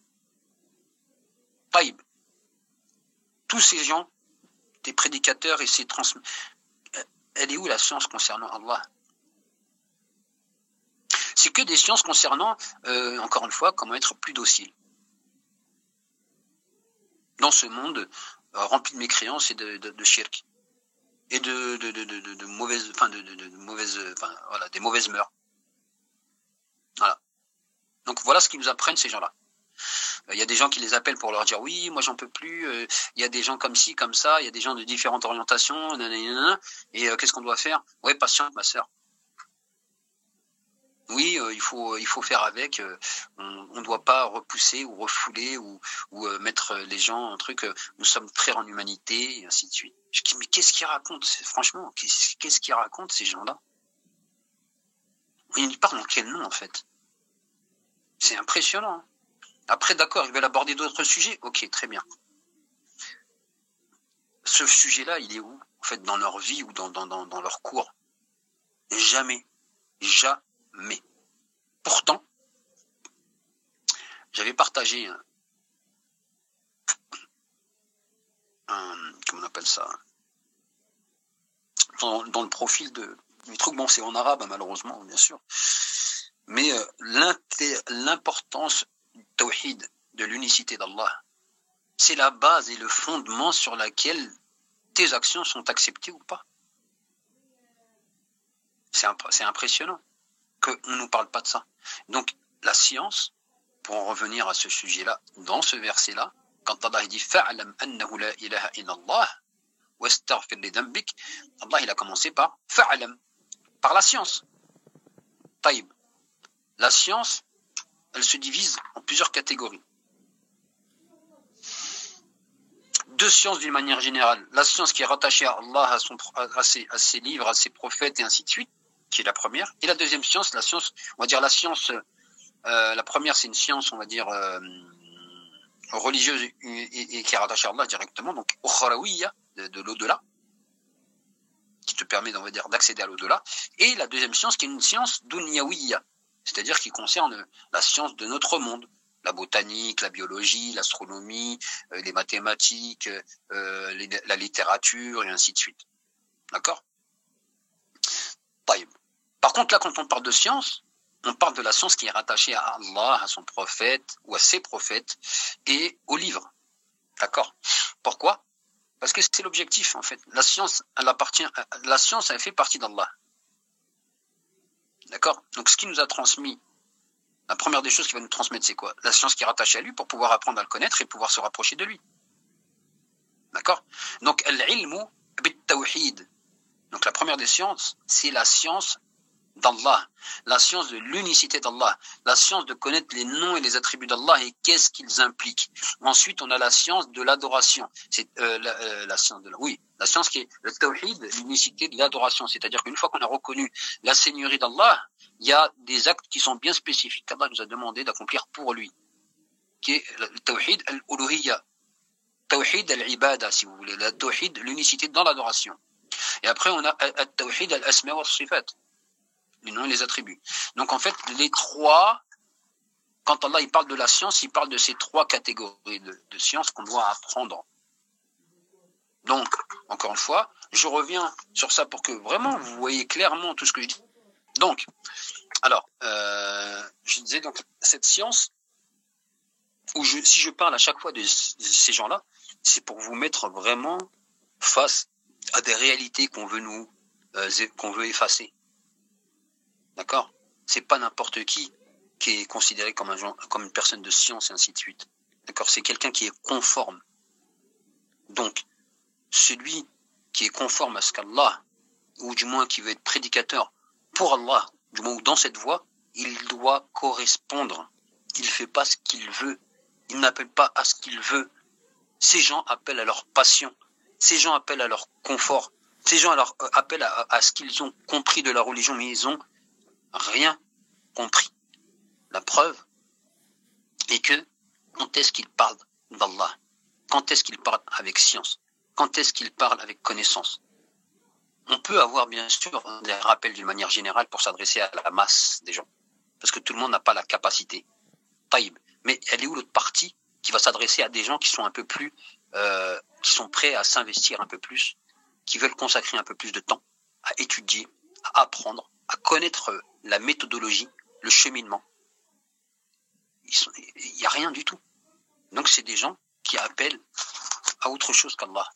Taïb. Tous ces gens, des prédicateurs et ces transmis, elle est où la science concernant Allah? C'est que des sciences concernant, euh, encore une fois, comment être plus docile. Dans ce monde euh, rempli de mécréances et de, de, de shirk. Et de, de, de, de, de, de mauvaises, enfin, de, de, de mauvaises, enfin, voilà, des mauvaises mœurs. Voilà. Donc voilà ce qu'ils nous apprennent ces gens-là. Il y a des gens qui les appellent pour leur dire oui, moi j'en peux plus. Euh, il y a des gens comme ci, comme ça. Il y a des gens de différentes orientations. Nanana, et euh, qu'est-ce qu'on doit faire? Ouais, patiente, ma sœur. Oui, euh, il faut il faut faire avec. Euh, on ne doit pas repousser ou refouler ou, ou euh, mettre les gens en truc. Euh, nous sommes très en humanité et ainsi de suite. Je dis mais qu'est-ce qu'ils racontent? Franchement, qu'est-ce, qu'est-ce qu'ils racontent ces gens-là? Ils parlent en quel nom en fait? C'est impressionnant. Hein. Après, d'accord, ils veulent aborder d'autres sujets. Ok, très bien. Ce sujet-là, il est où? En fait, dans leur vie ou dans, dans, dans, dans leur cours? Jamais. Jamais. Pourtant, j'avais partagé un, un comment on appelle ça? Dans, dans le profil de du truc, bon, c'est en arabe, malheureusement, bien sûr. Mais euh, l'importance du tawhid, de l'unicité d'Allah, c'est la base et le fondement sur laquelle tes actions sont acceptées ou pas. C'est, imp- c'est impressionnant qu'on ne nous parle pas de ça. Donc, la science, pour en revenir à ce sujet-là, dans ce verset-là, quand Allah dit « Fa'alam annahu la ilaha illallah wastaghfir li dhanbik », Allah il a commencé par « Fa'alam », par la science. Taïb. La science, elle se divise en plusieurs catégories. Deux sciences d'une manière générale. La science qui est rattachée à Allah, à, son, à, ses, à ses livres, à ses prophètes et ainsi de suite, qui est la première. Et la deuxième science, la science, on va dire la science, euh, la première c'est une science, on va dire, euh, religieuse et, et, et qui est rattachée à Allah directement, donc ukhrawiyya, de, de l'au-delà, qui te permet, on va dire, d'accéder à l'au-delà. Et la deuxième science qui est une science dunyawiyya, c'est-à-dire qui concerne la science de notre monde. La botanique, la biologie, l'astronomie, euh, les mathématiques, euh, les, la littérature et ainsi de suite. D'accord? Par contre, là, quand on parle de science, on parle de la science qui est rattachée à Allah, à son prophète ou à ses prophètes et aux livres. D'accord? Pourquoi? Parce que c'est l'objectif, en fait. La science, elle appartient, la science, elle fait partie d'Allah. D'accord? Donc, ce qui nous a transmis, la première des choses qu'il va nous transmettre, c'est quoi? La science qui est rattachée à lui pour pouvoir apprendre à le connaître et pouvoir se rapprocher de lui. D'accord? Donc, al-ilmu bit-tawhid. Donc, la première des sciences, c'est la science d'Allah, la science de l'unicité d'Allah, la science de connaître les noms et les attributs d'Allah et qu'est-ce qu'ils impliquent. Ensuite, on a la science de l'adoration. C'est euh, la, euh, la science de la, oui, la science qui est le tawhid, l'unicité de l'adoration. C'est-à-dire qu'une fois qu'on a reconnu la seigneurie d'Allah, il y a des actes qui sont bien spécifiques qu'Allah nous a demandé d'accomplir pour lui, qui est le tawhid al-uluhiyya, tawhid al-ibada, si vous voulez, le tawhid, l'unicité dans l'adoration. Et après, on a le tawhid al-asma wa sifat, les noms et les attributs. Donc en fait, les trois, quand Allah il parle de la science, il parle de ces trois catégories de, de sciences qu'on doit apprendre. Donc, encore une fois, je reviens sur ça pour que vraiment vous voyez clairement tout ce que je dis. Donc, alors, euh, je disais donc cette science, où je, si je parle à chaque fois de, de ces gens-là, c'est pour vous mettre vraiment face à des réalités qu'on veut nous, euh, qu'on veut effacer. D'accord? C'est pas n'importe qui qui est considéré comme, un, comme une personne de science et ainsi de suite. D'accord? C'est quelqu'un qui est conforme. Donc, celui qui est conforme à ce qu'Allah, ou du moins qui veut être prédicateur pour Allah, du moins ou dans cette voie, il doit correspondre. Il ne fait pas ce qu'il veut. Il n'appelle pas à ce qu'il veut. Ces gens appellent à leur passion. Ces gens appellent à leur confort. Ces gens alors, euh, appellent à, à ce qu'ils ont compris de la religion, mais ils ont rien compris. La preuve est que quand est-ce qu'ils parlent d'Allah? Quand est-ce qu'ils parlent avec science? Quand est-ce qu'ils parlent avec connaissance? On peut avoir bien sûr des rappels d'une manière générale pour s'adresser à la masse des gens, parce que tout le monde n'a pas la capacité. Taïb. Mais elle est où l'autre partie qui va s'adresser à des gens qui sont un peu plus, euh, qui sont prêts à s'investir un peu plus, qui veulent consacrer un peu plus de temps à étudier, à apprendre, à connaître la méthodologie, le cheminement. Il n'y a rien du tout. Donc c'est des gens qui appellent à autre chose qu'Allah.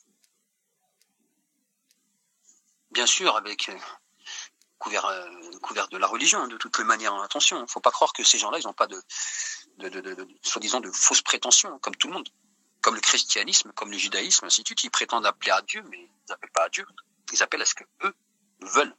Bien sûr, avec euh, couvert, euh, couvert de la religion, de toutes les manières. Attention, il ne faut pas croire que ces gens-là, ils n'ont pas de, de, de, de, de soi-disant de fausses prétentions, comme tout le monde. Comme le christianisme, comme le judaïsme, ainsi de suite. Ils prétendent appeler à Dieu, mais ils n'appellent pas à Dieu. Ils appellent à ce qu'eux veulent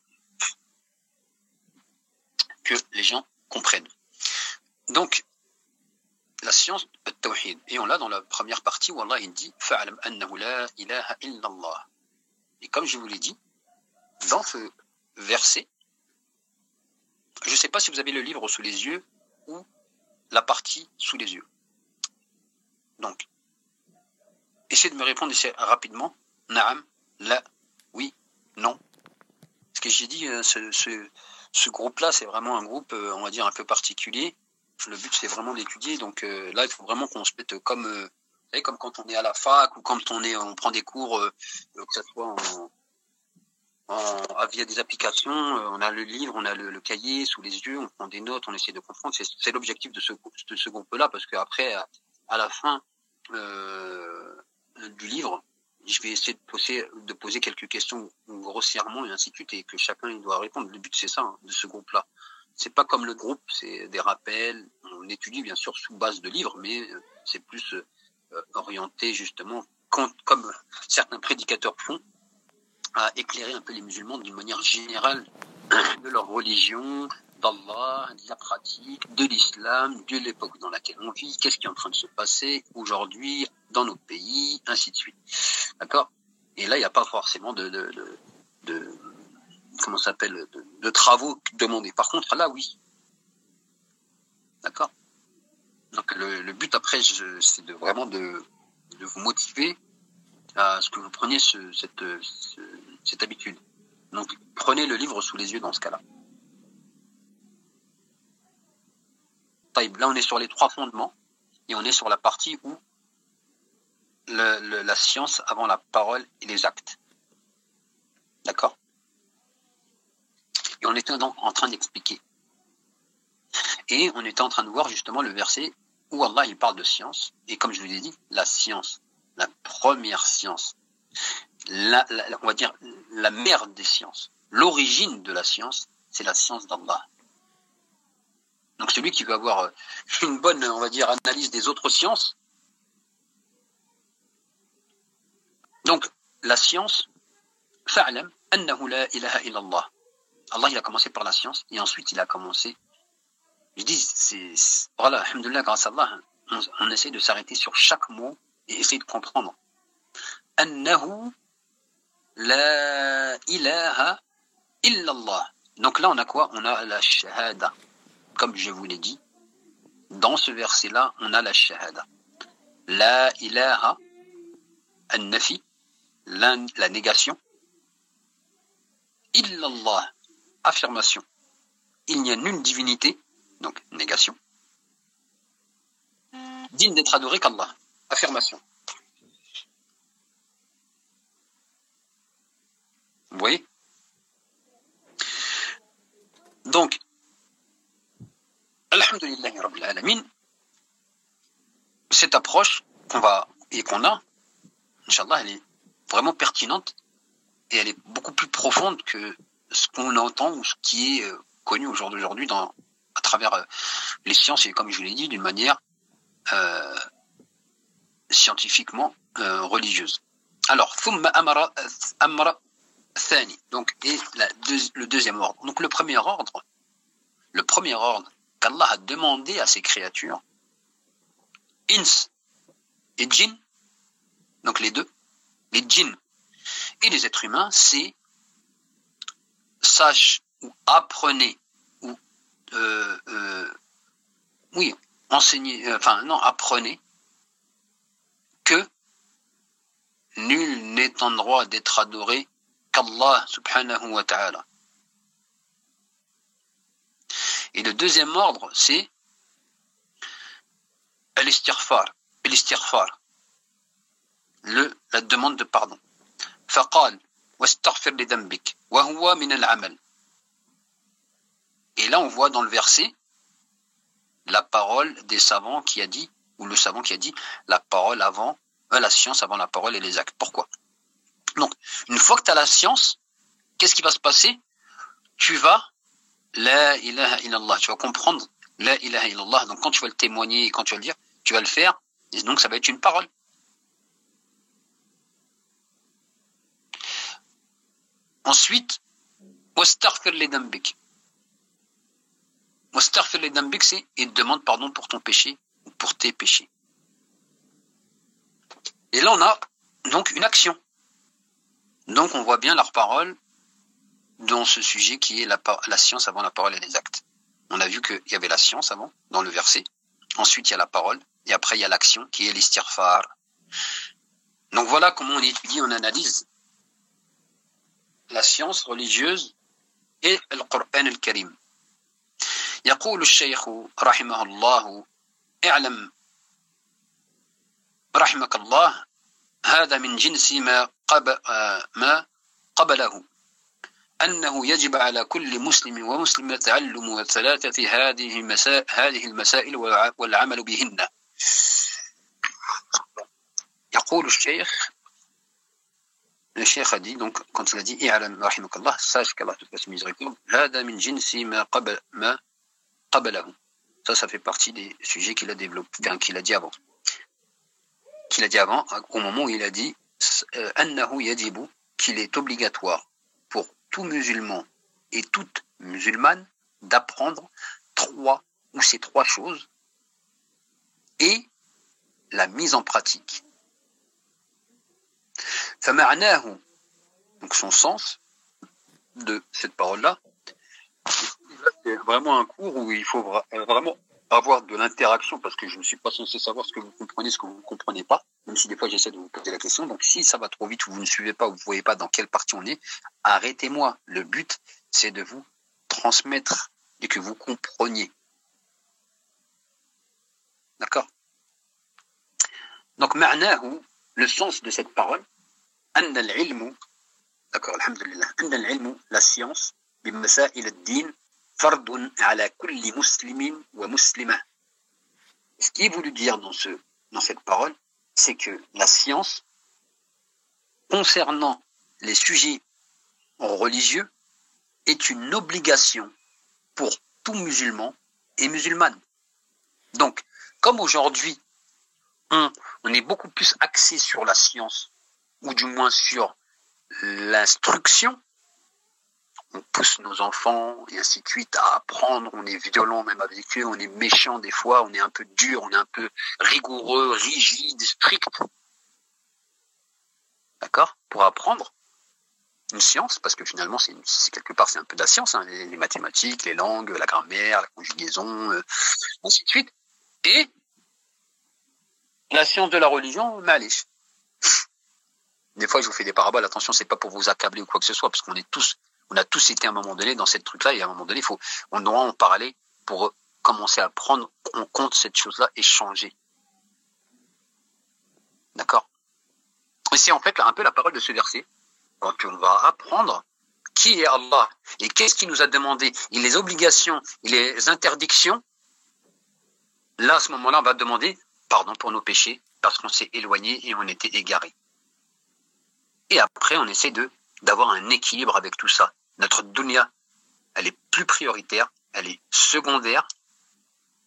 que les gens comprennent. Donc, la science, al-tawhid. Et on l'a dans la première partie où Allah il dit « Fa'alam annahu la ilaha illallah ». Et comme je vous l'ai dit, dans ce verset, je ne sais pas si vous avez le livre sous les yeux ou la partie sous les yeux. Donc, essayez de me répondre rapidement. Naam, la, oui, non. Ce que j'ai dit, ce, ce, ce groupe-là, c'est vraiment un groupe, on va dire, un peu particulier. Le but, c'est vraiment d'étudier. Donc euh, là, il faut vraiment qu'on se mette comme, euh, vous savez, comme quand on est à la fac ou quand on est, on prend des cours, euh, que ce soit en, en, via des applications. Euh, on a le livre, on a le, le cahier sous les yeux, on prend des notes, on essaie de comprendre. C'est, c'est l'objectif de ce, de ce groupe-là, parce qu'après, à, à la fin euh, du livre, je vais essayer de poser, de poser quelques questions grossièrement et ainsi de suite, et que chacun il doit répondre. Le but, c'est ça, hein, de ce groupe-là. C'est pas comme le groupe, c'est des rappels. On étudie bien sûr sous base de livres, mais c'est plus euh, orienté justement, quand, comme certains prédicateurs font, à éclairer un peu les musulmans d'une manière générale de leur religion, d'Allah, de la pratique, de l'islam, de l'époque dans laquelle on vit, qu'est-ce qui est en train de se passer aujourd'hui dans nos pays, ainsi de suite. D'accord? Et là, il n'y a pas forcément de, de, de, de comment ça s'appelle, de, de travaux demandés. Par contre, là, oui. D'accord? Donc, le, le but après, je, c'est de vraiment de, de vous motiver à ce que vous preniez ce, cette, ce, cette habitude. Donc, prenez le livre sous les yeux dans ce cas-là. Là, on est sur les trois fondements et on est sur la partie où le, le, la science avant la parole et les actes. D'accord? Et on était donc en train d'expliquer. Et on était en train de voir justement le verset où Allah il parle de science. Et comme je vous l'ai dit, la science, la première science, la, la, on va dire la mère des sciences, l'origine de la science, c'est la science d'Allah. Donc celui qui veut avoir une bonne, on va dire, analyse des autres sciences. Donc la science, fa'alam annahu la ilaha illallah. Allah, il a commencé par la science et ensuite il a commencé. Je dis, c'est, c'est voilà, alhamdoulilah, grâce à Allah, on, on essaie de s'arrêter sur chaque mot et essayer de comprendre. Annahu la ilaha illallah. Donc là, on a quoi? On a la shahada. Comme je vous l'ai dit, dans ce verset-là, on a la shahada. La ilaha, an-nafi, la, la négation. Illallah, affirmation. Il n'y a nulle divinité, donc négation, digne d'être adoré qu'Allah, affirmation. Vous voyez? Donc, alhamdulillahi rabbil alamin, cette approche qu'on va et qu'on a, Inch'Allah, elle est vraiment pertinente et elle est beaucoup plus profonde que ce qu'on entend ou ce qui est connu au jour d'aujourd'hui dans, à travers les sciences, et comme je vous l'ai dit, d'une manière euh, scientifiquement euh, religieuse. Alors, ثم أمر أمر ثاني. Donc, et la deux, le deuxième ordre. Donc, le premier ordre, le premier ordre qu'Allah a demandé à ses créatures, ins et djinn, donc les deux, les djinns et les êtres humains, c'est sache ou apprenez ou euh, euh, oui, enseignez, euh, enfin non, apprenez que nul n'est en droit d'être adoré qu'Allah subhanahu wa ta'ala. Et le deuxième ordre, c'est al-istighfar, al-istighfar, le la demande de pardon. فقال واستغفر لذنبك وهو من العمل. Et là on voit dans le verset la parole des savants qui a dit, ou le savant qui a dit la parole avant, euh, la science avant la parole et les actes. Pourquoi? Donc une fois que tu as la science, qu'est-ce qui va se passer? Tu vas la ilaha illallah, tu vas comprendre la ilaha illallah. Donc quand tu vas le témoigner et quand tu vas le dire, tu vas le faire, et donc ça va être une parole. Ensuite, wastaghfir li dhanbik. Wastaghfir li dhanbik, c'est et demande pardon pour ton péché ou pour tes péchés. Et là on a donc une action. Donc on voit bien leur parole dans ce sujet qui est la, la science avant la parole et les actes. On a vu qu'il y avait la science avant, dans le verset. Ensuite il y a la parole et après il y a l'action qui est l'istighfar. Donc voilà comment on étudie, on analyse la science religieuse et le Coran al-Karim. يقول الشيخ رحمه الله اعلم رحمك الله هذا من جنس ما قبل ما قبله أنه يجب على كل مسلم ومسلمة تعلم الثلاثة هذه المسائل هذه المسائل والعمل بهن. يقول الشيخ Le cheikh a dit, donc, quand il a dit « I'alam rahimakallah », sache qu'Allah te fasse miséricorde, « Hada min jinsi ma qabalahu ». Ça, ça fait partie des sujets qu'il a développé, enfin, qu'il a dit avant. Qu'il a dit avant, au moment où il a dit « Annahu yadibu », qu'il est obligatoire pour tout musulman et toute musulmane d'apprendre trois ou ces trois choses et la mise en pratique. فمعناه, donc son sens de cette parole-là, c'est vraiment un cours où il faut vraiment avoir de l'interaction, parce que je ne suis pas censé savoir ce que vous comprenez, ce que vous ne comprenez pas, même si des fois j'essaie de vous poser la question. Donc si ça va trop vite ou vous ne suivez pas ou vous ne voyez pas dans quelle partie on est, arrêtez-moi. Le but, c'est de vous transmettre et que vous compreniez. D'accord? Donc معناه, le sens de cette parole, أن العلم, d'accord, alhamdulillah, أن العلم, la science, بمسائل الدين, فرض على كل مسلم ومسلمة. Ce qui est voulu dire dans, ce, dans cette parole, c'est que la science, concernant les sujets religieux, est une obligation pour tout musulman et musulmane. Donc, comme aujourd'hui, on, on est beaucoup plus axé sur la science, ou du moins sur l'instruction, on pousse nos enfants et ainsi de suite à apprendre, on est violent même avec eux, on est méchant des fois, on est un peu dur, on est un peu rigoureux, rigide, strict. D'accord? Pour apprendre une science, parce que finalement, c'est, une, c'est quelque part, c'est un peu de la science, hein, les, les mathématiques, les langues, la grammaire, la conjugaison, euh, ainsi de suite. Et la science de la religion, malish. Des fois, je vous fais des paraboles. Attention, c'est pas pour vous accabler ou quoi que ce soit, parce qu'on est tous, on a tous été à un moment donné dans cette truc-là, et à un moment donné, il faut, on doit en parler pour commencer à prendre en compte cette chose-là et changer. D'accord? Et c'est en fait un peu la parole de ce verset. Quand on va apprendre qui est Allah et qu'est-ce qu'il nous a demandé, et les obligations et les interdictions, là, à ce moment-là, on va demander pardon pour nos péchés, parce qu'on s'est éloigné et on était égaré. Et après, on essaie de d'avoir un équilibre avec tout ça. Notre dunya, elle est plus prioritaire, elle est secondaire,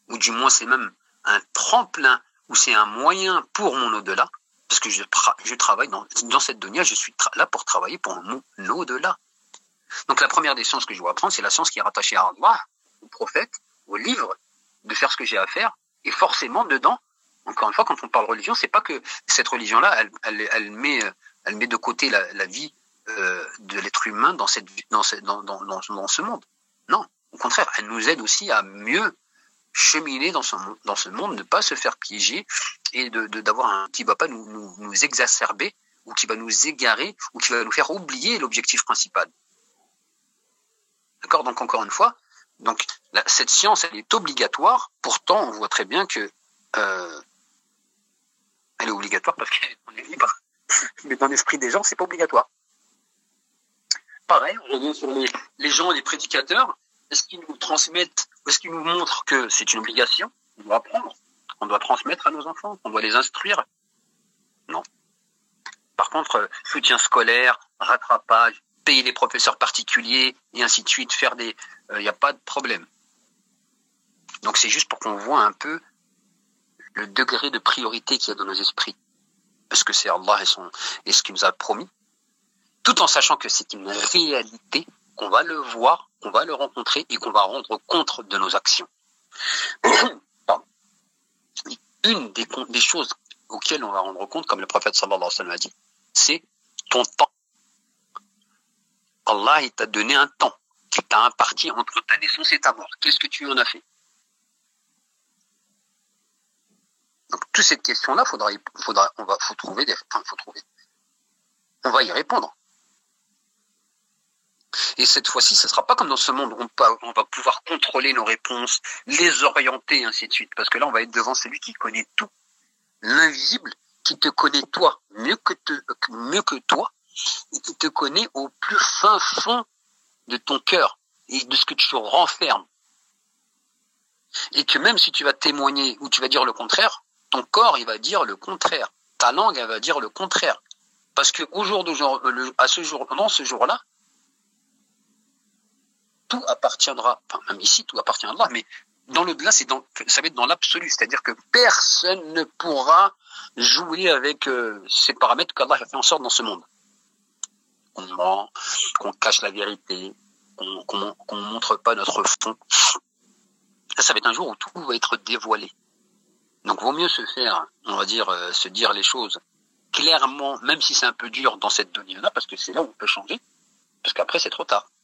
ou du moins c'est même un tremplin, ou c'est un moyen pour mon au-delà, parce que je, je travaille dans, dans cette dunya, je suis là pour travailler pour mon au-delà. Donc la première des sciences que je dois apprendre, c'est la science qui est rattachée à Allah, au prophète, au livre, de faire ce que j'ai à faire, et forcément dedans, encore une fois, quand on parle religion, c'est pas que cette religion-là, elle, elle, elle, met, elle met de côté la, la vie euh, de l'être humain dans, cette, dans, cette, dans, dans, dans, dans ce monde. Non, au contraire, elle nous aide aussi à mieux cheminer dans ce, dans ce monde, ne pas se faire piéger et de, de, d'avoir un qui ne va pas nous, nous, nous exacerber ou qui va nous égarer ou qui va nous faire oublier l'objectif principal. D'accord? Donc encore une fois, donc, la, cette science, elle est obligatoire, pourtant on voit très bien que euh, elle est obligatoire parce qu'on est libre. Mais dans l'esprit des gens, c'est pas obligatoire. Pareil, on revient sur les, les gens, les prédicateurs. Est-ce qu'ils nous transmettent, est-ce qu'ils nous montrent que c'est une obligation? On doit apprendre, on doit transmettre à nos enfants, on doit les instruire. Non. Par contre, soutien scolaire, rattrapage, payer les professeurs particuliers et ainsi de suite, faire des, il euh, n'y a pas de problème. Donc c'est juste pour qu'on voit un peu le degré de priorité qu'il y a dans nos esprits. Est-ce que c'est Allah et, son, et ce qu'il nous a promis, tout en sachant que c'est une réalité, qu'on va le voir, qu'on va le rencontrer et qu'on va rendre compte de nos actions. Pardon. Une des, des choses auxquelles on va rendre compte, comme le prophète sallallahu alayhi wa sallam a dit, c'est ton temps. Allah, il t'a donné un temps qui t'a imparti entre ta naissance et ta mort. Qu'est-ce que tu en as fait? Donc, toute cette question-là, faudra, faudra, on va, faut trouver des, enfin, faut trouver. On va y répondre. Et cette fois-ci, ce ne sera pas comme dans ce monde où on, peut, on va pouvoir contrôler nos réponses, les orienter, et ainsi de suite. Parce que là, on va être devant celui qui connaît tout. L'invisible, qui te connaît toi, mieux que, te, mieux que toi, et qui te connaît au plus fin fond de ton cœur et de ce que tu renfermes. Et que même si tu vas témoigner ou tu vas dire le contraire, ton corps, il va dire le contraire. Ta langue, elle va dire le contraire. Parce que au jour d'aujourd'hui, à ce jour, dans ce jour-là, tout appartiendra, enfin même ici, tout appartient à Allah, mais dans le-delà, c'est dans, ça va être dans l'absolu, c'est-à-dire que personne ne pourra jouer avec euh, ces paramètres qu'Allah a fait en sorte dans ce monde. Qu'on ment, qu'on cache la vérité, qu'on qu'on, qu'on montre pas notre fond. Ça, ça va être un jour où tout va être dévoilé. Donc, vaut mieux se faire, on va dire, euh, se dire les choses clairement, même si c'est un peu dur dans cette dunya-là, parce que c'est là où on peut changer, parce qu'après, c'est trop tard.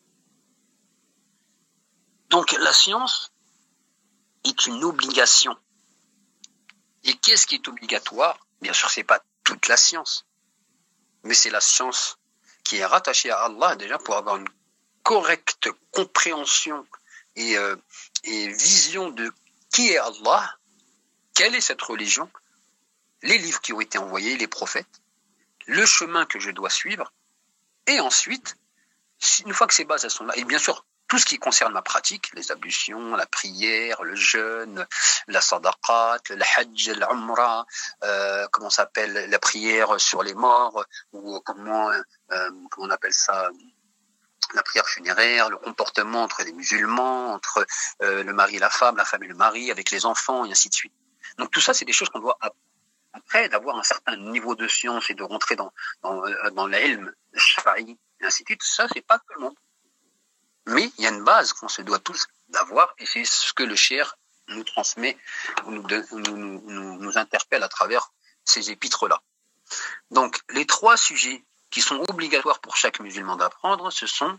Donc, la science est une obligation. Et qu'est-ce qui est obligatoire? Bien sûr, c'est pas toute la science, mais c'est la science qui est rattachée à Allah, déjà, pour avoir une correcte compréhension et, euh, et vision de qui est Allah, quelle est cette religion, les livres qui ont été envoyés, les prophètes, le chemin que je dois suivre, et ensuite, une fois que ces bases elles sont là, et bien sûr, tout ce qui concerne ma pratique, les ablutions, la prière, le jeûne, la sadaqat, le hajj, l'umrah, euh, comment ça s'appelle, la prière sur les morts, ou comment, euh, comment on appelle ça, la prière funéraire, le comportement entre les musulmans, entre euh, le mari et la femme, la femme et le mari, avec les enfants, et ainsi de suite. Donc tout ça, c'est des choses qu'on doit, après d'avoir un certain niveau de science et de rentrer dans, dans, dans l'ilm, le shara'i, et ainsi de suite, ça, c'est pas tout le monde. Mais il y a une base qu'on se doit tous d'avoir, et c'est ce que le cheikh nous transmet, nous, nous, nous, nous interpelle à travers ces épîtres-là. Donc, les trois sujets qui sont obligatoires pour chaque musulman d'apprendre, ce sont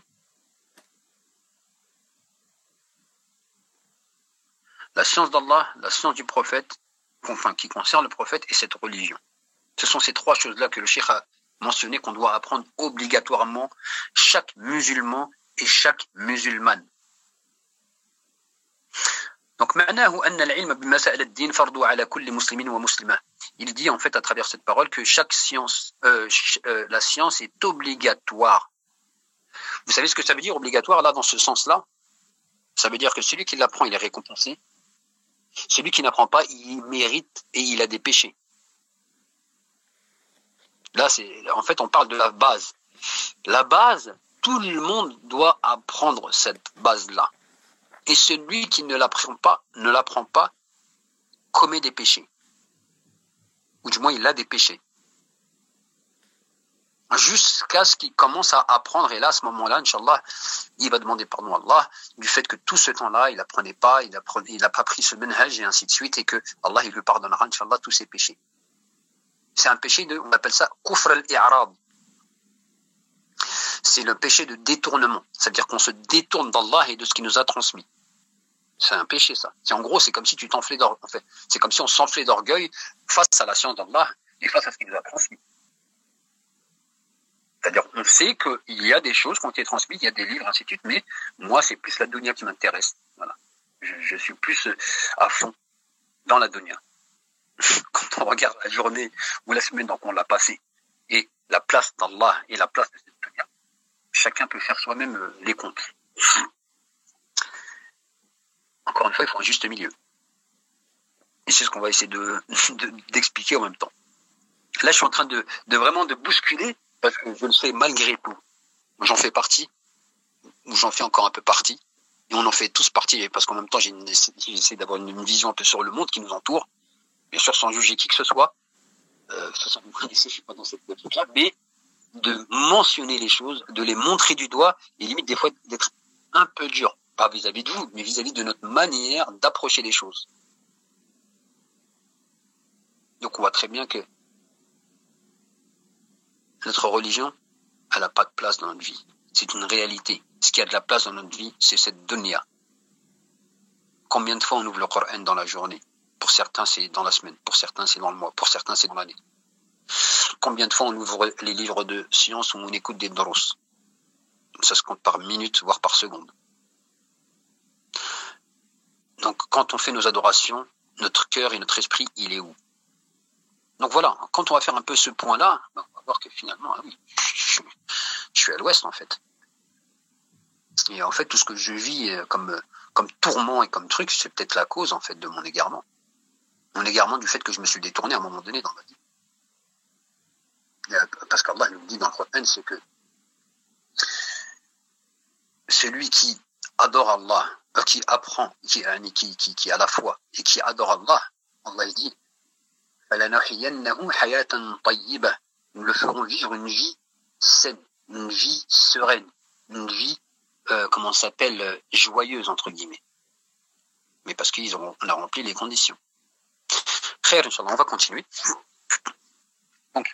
la science d'Allah, la science du prophète, enfin qui concerne le prophète et cette religion. Ce sont ces trois choses-là que le cheikh a mentionné qu'on doit apprendre obligatoirement chaque musulman et chaque musulmane. Donc, il dit en fait à travers cette parole que chaque science, euh, euh, la science est obligatoire. Vous savez ce que ça veut dire obligatoire là dans ce sens-là? Ça veut dire que celui qui l'apprend, il est récompensé. Celui qui n'apprend pas, il mérite et il a des péchés. Là, c'est, en fait, on parle de la base. La base, tout le monde doit apprendre cette base-là. et celui qui ne l'apprend pas, ne l'apprend pas, commet des péchés. Ou du moins, il a des péchés. Jusqu'à ce qu'il commence à apprendre, et là, à ce moment-là, Inch'Allah, il va demander pardon à Allah du fait que tout ce temps-là, il apprenait pas, il apprenait, il n'a pas pris ce manhaj et ainsi de suite, et que Allah, il lui pardonnera, Inch'Allah, tous ses péchés. C'est un péché de, on appelle ça kufr al-i'rad. C'est le péché de détournement. C'est-à-dire qu'on se détourne d'Allah et de ce qu'il nous a transmis. C'est un péché, ça. C'est, en gros, c'est comme si tu t'enflais d'orgueil. En fait, c'est comme si on s'enflait d'orgueil face à la science d'Allah et face à ce qu'il nous a transmis. C'est-à-dire, on sait qu'il y a des choses qui ont été transmises, il y a des livres, ainsi de suite, mais moi, c'est plus la dunya qui m'intéresse. Voilà. Je, je suis plus à fond dans la dunya. Quand on regarde la journée ou la semaine dont on l'a passée et la place d'Allah et la place de cette dunya, chacun peut faire soi-même les comptes. Encore une fois, il faut un juste milieu. Et c'est ce qu'on va essayer de, de, d'expliquer en même temps. Là, je suis en train de, de vraiment de bousculer, parce que je le sais malgré tout. J'en fais partie, ou j'en fais encore un peu partie, et on en fait tous partie, parce qu'en même temps, j'ai une, j'essaie d'avoir une, une vision un peu sur le monde qui nous entoure, bien sûr sans juger qui que ce soit, euh, de toute façon, vous connaissez, je suis pas dans cette logique-là, mais de mentionner les choses, de les montrer du doigt, et limite des fois d'être un peu dur, pas vis-à-vis de vous, mais vis-à-vis de notre manière d'approcher les choses. Donc on voit très bien que notre religion, elle n'a pas de place dans notre vie. C'est une réalité. Ce qui a de la place dans notre vie, c'est cette dunya. Combien de fois on ouvre le Coran dans la journée? Pour certains, c'est dans la semaine. Pour certains, c'est dans le mois. Pour certains, c'est dans l'année. Combien de fois on ouvre les livres de science où on écoute des drous? Ça se compte par minute, voire par seconde. Donc, quand on fait nos adorations, notre cœur et notre esprit, il est où? Donc voilà, quand on va faire un peu ce point-là, on va voir que finalement, ah oui, je, je suis à l'ouest en fait. Et en fait, tout ce que je vis comme, comme tourment et comme truc, c'est peut-être la cause en fait de mon égarement. Mon égarement du fait que je me suis détourné à un moment donné dans ma vie. Parce qu'Allah nous dit dans le Coran, c'est que celui qui adore Allah, qui apprend, qui, qui, qui, qui a la foi et qui adore Allah, Allah il dit nous le ferons vivre une vie saine, une vie sereine, une vie, euh, comment ça s'appelle, euh, joyeuse, entre guillemets. Mais parce qu'ils auront, on a rempli les conditions. Frère, Inch'Allah, on va continuer. Donc,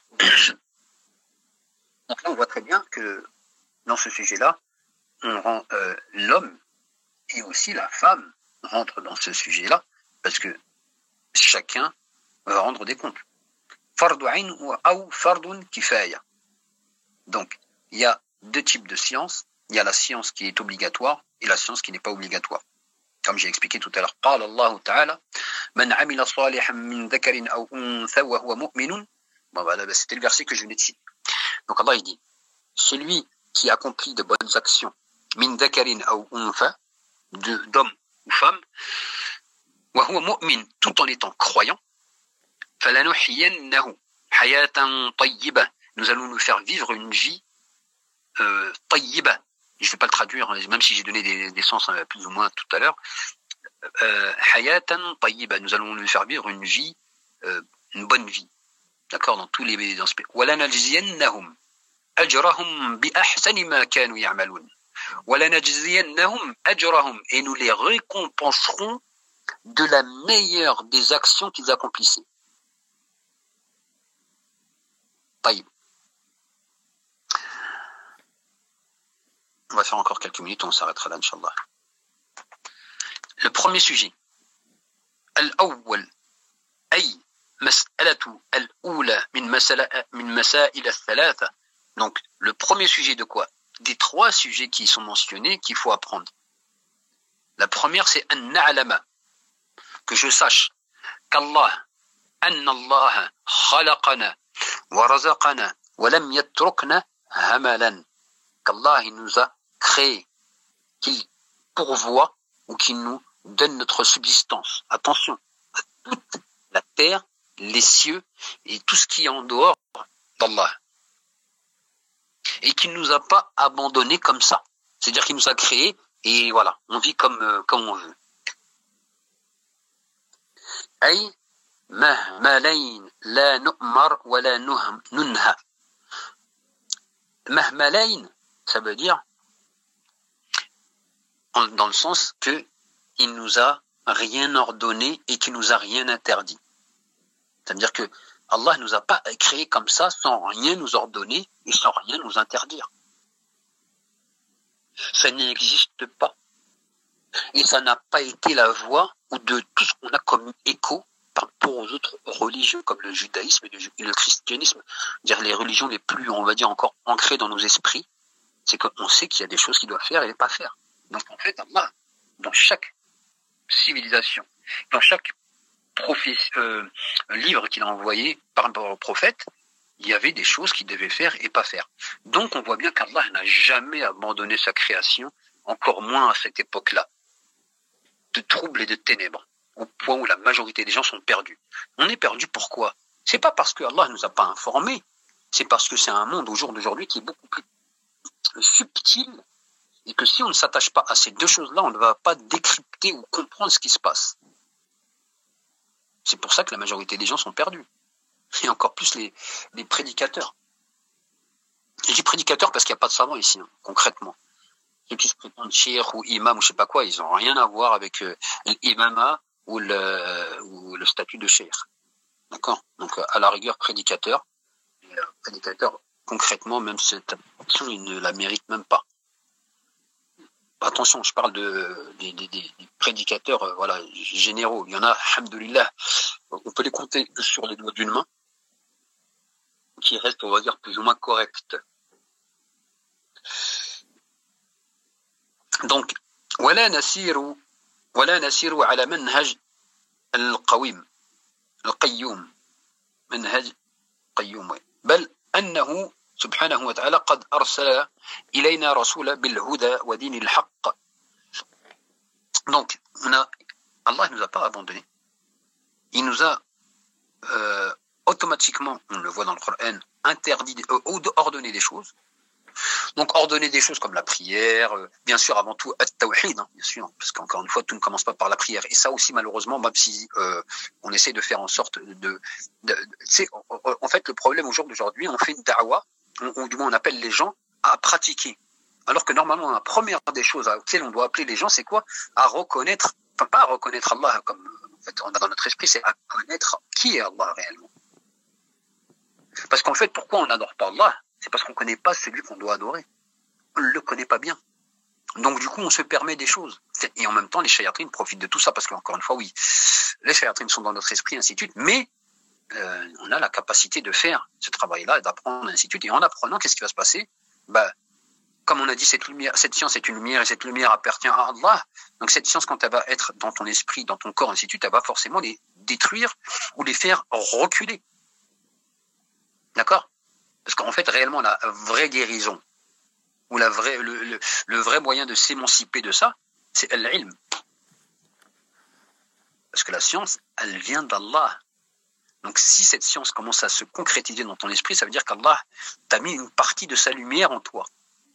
donc là, on voit très bien que dans ce sujet-là, on rend euh, l'homme et aussi la femme rentrent dans ce sujet-là, parce que chacun va rendre des comptes. Fardu ayn ou fardun kifaya. Donc, il y a deux types de sciences. Il y a la science qui est obligatoire et la science qui n'est pas obligatoire. Comme j'ai expliqué tout à l'heure, قال الله تعالى من عمل صالحا من ذكر أو أنثى وهو مؤمن. Bon, voilà, c'était le verset que je venais de citer. Donc Allah il dit, celui qui accomplit de bonnes actions, min dhakarin aw untha, d'homme ou femme, wa huwa mu'min, tout en étant croyant, فلنحيينه حياة طيبة, nous allons nous faire vivre une vie euh, طيبة. Je ne vais pas le traduire, même si j'ai donné des, des sens hein, plus ou moins tout à l'heure. حياة طيبة, nous allons nous faire vivre une vie, euh, une bonne vie. D'accord, dans tous les aspects. وَلَنَجْزِيَنَّهُمْ أَجْرَهُمْ بِأَحْسَنِ مَا كَانُوا يَعْمَلُونَ وَلَنَجْزِيَنَّهُمْ أَجْرَهُمْ, et nous les récompenserons de la meilleure des actions qu'ils accomplissaient. طيب. On va faire encore quelques minutes, on s'arrêtera là, Inch'Allah. Le premier sujet. Al-awwal, ay mas'alatu al-oula min masail al-thalatha. Donc, le premier sujet de quoi? Des trois sujets qui sont mentionnés qu'il faut apprendre. La première, c'est an na'lama, que je sache qu'Allah, anna Allah khalaqana wa razaqana wa lam yatrukna hamalan. Qu'Allah, il nous a créé, qu'il pourvoit ou qu'il nous donne notre subsistance. Attention à toute la terre, les cieux et tout ce qui est en dehors d'Allah. Et qu'il ne nous a pas abandonnés comme ça. C'est-à-dire qu'il nous a créés Et voilà, on vit comme, euh, comme on veut. أي مهملين لا نؤمر ولا ننهى. مهملين, ça veut dire dans le sens que il nous a rien ordonné et qu'il nous a rien interdit. C'est-à-dire que Allah nous a pas créés comme ça sans rien nous ordonner et sans rien nous interdire. Ça n'existe pas. Et ça n'a pas été la voie ou de tout ce qu'on a comme écho par rapport aux autres religions comme le judaïsme et le christianisme. Dire les religions les plus, on va dire, encore ancrées dans nos esprits, c'est qu'on sait qu'il y a des choses qu'il doit faire et ne pas faire. Donc en fait, Allah, dans chaque civilisation, dans chaque prophétie, euh, livre qu'il a envoyé par rapport au prophète, il y avait des choses qu'il devait faire et pas faire. Donc on voit bien qu'Allah n'a jamais abandonné sa création, encore moins à cette époque-là, de troubles et de ténèbres, au point où la majorité des gens sont perdus. On est perdu pourquoi? C'est pas parce que Allah nous a pas informés, c'est parce que c'est un monde au jour d'aujourd'hui qui est beaucoup plus subtil, et que si on ne s'attache pas à ces deux choses-là, on ne va pas décrypter ou comprendre ce qui se passe. C'est pour ça que la majorité des gens sont perdus. Et encore plus les, les prédicateurs. Et je dis prédicateurs parce qu'il n'y a pas de savants ici, hein, concrètement. Ceux qui se prétendent cheikh ou imam ou je sais pas quoi, ils n'ont rien à voir avec euh, l'imama ou le, ou le statut de cheikh. D'accord? Donc à la rigueur, prédicateur. Et, euh, prédicateur, concrètement, même cette action, il ne la mérite même pas. Attention, je parle de, des, des, des prédicateurs euh, voilà, généraux. Il y en a, alhamdoulilah, on peut les compter sur les doigts d'une main, qui restent, on va dire, plus ou moins corrects. Donc, ولا نسير ولا نسير على منهج القويم القيوم منهج قيوم بل أنه سبحانه وتعالى قد أرسل إلينا رسولا بالهدى ودين الحق. Donc, on a, Allah ne nous a pas abandonnés. Il nous a euh, automatiquement, on le voit dans le Coran, interdit, euh, ordonné des choses. Donc, ordonner des choses comme la prière, euh, bien sûr, avant tout, at-tawhid, hein, bien sûr, parce qu'encore une fois, tout ne commence pas par la prière. Et ça aussi, malheureusement, même si euh, on essaie de faire en sorte de... de, de c'est, en, en fait, le problème au jour d'aujourd'hui, on fait une da'wa, ou du moins on appelle les gens à pratiquer. Alors que normalement, la première des choses auxquelles on doit appeler les gens, c'est quoi? À reconnaître, enfin pas à reconnaître Allah comme en fait, on a dans notre esprit, c'est à connaître qui est Allah réellement. Parce qu'en fait, pourquoi on n'adore pas Allah? C'est parce qu'on ne connaît pas celui qu'on doit adorer. On ne le connaît pas bien. Donc du coup, on se permet des choses. Et en même temps, les shayatrines profitent de tout ça, parce qu'encore une fois, oui, les shayatrines sont dans notre esprit, ainsi de suite, mais euh, on a la capacité de faire ce travail-là, et d'apprendre, ainsi de suite. Et en apprenant, qu'est-ce qui va se passer? Bah, comme on a dit, cette lumière, cette science est une lumière, et cette lumière appartient à Allah. Donc cette science, quand elle va être dans ton esprit, dans ton corps, ainsi de suite, elle va forcément les détruire ou les faire reculer. D'accord? Parce qu'en fait, réellement, la vraie guérison, ou la vraie, le, le, le vrai moyen de s'émanciper de ça, c'est al-ilm. Parce que la science, elle vient d'Allah. Donc si cette science commence à se concrétiser dans ton esprit, ça veut dire qu'Allah t'a mis une partie de sa lumière en toi.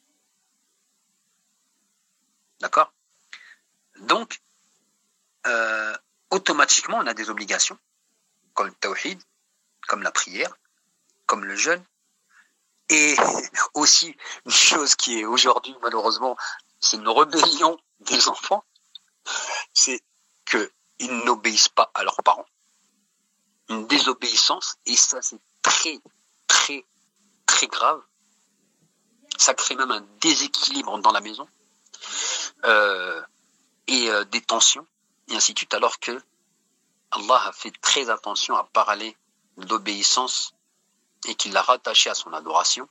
D'accord? Donc, euh, automatiquement, on a des obligations, comme le tawhid, comme la prière, comme le jeûne. Et aussi, une chose qui est aujourd'hui, malheureusement, c'est une rébellion des enfants, c'est qu'ils n'obéissent pas à leurs parents. Une désobéissance, et ça c'est très, très, très grave. Ça crée même un déséquilibre dans la maison, euh, et euh, des tensions, et ainsi de suite, alors que Allah a fait très attention à parler d'obéissance, et qu'il l'a rattaché à son adoration,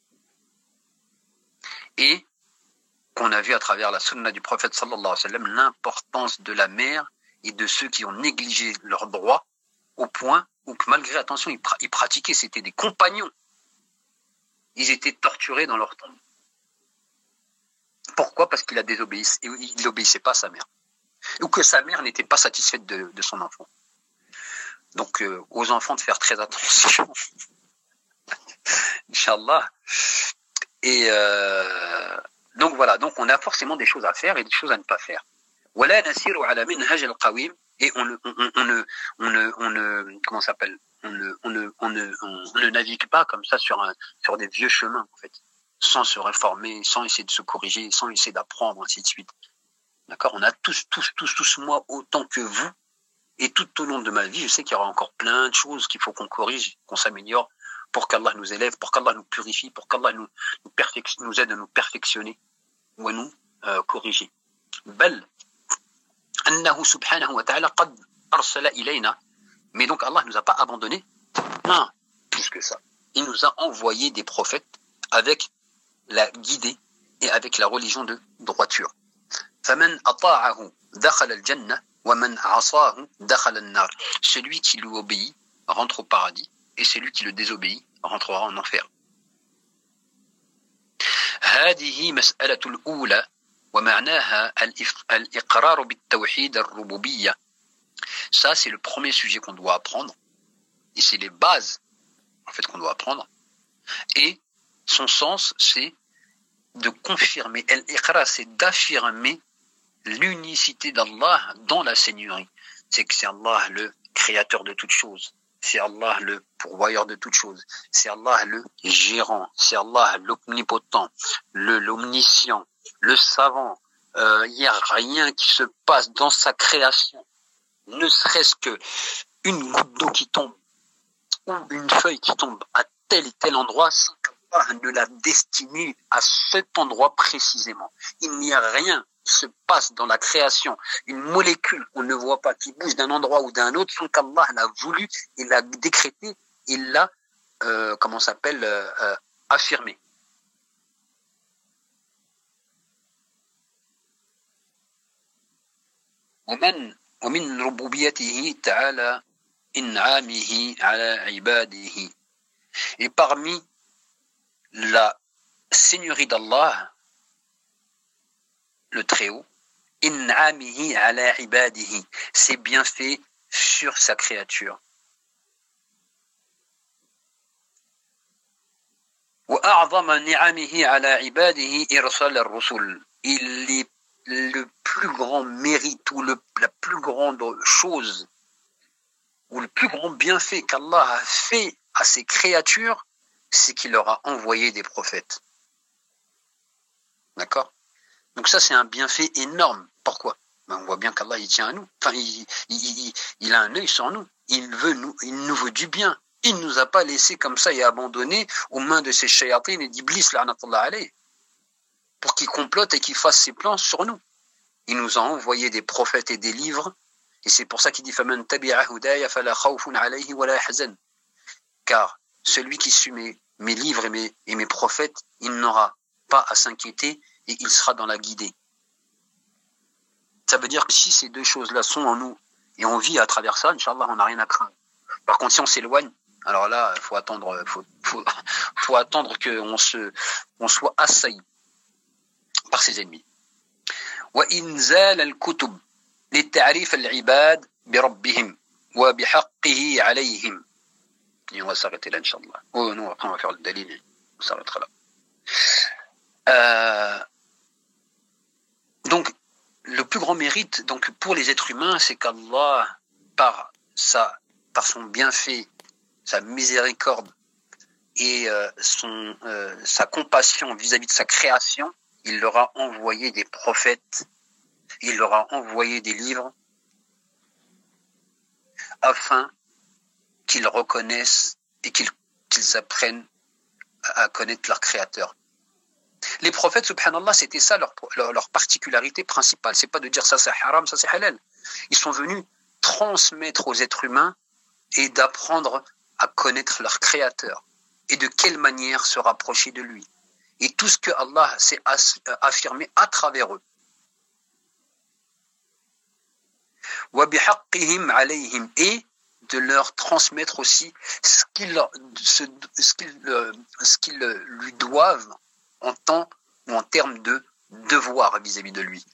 et qu'on a vu à travers la sunna du prophète sallallahu alayhi wa sallam l'importance de la mère et de ceux qui ont négligé leurs droits, au point où que malgré, attention, ils, pra- ils pratiquaient, c'était des compagnons, ils étaient torturés dans leur tombe. Pourquoi? Parce qu'il a désobéissé, il n'obéissait pas à sa mère, ou que sa mère n'était pas satisfaite de, de son enfant. Donc euh, aux enfants de faire très attention. Inch'Allah. Et, euh, Donc voilà, donc on a forcément des choses à faire et des choses à ne pas faire. ولا نسير على منهج القويم, et on ne on, on, on ne on ne on ne comment ça s'appelle on ne on ne on ne on, on ne navigue pas comme ça sur un sur des vieux chemins en fait, sans se réformer, sans essayer de se corriger, sans essayer d'apprendre, ainsi de suite. D'accord? On a tous tous tous tous moi autant que vous, et tout au long de ma vie, je sais qu'il y aura encore plein de choses qu'il faut qu'on corrige, qu'on s'améliore, pour qu'Allah nous élève, pour qu'Allah nous purifie, pour qu'Allah nous nous, perfec- nous aide à nous perfectionner ou à nous euh, corriger. بل أنه سبحانه وتعالى قد أرسل إلينا, mais donc Allah nous a pas abandonné, non, plus que ça. Il nous a envoyé des prophètes avec la guidée et avec la religion de droiture. فمن أطاعه دخل الجنة ومن عصاه دخل النار. Celui qui lui obéit rentre au paradis, et celui qui le désobéit rentrera en enfer. هذه مسألة الأولى ومعناها الإقرار بالتوحيد الربوبية. Ça, c'est le premier sujet qu'on doit apprendre, et c'est les bases en fait qu'on doit apprendre. Et son sens, c'est de confirmer, al-iqrar, c'est d'affirmer l'unicité d'Allah dans la Seigneurie. C'est que c'est Allah le créateur de toutes choses, c'est Allah le pourvoyeur de toutes choses, c'est Allah le gérant, c'est Allah l'omnipotent, le l'omniscient, le savant. Il euh, n'y a rien qui se passe dans sa création, ne serait-ce que une goutte d'eau qui tombe ou une feuille qui tombe à tel et tel endroit sans qu'Allah ne l'a destiné à cet endroit précisément. Il n'y a rien qui se passe dans la création, une molécule qu'on ne voit pas, qui bouge d'un endroit ou d'un autre, sans qu'Allah l'a voulu, il l'a décrété, il l'a, euh, comment ça s'appelle, euh, euh, affirmé. ومن ومن ربوبيته تعالى إنعامه على عباده. Et parmi la seigneurie d'Allah, le Très-Haut, إنعامه على عباده, ses bienfaits sur sa créature. وأعظم نعمه على عباده إرسال الرسل. Il est le plus grand mérite ou le, la plus grande chose ou le plus grand bienfait qu'Allah a fait à ses créatures, c'est qu'il leur a envoyé des prophètes. D'accord? Donc ça, c'est un bienfait énorme. Pourquoi? Ben, on voit bien qu'Allah, il tient à nous. Enfin, il, il, il, il a un œil sur nous. Il veut nous, il nous veut du bien. Il ne nous a pas laissés comme ça et abandonnés aux mains de ces shayatines et d'Iblis, la'natullah alayh, pour qu'ils complotent et qu'ils fassent ses plans sur nous. Il nous a envoyé des prophètes et des livres, et c'est pour ça qu'il dit فَمَنْ تَبِعَ هُدَايَ فَلَا خَوْفٌ عَلَيْهِ وَلَا يَحْزَنٌ. Car celui qui suit mes, mes livres et mes, et mes prophètes, il n'aura pas à s'inquiéter et il sera dans la guidée. Ça veut dire que si ces deux choses-là sont en nous et on vit à travers ça, Inch'Allah, on n'a rien à craindre. Par contre, si on s'éloigne, alors là, il faut attendre, faut, faut, faut attendre qu'on se, on soit assailli par ses ennemis. وإنزال الكتب للتعريف العباد بربهم وبحقه عليهم. Et on va s'arrêter là, Inch'Allah. Oh non, après on va faire le dalil, on s'arrêtera là. Euh, donc, le plus grand mérite donc pour les êtres humains, c'est qu'Allah, par sa, par son bienfait, sa miséricorde et euh, son, euh, sa compassion vis-à-vis de sa création, il leur a envoyé des prophètes, il leur a envoyé des livres, afin qu'ils reconnaissent et qu'ils, qu'ils apprennent à connaître leur Créateur. Les prophètes, subhanallah, c'était ça leur, leur, leur particularité principale. C'est pas de dire ça c'est haram, ça c'est halal. Ils sont venus transmettre aux êtres humains et d'apprendre à connaître leur Créateur et de quelle manière se rapprocher de lui. Et tout ce que Allah s'est affirmé à travers eux. وَبِحَقِّهِمْ عَلَيْهِمْ, et de leur transmettre aussi ce qu'ils, ce, ce qu'ils, ce qu'ils lui doivent en temps ou en termes de devoir vis-à-vis de lui.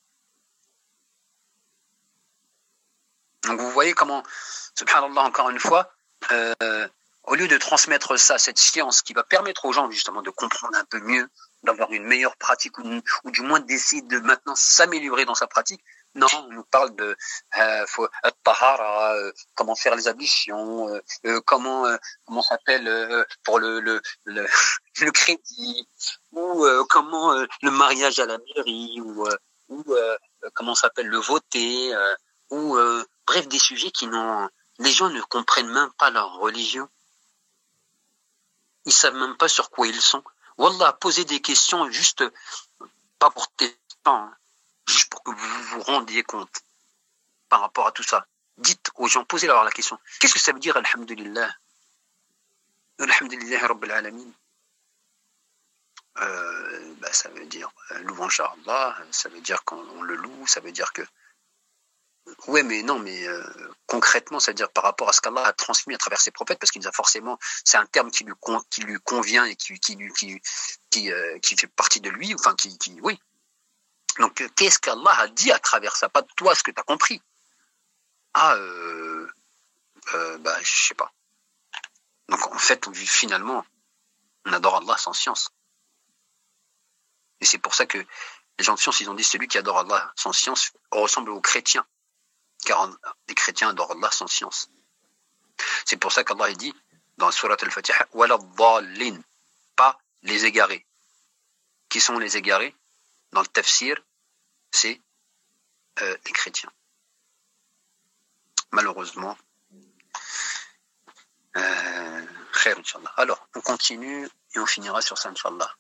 Donc vous voyez comment, subhanallah, encore une fois, euh, au lieu de transmettre ça, cette science qui va permettre aux gens justement de comprendre un peu mieux d'avoir une meilleure pratique ou, ou du moins d'essayer de maintenant s'améliorer dans sa pratique. Non, on nous parle de euh, faut, euh, tahara, euh, comment faire les ablutions, euh, euh, comment euh, comment s'appelle euh, pour le le le, le crédit, ou euh, comment euh, le mariage à la mairie, ou euh, ou euh, comment s'appelle le voter, euh, ou euh, bref des sujets qui n'ont les gens ne comprennent même pas leur religion. Ils savent même pas sur quoi ils sont. Wallah, poser des questions juste pas pour tes temps, hein, juste pour que vous vous rendiez compte par rapport à tout ça. Dites aux gens, posez-leur la question. Qu'est-ce que ça veut dire, alhamdulillah? Alhamdulillah Rabbil Alamin. Euh, bah, ça veut dire euh, louange à Allah, ça veut dire qu'on le loue, ça veut dire que ouais, mais non, mais euh, concrètement, c'est-à-dire par rapport à ce qu'Allah a transmis à travers ses prophètes, parce qu'il nous a forcément, c'est un terme qui lui, con, qui lui convient et qui, qui, qui, qui, qui, euh, qui fait partie de lui, enfin, qui, qui oui. Donc, qu'est-ce qu'Allah a dit à travers ça? Pas de toi, ce que tu as compris. Ah, euh, euh, bah, je sais pas. Donc, en fait, finalement, on adore Allah sans science. Et c'est pour ça que les gens de science, ils ont dit celui qui adore Allah sans science ressemble aux chrétiens. Car les chrétiens adorent Allah sans science. C'est pour ça qu'Allah dit dans la Surat al-Fatiha, wala dhalin, pas les égarés. Qui sont les égarés? Dans le tafsir, c'est euh, les chrétiens. Malheureusement. Euh, khair, Inch'Allah. Alors, on continue et on finira sur ça, Inch'Allah.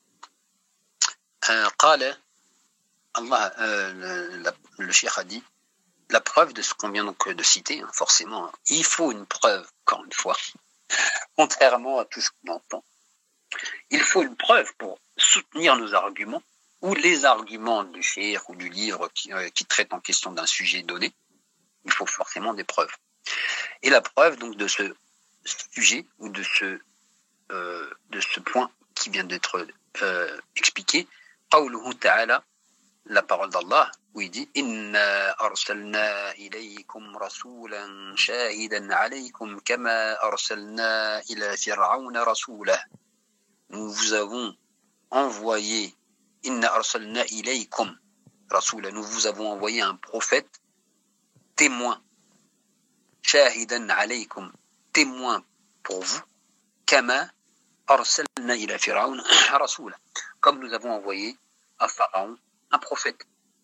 Euh, قال, Allah, euh, le, le, le cheikh a dit, la preuve de ce qu'on vient donc de citer, hein, forcément, il faut une preuve, encore une fois, contrairement à tout ce qu'on entend. Il faut une preuve pour soutenir nos arguments, ou les arguments du cheikh ou du livre qui, euh, qui traite en question d'un sujet donné. Il faut forcément des preuves. Et la preuve donc de ce sujet, ou de ce, euh, de ce point qui vient d'être euh, expliqué, قوله تعالى, la parole d'Allah, où il dit Inna arsalna ilaykum rasulan shahidan alaykum kama arsalna ila fir'auna rasulah. Nous vous avons envoyé Inna arsalna ilaykum rasulan. Nous vous avons envoyé un prophète témoin. Shahidan alaykum, témoin pour vous. Kama arsalna ila fir'auna rasulah. Comme nous avons envoyé à Pharaon un prophète.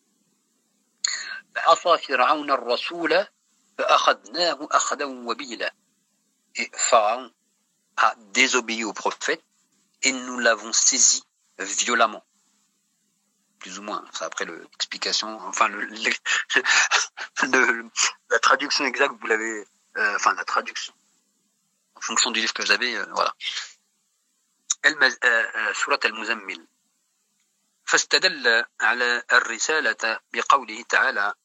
فعصى فرعون الرسول فأخذناه أخذا وبيلا. Et Pharaon a désobéi au prophète et nous l'avons saisi violemment. Plus ou moins, c'est après l'explication, enfin le, le, le, la traduction exacte, vous l'avez, euh, enfin la traduction, en fonction du livre que j'avais, euh, voilà. سورة المزمل. فاستدل على الرسالة بقوله تعالى.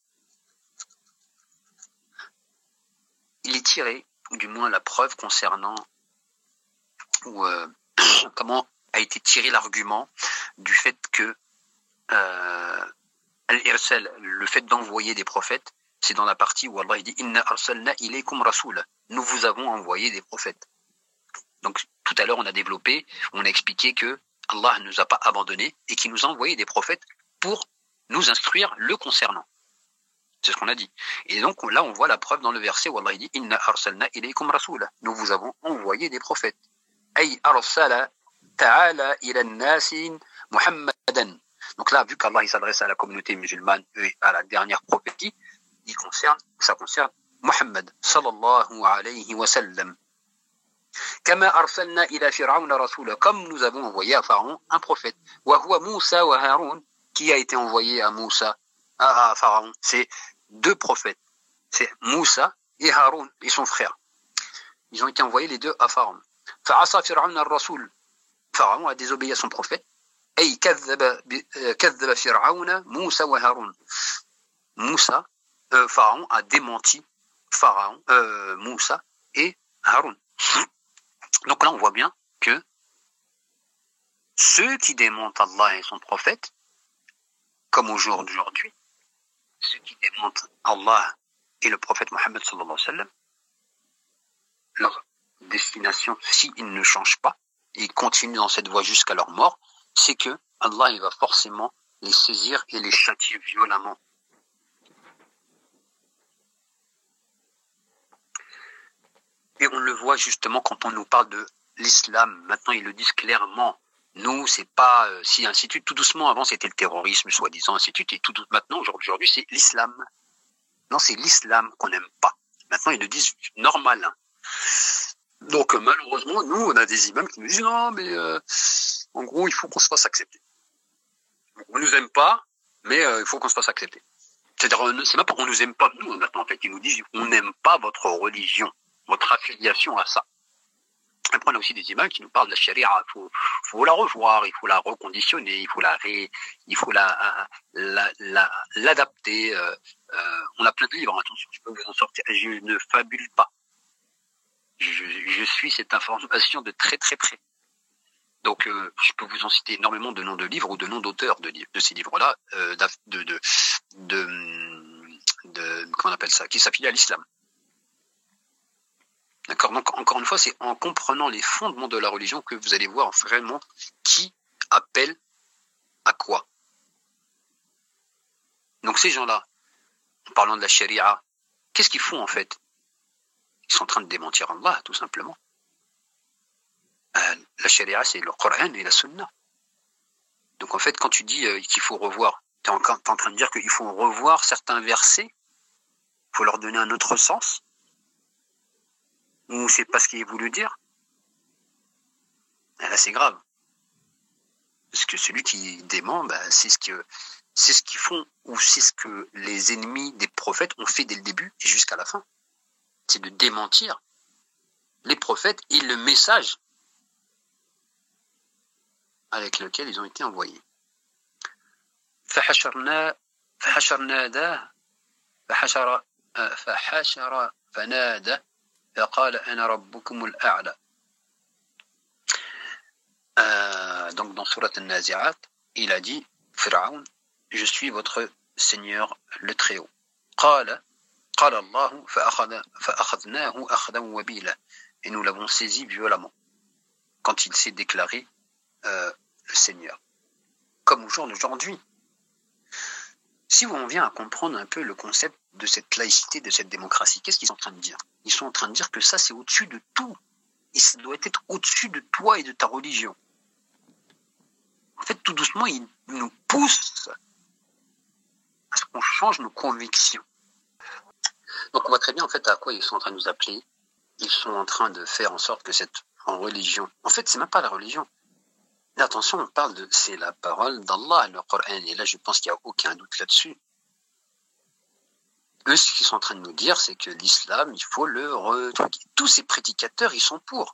Il est tiré, ou du moins la preuve concernant, ou euh, comment a été tiré l'argument du fait que euh, al-irsal, le fait d'envoyer des prophètes, c'est dans la partie où Allah dit Inna arsalna ilaykum rasula. Nous vous avons envoyé des prophètes. Donc tout à l'heure on a développé, on a expliqué que Allah ne nous a pas abandonnés et qu'il nous a envoyé des prophètes pour nous instruire le concernant. C'est ce qu'on a dit. Et donc là, on voit la preuve dans le verset où Allah dit Inna arsalna ilaykum rasula. Nous vous avons envoyé des prophètes. Ay arsala ta'ala ila an-nasin Muhammadan. Donc là, vu qu'Allah il s'adresse à la communauté musulmane et à la dernière prophétie, il concerne, ça concerne Muhammad sallallahu alayhi wa sallam. Kama arsalna ila fir'auna rasula, comme nous avons envoyé à Pharaon un prophète. Wa huwa Moussa wa Haroun, qui a été envoyé à Moussa, à, à Pharaon. C'est deux prophètes. C'est Moussa et Haroun, et son frère. Ils ont été envoyés les deux à Pharaon. Fa'asa fir'auna ar-rasul. Pharaon a désobéi à son prophète. Ay kadhaba kadhaba fir'auna Moussa wa Haroun. Moussa, euh, Pharaon a démenti Pharaon, euh, Moussa et Haroun. Donc là, on voit bien que ceux qui démontent Allah et son prophète, comme au jour d'aujourd'hui, ceux qui démontent Allah et le prophète Mohammed sallallahu alayhi wa sallam, leur destination, s'ils ne changent pas, et ils continuent dans cette voie jusqu'à leur mort, c'est que Allah il va forcément les saisir et les châtier violemment. Et on le voit justement quand on nous parle de l'islam. Maintenant, ils le disent clairement. Nous, c'est pas euh, si ainsi de suite. Tout doucement, avant, c'était le terrorisme, soi-disant, ainsi de suite. Et tout maintenant, aujourd'hui, c'est l'islam. Non, c'est l'islam qu'on n'aime pas. Maintenant, ils le disent normal. Hein. Donc, euh, malheureusement, nous, on a des imams qui nous disent non, mais euh, en gros, il faut qu'on se fasse accepter. Donc, on nous aime pas, mais euh, il faut qu'on se fasse accepter. C'est-à-dire, c'est même pas qu'on nous aime pas, nous, maintenant, en fait. Ils nous disent on n'aime pas votre religion, votre affiliation à ça. Après, on a aussi des imams qui nous parlent de la charia. Il faut, faut la revoir, il faut la reconditionner, il faut la ré, il faut la, la, la, l'adapter. Euh, euh, on a plein de livres, attention, je peux vous en sortir. Je ne fabule pas. Je, je suis cette information de très très près. Donc, euh, je peux vous en citer énormément de noms de livres ou de noms d'auteurs de, de ces livres-là, euh, de, de, de, de, comment on appelle ça, qui s'affilient à l'islam. D'accord. Donc, encore une fois, c'est en comprenant les fondements de la religion que vous allez voir vraiment qui appelle à quoi. Donc, ces gens-là, en parlant de la charia, qu'est-ce qu'ils font en fait? Ils sont en train de démentir Allah, tout simplement. Euh, la charia, c'est le Coran et la Sunna. Donc, en fait, quand tu dis euh, qu'il faut revoir, tu es en, en train de dire qu'il faut revoir certains versets, il faut leur donner un autre sens. Ou c'est pas ce qu'il est voulu dire. Et là, c'est grave. Parce que celui qui dément, bah, c'est ce que, c'est ce qu'ils font, ou c'est ce que les ennemis des prophètes ont fait dès le début et jusqu'à la fin. C'est de démentir les prophètes et le message avec lequel ils ont été envoyés. فحشرنا فحشرناه فحشر فحشر فنادى فقال أنا ربكم الأعلى. Euh, donc dans Surat An-Nazi'at, il a dit Pharaon, je suis votre Seigneur le Très-Haut. قال قال الله فأخذ فأخذناه أخذا وبيلا. Et nous l'avons saisi violemment quand il s'est déclaré euh, le Seigneur. Comme au jour d'aujourd'hui. Si on vient à comprendre un peu le concept de cette laïcité, de cette démocratie, qu'est-ce qu'ils sont en train de dire? Ils sont en train de dire que ça, c'est au-dessus de tout. Et ça doit être au-dessus de toi et de ta religion. En fait, tout doucement, ils nous poussent à ce qu'on change nos convictions. Donc, on voit très bien, en fait, à quoi ils sont en train de nous appeler. Ils sont en train de faire en sorte que cette religion... En fait, c'est même pas la religion. Mais attention, on parle de... C'est la parole d'Allah, le Coran. Et là, je pense qu'il n'y a aucun doute là-dessus. Eux, ce qu'ils sont en train de nous dire, c'est que l'islam, il faut le retruquer. Tous ces prédicateurs, ils sont pour.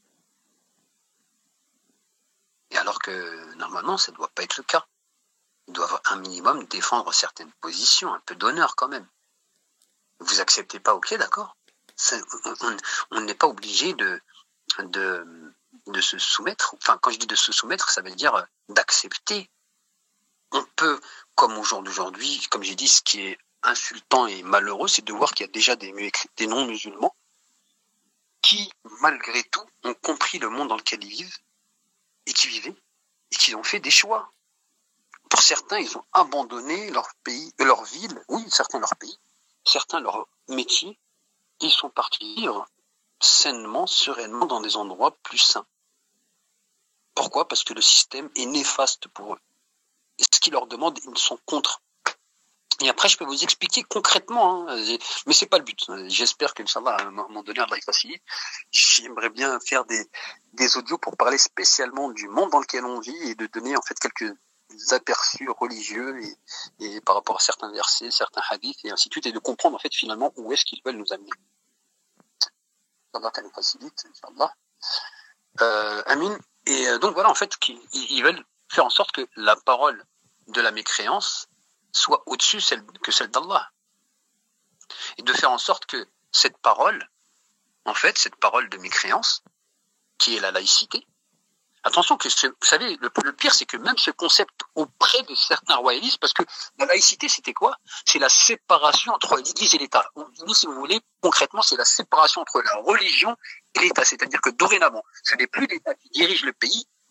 Et alors que, normalement, ça ne doit pas être le cas. Ils doivent un minimum défendre certaines positions, un peu d'honneur quand même. Vous acceptez pas, ok, d'accord. Ça, on, on n'est pas obligé de, de, de se soumettre. Enfin, quand je dis de se soumettre, ça veut dire d'accepter. On peut, comme au jour d'aujourd'hui, comme j'ai dit, ce qui est insultant et malheureux, c'est de voir qu'il y a déjà des, des non-musulmans qui, malgré tout, ont compris le monde dans lequel ils vivent et qui vivaient et qui ont fait des choix. Pour certains, ils ont abandonné leur pays, leur ville, oui, certains leur pays, certains leur métier, et ils sont partis vivre sainement, sereinement dans des endroits plus sains. Pourquoi? Parce que le système est néfaste pour eux. Et ce qu'ils leur demandent, ils sont contre. Et après, je peux vous expliquer concrètement, hein, mais c'est pas le but. J'espère qu'Inch'Allah, à un moment donné, Allah facilite. J'aimerais bien faire des, des audios pour parler spécialement du monde dans lequel on vit et de donner en fait quelques aperçus religieux et, et par rapport à certains versets, certains hadiths et ainsi de suite, et de comprendre en fait finalement où est-ce qu'ils veulent nous amener. Allah nous facilite, Inch'Allah. Euh, Amin. Et donc voilà, en fait, qu'ils, ils veulent faire en sorte que la parole de la mécréance soit au-dessus celle, que celle d'Allah. Et de faire en sorte que cette parole, en fait, cette parole de mécréance, qui est la laïcité, attention que, ce, vous savez, le, le pire, c'est que même ce concept auprès de certains royalistes, parce que la laïcité, c'était quoi? C'est la séparation entre l'Église et l'État. Nous, si vous voulez, concrètement, c'est la séparation entre la religion et l'État. C'est-à-dire que dorénavant, ce n'est plus l'État qui dirige le pays,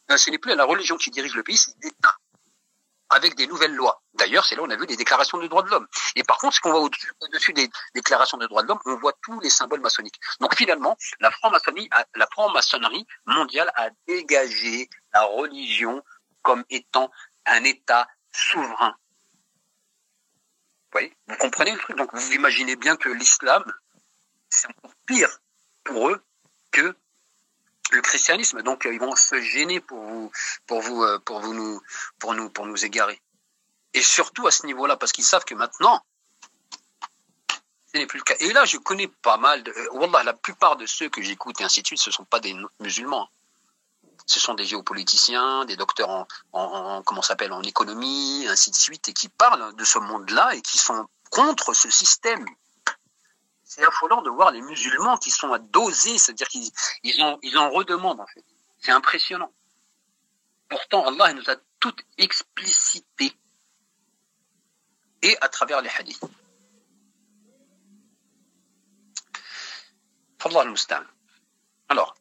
Ce n'est plus la religion qui dirige le pays, c'est l'État, avec des nouvelles lois. D'ailleurs, c'est là où on a vu des déclarations de droits de l'homme. Et par contre, ce qu'on voit au-dessus, au-dessus des déclarations de droits de l'homme, on voit tous les symboles maçonniques. Donc finalement, la franc-maçonnerie, a, la franc-maçonnerie mondiale a dégagé la religion comme étant un État souverain. Vous voyez, vous comprenez le truc? Donc vous imaginez bien que l'islam, c'est encore pire pour eux que le christianisme. Donc ils vont se gêner pour vous, pour vous, pour vous nous, pour nous, pour nous égarer. Et surtout à ce niveau-là, parce qu'ils savent que maintenant, ce n'est plus le cas. Et là, je connais pas mal de, wallah, la plupart de ceux que j'écoute et ainsi de suite, ce sont pas des musulmans. Ce sont des géopoliticiens, des docteurs en, en, en comment s'appelle, en économie, ainsi de suite, et qui parlent de ce monde-là et qui sont contre ce système. C'est affolant de voir les musulmans qui sont à doser, c'est-à-dire qu'ils ils en, ils en redemandent en fait. C'est impressionnant. Pourtant, Allah il nous a tout explicité, et à travers les hadiths. Fallah al-Musta'an. Alors,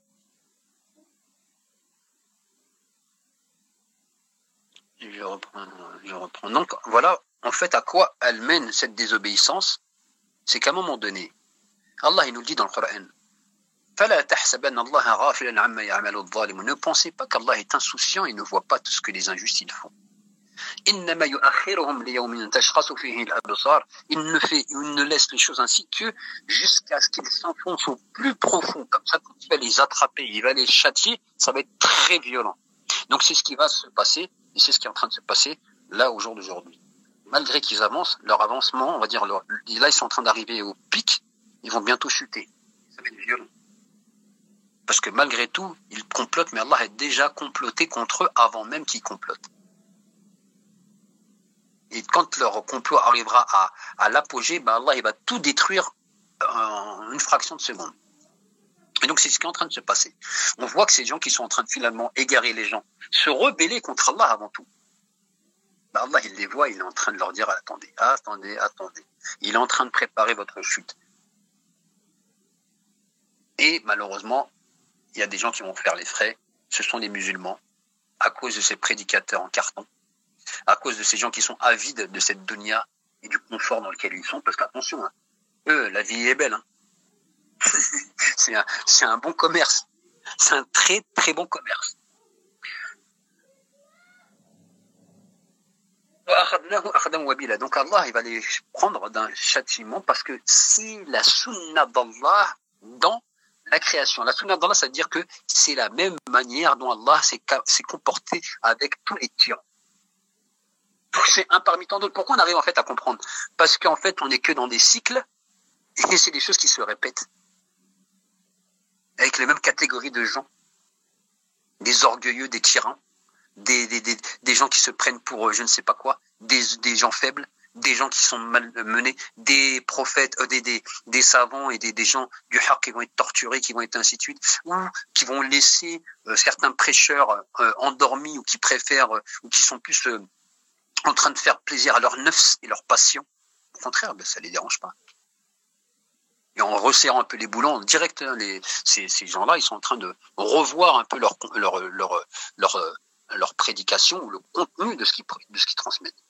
je reprends, je reprends. Donc, voilà, en fait, à quoi elle mène cette désobéissance? C'est qu'à un moment donné, Allah il nous le dit dans le Coran, فَلَا تَحْسَبَنَّ اللَّهَ غَافِلًا عَمَّا يَعْمَلُ الظَّالِمُونَ. Ne pensez pas qu'Allah est insouciant et ne voit pas tout ce que les injustes ils font. إِنَّمَا يُؤَخِّرُهُمْ لِيَوْمٍ تَشْخَصُ فِيهِ الْأَبْصَارُ. Il ne fait, il ne laisse les choses ainsi que jusqu'à ce qu'ils s'enfoncent au plus profond. Comme ça, quand il va les attraper, il va les châtier, ça va être très violent. Donc c'est ce qui va se passer, et c'est ce qui est en train de se passer là au jour d'aujourd'hui. Malgré qu'ils avancent, leur avancement, on va dire, leur, là ils sont en train d'arriver au pic, ils vont bientôt chuter. Ça va être violent. Parce que malgré tout, ils complotent, mais Allah a déjà comploté contre eux avant même qu'ils complotent. Et quand leur complot arrivera à, à l'apogée, ben Allah il va tout détruire en une fraction de seconde. Et donc c'est ce qui est en train de se passer. On voit que ces gens qui sont en train de finalement égarer les gens, se rebeller contre Allah avant tout. Ben Allah il les voit, il est en train de leur dire attendez, attendez, attendez. Il est en train de préparer votre chute. Et malheureusement, il y a des gens qui vont faire les frais. Ce sont les musulmans, à cause de ces prédicateurs en carton, à cause de ces gens qui sont avides de cette dunya et du confort dans lequel ils sont. Parce qu'attention, hein, eux, la vie est belle. Hein. c'est, un, c'est un bon commerce. C'est un très très bon commerce. Donc Allah il va les prendre d'un châtiment parce que c'est la sunna d'Allah dans la création. La sunna d'Allah, ça veut dire que c'est la même manière dont Allah s'est, s'est comporté avec tous les tyrans. C'est un parmi tant d'autres. Pourquoi on arrive en fait à comprendre? Parce qu'en fait on n'est que dans des cycles et c'est des choses qui se répètent avec les mêmes catégories de gens, des orgueilleux, des tyrans, des, des, des, des gens qui se prennent pour je ne sais pas quoi, des, des gens faibles, des gens qui sont mal menés, des prophètes, euh, des, des, des savants et des, des gens du haqq qui vont être torturés, qui vont être ainsi de suite, ou qui vont laisser euh, certains prêcheurs euh, endormis ou qui préfèrent, euh, ou qui sont plus euh, en train de faire plaisir à leur nefs et leur passion. Au contraire, ben, ça les dérange pas. Et en resserrant un peu les boulons, en direct, hein, les, ces, ces gens-là, ils sont en train de revoir un peu leur, leur, leur, leur, leur, leur prédication ou le contenu de ce qu'ils, de ce qu'ils transmettent.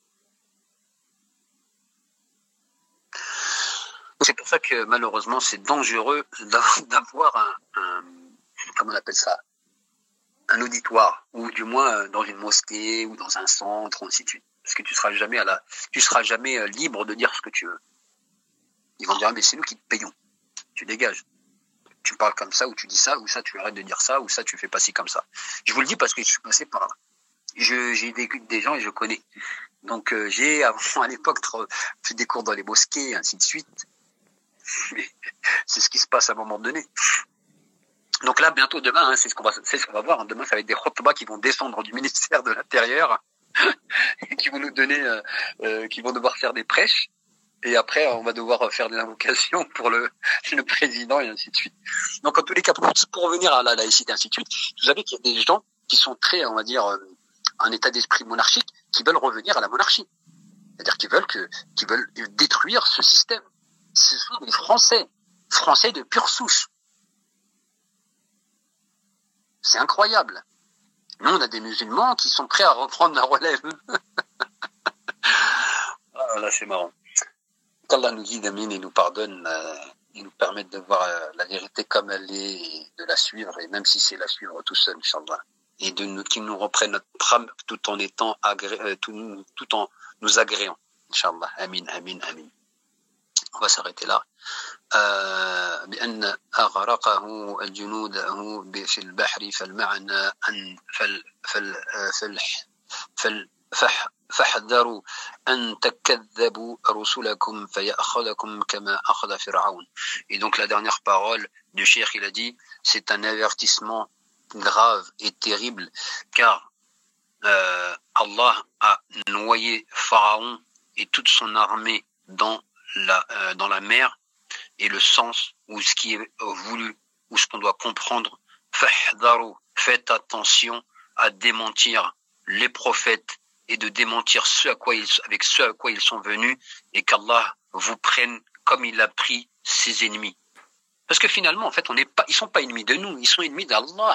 C'est pour ça que malheureusement c'est dangereux d'avoir un, un comment on appelle ça, un auditoire, ou du moins dans une mosquée ou dans un centre, ainsi de suite. Parce que tu seras jamais à la, tu seras jamais libre de dire ce que tu veux. Ils vont dire ah, mais c'est nous qui te payons. Tu dégages. Tu parles comme ça ou tu dis ça ou ça tu arrêtes de dire ça ou ça tu fais pas ci comme ça. Je vous le dis parce que je suis passé par là. Je, j'ai vécu des gens et je connais. Donc euh, j'ai avant à l'époque fait des cours dans les mosquées et ainsi de suite. Mais c'est ce qui se passe à un moment donné. Donc là, bientôt demain, hein, c'est ce qu'on va, c'est ce qu'on va voir. Hein. Demain, ça va être des khutbahs qui vont descendre du ministère de l'Intérieur, et qui vont nous donner, euh, euh, qui vont devoir faire des prêches. Et après, on va devoir faire des invocations pour le, le président et ainsi de suite. Donc, en tous les cas, pour, pour revenir à la laïcité et ainsi de suite, vous savez qu'il y a des gens qui sont très, on va dire, euh, un état d'esprit monarchique, qui veulent revenir à la monarchie. C'est-à-dire qu'ils veulent que, qu'ils veulent détruire ce système. Ce sont des Français, Français de pure souche. C'est incroyable. Nous, on a des musulmans qui sont prêts à reprendre la relève. Ah, là, c'est marrant. Qu'Allah nous guide, amin, et nous pardonne, euh, et nous permette de voir euh, la vérité comme elle est, et de la suivre, et même si c'est la suivre tout seul, Inch'Allah. Et de nous, qu'il nous reprenne notre âme tout en étant agré, euh, tout, tout en nous agréant. Inch'Allah. Amin, amin, amin. On va s'arrêter là. بأن أغرقه جنوده في البحر فالمعنى أن فال فال فال فال فح فاحذروا أن تكذبوا رسلكم فيأخذكم كما أخذ فرعون. Et donc la dernière parole du cheikh, il a dit, c'est un avertissement grave et terrible, car euh, Allah a noyé Pharaon et toute son armée dans la euh, dans la mer, et le sens ou ce qui est voulu ou ce qu'on doit comprendre, fahdharu, faites attention à démentir les prophètes et de démentir ce à quoi ils, avec ce à quoi ils sont venus, et qu'Allah vous prenne comme il a pris ses ennemis. Parce que finalement, en fait, on n'est pas, ils sont pas ennemis de nous, ils sont ennemis d'Allah.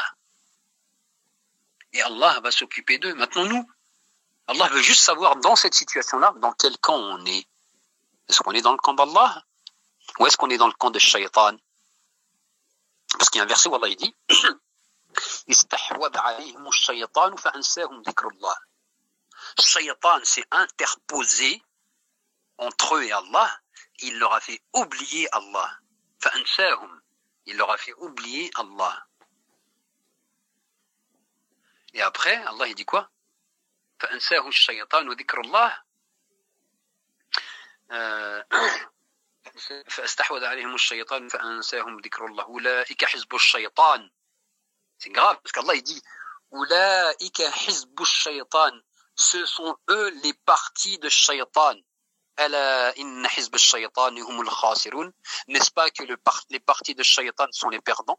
Et Allah va s'occuper d'eux. Maintenant, nous, Allah veut juste savoir dans cette situation-là, dans quel camp on est. Est-ce qu'on est dans le camp d'Allah? Ou est-ce qu'on est dans le camp de Shaitan? Parce qu'il y a un verset où Allah dit Istahwad alayhim ash-shaytan fa ansahum dhikrullah. Shaitan s'est interposé entre eux et Allah, il leur a fait oublier Allah. Fa ansahum, il leur a fait oublier Allah. Et après, Allah il dit quoi? Fa ansahu ash-shaytan dhikrullah. فاستحوذ عليهم الشيطان فأنساهم ذكر الله أولئك حزب الشيطان. C'est grave parce qu'Allah il dit أولئك حزب الشيطان, ce sont eux les partis de Shaitan. ألا إن حزب الشيطان هم الخاسرون. N'est-ce pas que le par les partis de Shaitan sont les perdants?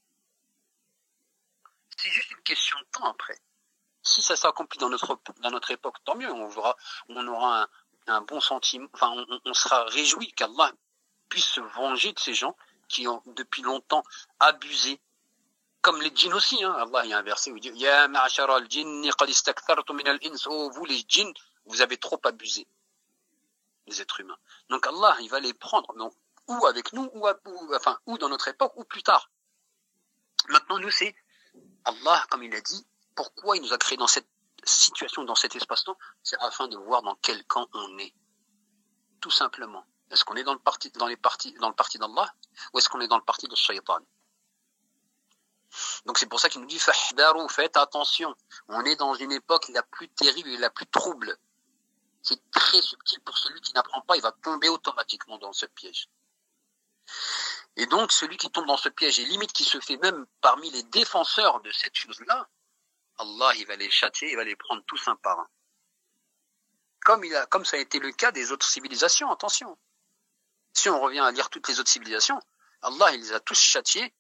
C'est juste une question de temps après. Si ça s'accomplit dans notre dans notre époque, tant mieux, on aura on aura un un bon sentiment, enfin on, on sera réjoui qu'Allah puisse se venger de ces gens qui ont depuis longtemps abusé, comme les djinns aussi, hein. Allah, il y a un verset où il dit Ya ma'ashara al-jinni qad istakthartum min al-ins, oh vous les djinns, vous avez trop abusé les êtres humains. Donc Allah, il va les prendre, donc ou avec nous, ou, à, ou enfin ou dans notre époque, ou plus tard. Maintenant nous c'est Allah, comme il a dit, pourquoi il nous a créé dans cette situation, dans cet espace-temps, c'est afin de voir dans quel camp on est. Tout simplement. Est-ce qu'on est dans le parti, dans les partis, dans le parti d'Allah, ou est-ce qu'on est dans le parti de Shaitan? Donc c'est pour ça qu'il nous dit Fahdaru, faites attention. On est dans une époque la plus terrible et la plus trouble. C'est très subtil pour celui qui n'apprend pas, il va tomber automatiquement dans ce piège. Et donc celui qui tombe dans ce piège, et limite qui se fait même parmi les défenseurs de cette chose-là, Allah, il va les châtier, il va les prendre tous un par un. Comme, il a, comme ça a été le cas des autres civilisations, attention. Si on revient à lire toutes les autres civilisations, Allah, il les a tous châtiés.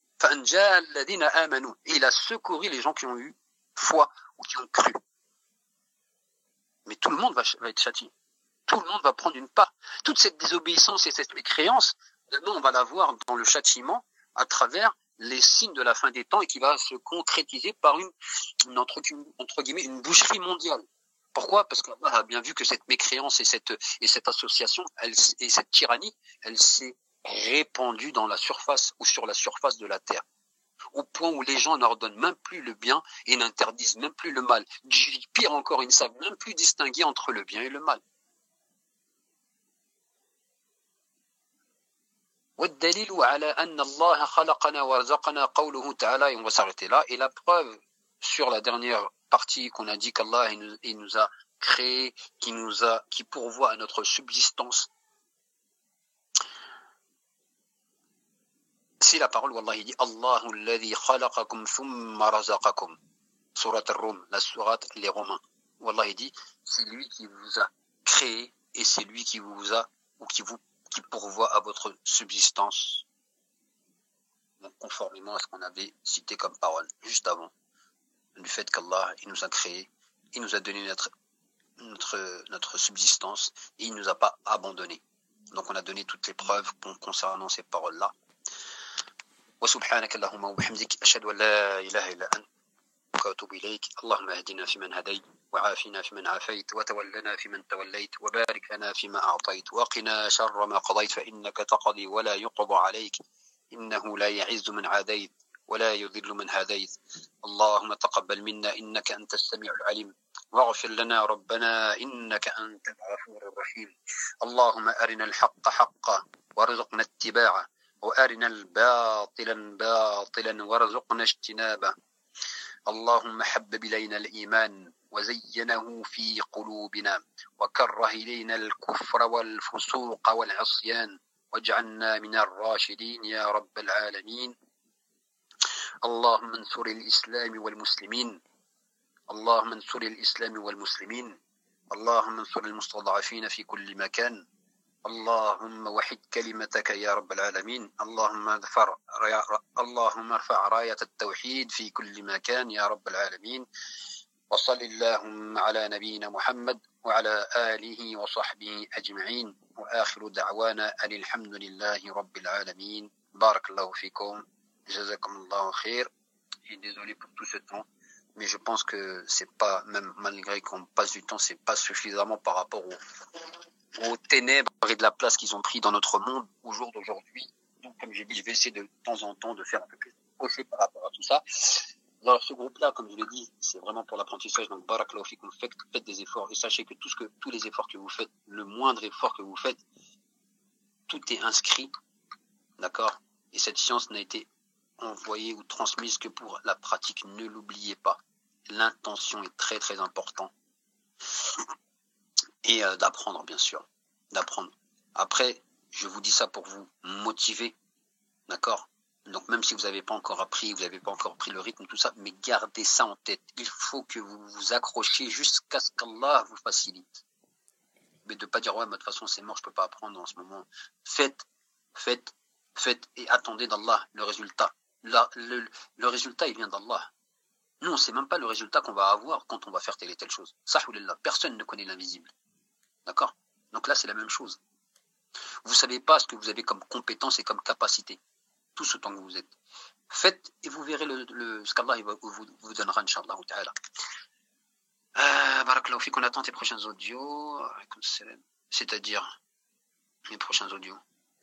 Et il a secouru les gens qui ont eu foi ou qui ont cru. Mais tout le monde va, va être châtié. Tout le monde va prendre une part. Toute cette désobéissance et cette mécréance, demain, on va la voir dans le châtiment à travers les signes de la fin des temps et qui va se concrétiser par une, une entre, une, entre guillemets, une boucherie mondiale. Pourquoi? Parce qu'Allah a bien vu que cette mécréance et cette, et cette association, elle, et cette tyrannie, elle s'est répandue dans la surface ou sur la surface de la terre. Au point où les gens n'ordonnent même plus le bien et n'interdisent même plus le mal. Pire encore, ils ne savent même plus distinguer entre le bien et le mal. والدليل على أن الله خلقنا ورزقنا قوله تعالى, et on va s'arrêter là. Et la preuve sur la dernière partie qu'on a dit qu'Allah il nous, il nous a créé, qui nous a, qui pourvoit à notre subsistance, c'est la parole où Allah il dit Allahu alladhi khalaqakum thumma razaqakum. Surat al-Rum, la sourate les Romains. Où Allah il dit c'est lui qui vous a créé et c'est lui qui vous a ou qui vous qui pourvoit à votre subsistance. Donc, conformément à ce qu'on avait cité comme parole juste avant, du fait qu'Allah il nous a créé, il nous a donné notre notre notre subsistance et il nous a pas abandonné. Donc on a donné toutes les preuves concernant ces paroles-là. Wa subhanaka Allahumma wa bihamdik ashhadu an la ilaha illa anta أستغفرك وأتوب إليك. اللهم اهدنا فيمن هديت وعافنا فيمن عافيت وتولنا فيمن توليت وبارك لنا فيما أعطيت وقنا شر ما قضيت فإنك تقضي ولا يقضى عليك إنه لا يعز من عاديت ولا يذل من هديت. اللهم تقبل منا إنك أنت السميع العليم واغفر لنا ربنا إنك أنت الغفور الرحيم. اللهم أرنا الحق حقا وارزقنا اتباعه وأرنا الباطل باطلا وارزقنا اجتنابه. اللهم حبب إلينا الإيمان وزينه في قلوبنا وكره إلينا الكفر والفسوق والعصيان واجعلنا من الراشدين يا رب العالمين. اللهم انصر الإسلام والمسلمين اللهم انصر الإسلام والمسلمين اللهم انصر المستضعفين في كل مكان. اللهم وحد كلمتك يا رب العالمين. اللهم ارفع اللهم ارفع راية التوحيد في كل مكان يا رب العالمين. وصل اللهم على نبينا محمد وعلى آله وصحبه أجمعين وآخر دعوانا أن الحمد لله رب العالمين. بارك الله فيكم. جزاكم الله خير. Et désolé pour tout ce temps, mais je pense que c'est pas, même malgré qu'on passe du temps, c'est pas suffisamment par rapport au aux ténèbres et de la place qu'ils ont pris dans notre monde au jour d'aujourd'hui. Donc, comme j'ai dit, je vais essayer de, de temps en temps de faire un peu plus poser par rapport à tout ça. Dans ce groupe-là, comme je l'ai dit, c'est vraiment pour l'apprentissage. Donc, barakallahu fikum, faites, faites des efforts et sachez que, tout ce que tous les efforts que vous faites, le moindre effort que vous faites, tout est inscrit, d'accord. Et cette science n'a été envoyée ou transmise que pour la pratique. Ne l'oubliez pas. L'intention est très très importante. Et euh, d'apprendre, bien sûr, d'apprendre. Après, je vous dis ça pour vous motiver, d'accord? Donc même si vous n'avez pas encore appris, vous n'avez pas encore pris le rythme, tout ça, mais gardez ça en tête. Il faut que vous vous accrochiez jusqu'à ce qu'Allah vous facilite. Mais de ne pas dire, ouais, mais de toute façon, c'est mort, je ne peux pas apprendre en ce moment. Faites, faites, faites, et attendez d'Allah le résultat. La, le, le résultat, il vient d'Allah. Nous, on ne sait même pas le résultat qu'on va avoir quand on va faire telle et telle chose. Sahoulallah, personne ne connaît l'invisible. D'accord? Donc là, c'est la même chose. Vous ne savez pas ce que vous avez comme compétence et comme capacité, tout ce temps que vous êtes. Faites et vous verrez le, le, ce qu'Allah vous, vous donnera, Inch'Allah ta'ala. Euh, Barakallahu fik, on attend tes prochains audios, c'est-à-dire les prochains audios.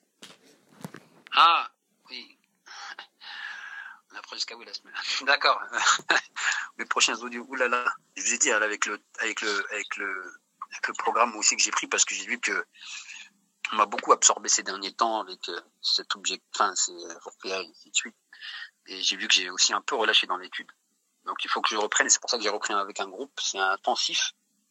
Ah, oui. On approche jusqu'à où la semaine? D'accord. Les prochains audios, oulala. Je vous ai dit, avec le, avec le, avec le, avec le programme aussi que j'ai pris, parce que j'ai vu que on m'a beaucoup absorbé ces derniers temps avec euh, cet objectif, enfin, c'est Ruqya et ainsi de suite. Et j'ai vu que j'ai aussi un peu relâché dans l'étude. Donc il faut que je reprenne, et c'est pour ça que j'ai repris avec un groupe, c'est intensif.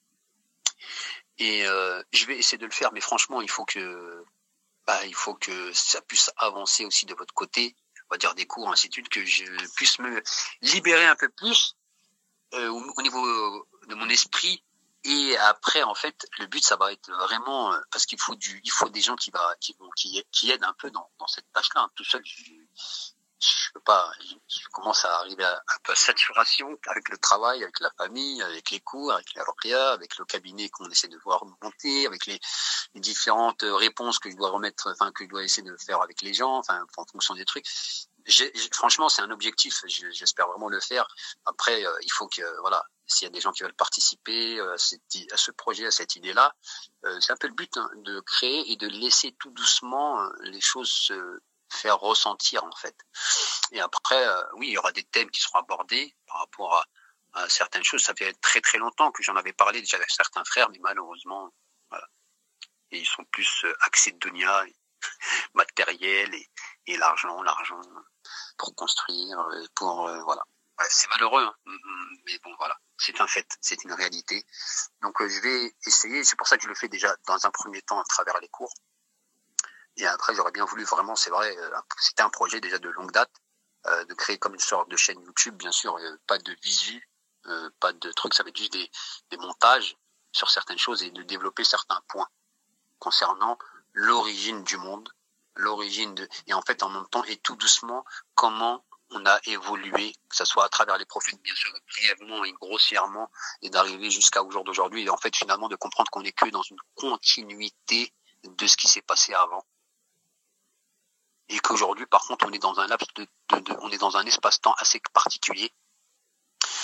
Et euh, je vais essayer de le faire, mais franchement, il faut que, bah, il faut que ça puisse avancer aussi de votre côté, on va dire des cours, ainsi de suite, que je puisse me libérer un peu plus euh, au, au niveau de mon esprit. Et après, en fait, le but, ça va être vraiment, parce qu'il faut du, il faut des gens qui va, qui vont, qui, qui aident un peu dans, dans cette tâche-là. Hein. Tout seul, je, je peux pas, je, je commence à arriver à un peu à saturation avec le travail, avec la famille, avec les cours, avec la ruqya, avec le cabinet qu'on essaie de voir monter, avec les, les différentes réponses que je dois remettre, enfin, que je dois essayer de faire avec les gens, enfin, en fonction des trucs. J'ai, franchement, c'est un objectif. J'espère vraiment le faire. Après, euh, il faut que, voilà, s'il y a des gens qui veulent participer euh, à, cette, à ce projet, à cette idée-là, euh, c'est un peu le but, hein, de créer et de laisser tout doucement euh, les choses se faire ressentir, en fait. Et après, euh, oui, il y aura des thèmes qui seront abordés par rapport à, à certaines choses. Ça fait très très longtemps que j'en avais parlé déjà avec certains frères, mais malheureusement, voilà. Et ils sont plus euh, axés de dunya, matériel et, et l'argent, l'argent pour construire, pour euh, voilà. Ouais, c'est malheureux, hein, mais bon voilà, c'est un fait, c'est une réalité. Donc euh, je vais essayer, c'est pour ça que je le fais déjà dans un premier temps à travers les cours. Et après j'aurais bien voulu vraiment, c'est vrai, euh, c'était un projet déjà de longue date, euh, de créer comme une sorte de chaîne YouTube, bien sûr, euh, pas de visu, euh, pas de trucs, ça va être juste des, des montages sur certaines choses et de développer certains points concernant l'origine du monde, l'origine de, et en fait en même temps et tout doucement comment on a évolué, que ce soit à travers les prophètes, bien sûr, brièvement et grossièrement, et d'arriver jusqu'à au jour d'aujourd'hui, et en fait finalement de comprendre qu'on n'est que dans une continuité de ce qui s'est passé avant. Et qu'aujourd'hui, par contre, on est dans un laps de, de, de on est dans un espace-temps assez particulier.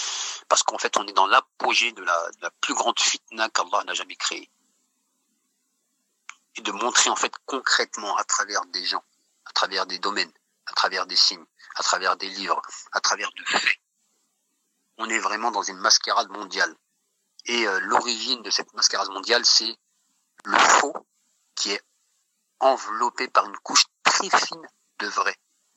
Parce qu'en fait, on est dans l'apogée de la, de la plus grande fitna qu'Allah n'a jamais créée. Et de montrer en fait concrètement à travers des gens, à travers des domaines, à travers des signes, à travers des livres, à travers de faits. On est vraiment dans une mascarade mondiale. Et euh, l'origine de cette mascarade mondiale, c'est le faux qui est enveloppé par une couche très fine de vrai.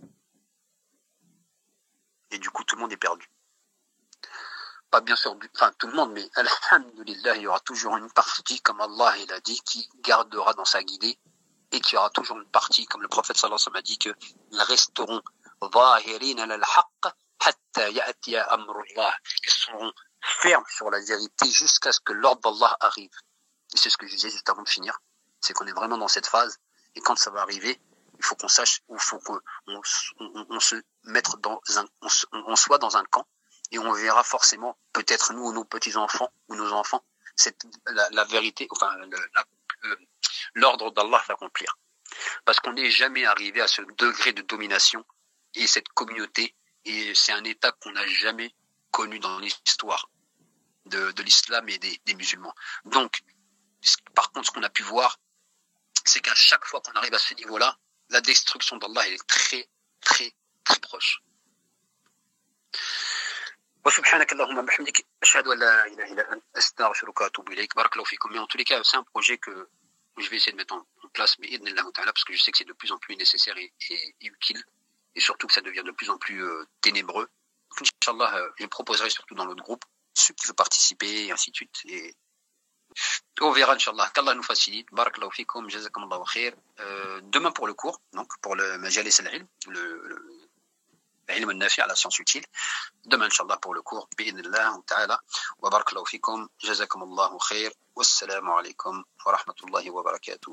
Et du coup, tout le monde est perdu. Pas bien sûr, enfin tout le monde, mais alhamdulillah, il y aura toujours une partie, comme Allah il a dit, qui gardera dans sa guidée, et qu'il y aura toujours une partie, comme le prophète sallallahu alayhi wa sallam a dit, qu'ils resteront ظاهرين على الحق حتى يأتي أمر الله. Ils seront fermes sur la vérité jusqu'à ce que l'ordre d'Allah arrive. Et c'est ce que je disais juste avant de finir, c'est qu'on est vraiment dans cette phase, et quand ça va arriver, il faut qu'on sache, il faut qu'on on, on, on se mette dans un, on, on soit dans un camp, et on verra forcément, peut-être nous ou nos petits-enfants, ou nos enfants, cette, la, la vérité, enfin, le, la, euh, l'ordre d'Allah s'accomplir. Parce qu'on n'est jamais arrivé à ce degré de domination, et cette communauté, et c'est un état qu'on n'a jamais connu dans l'histoire de, de l'islam et des, des musulmans. Donc, par contre, ce qu'on a pu voir, c'est qu'à chaque fois qu'on arrive à ce niveau-là, la destruction d'Allah est très, très, très proche. وسبحانك اللهم وبحمدك أشهد أن لا إله إلا أنت أستغفرك وأتوب إليك. بارك الله فيكم. Mais en tous les cas, c'est un projet que je vais essayer de mettre en place, parce que je sais que c'est de plus en plus nécessaire et, et, et utile, et surtout que ça devient de plus en plus euh, ténébreux. Donc, Inch'Allah, euh, je proposerai surtout dans notre groupe ceux qui veulent participer, et ainsi de suite. Et on verra, Inch'Allah, qu'Allah nous facilite. Barakallahu fikum, jazakumullahu khair. Euh, demain pour le cours, donc pour le Majalis al-Ilm, le, le العلم النافع, la science utile. Demain, Inch'Allah, pour le cours, bi'idhnillah ta'ala. Wa barakallahu fikum, jazakumullahu khair. Wassalamu alaikum wa rahmatullahi wa barakatuh.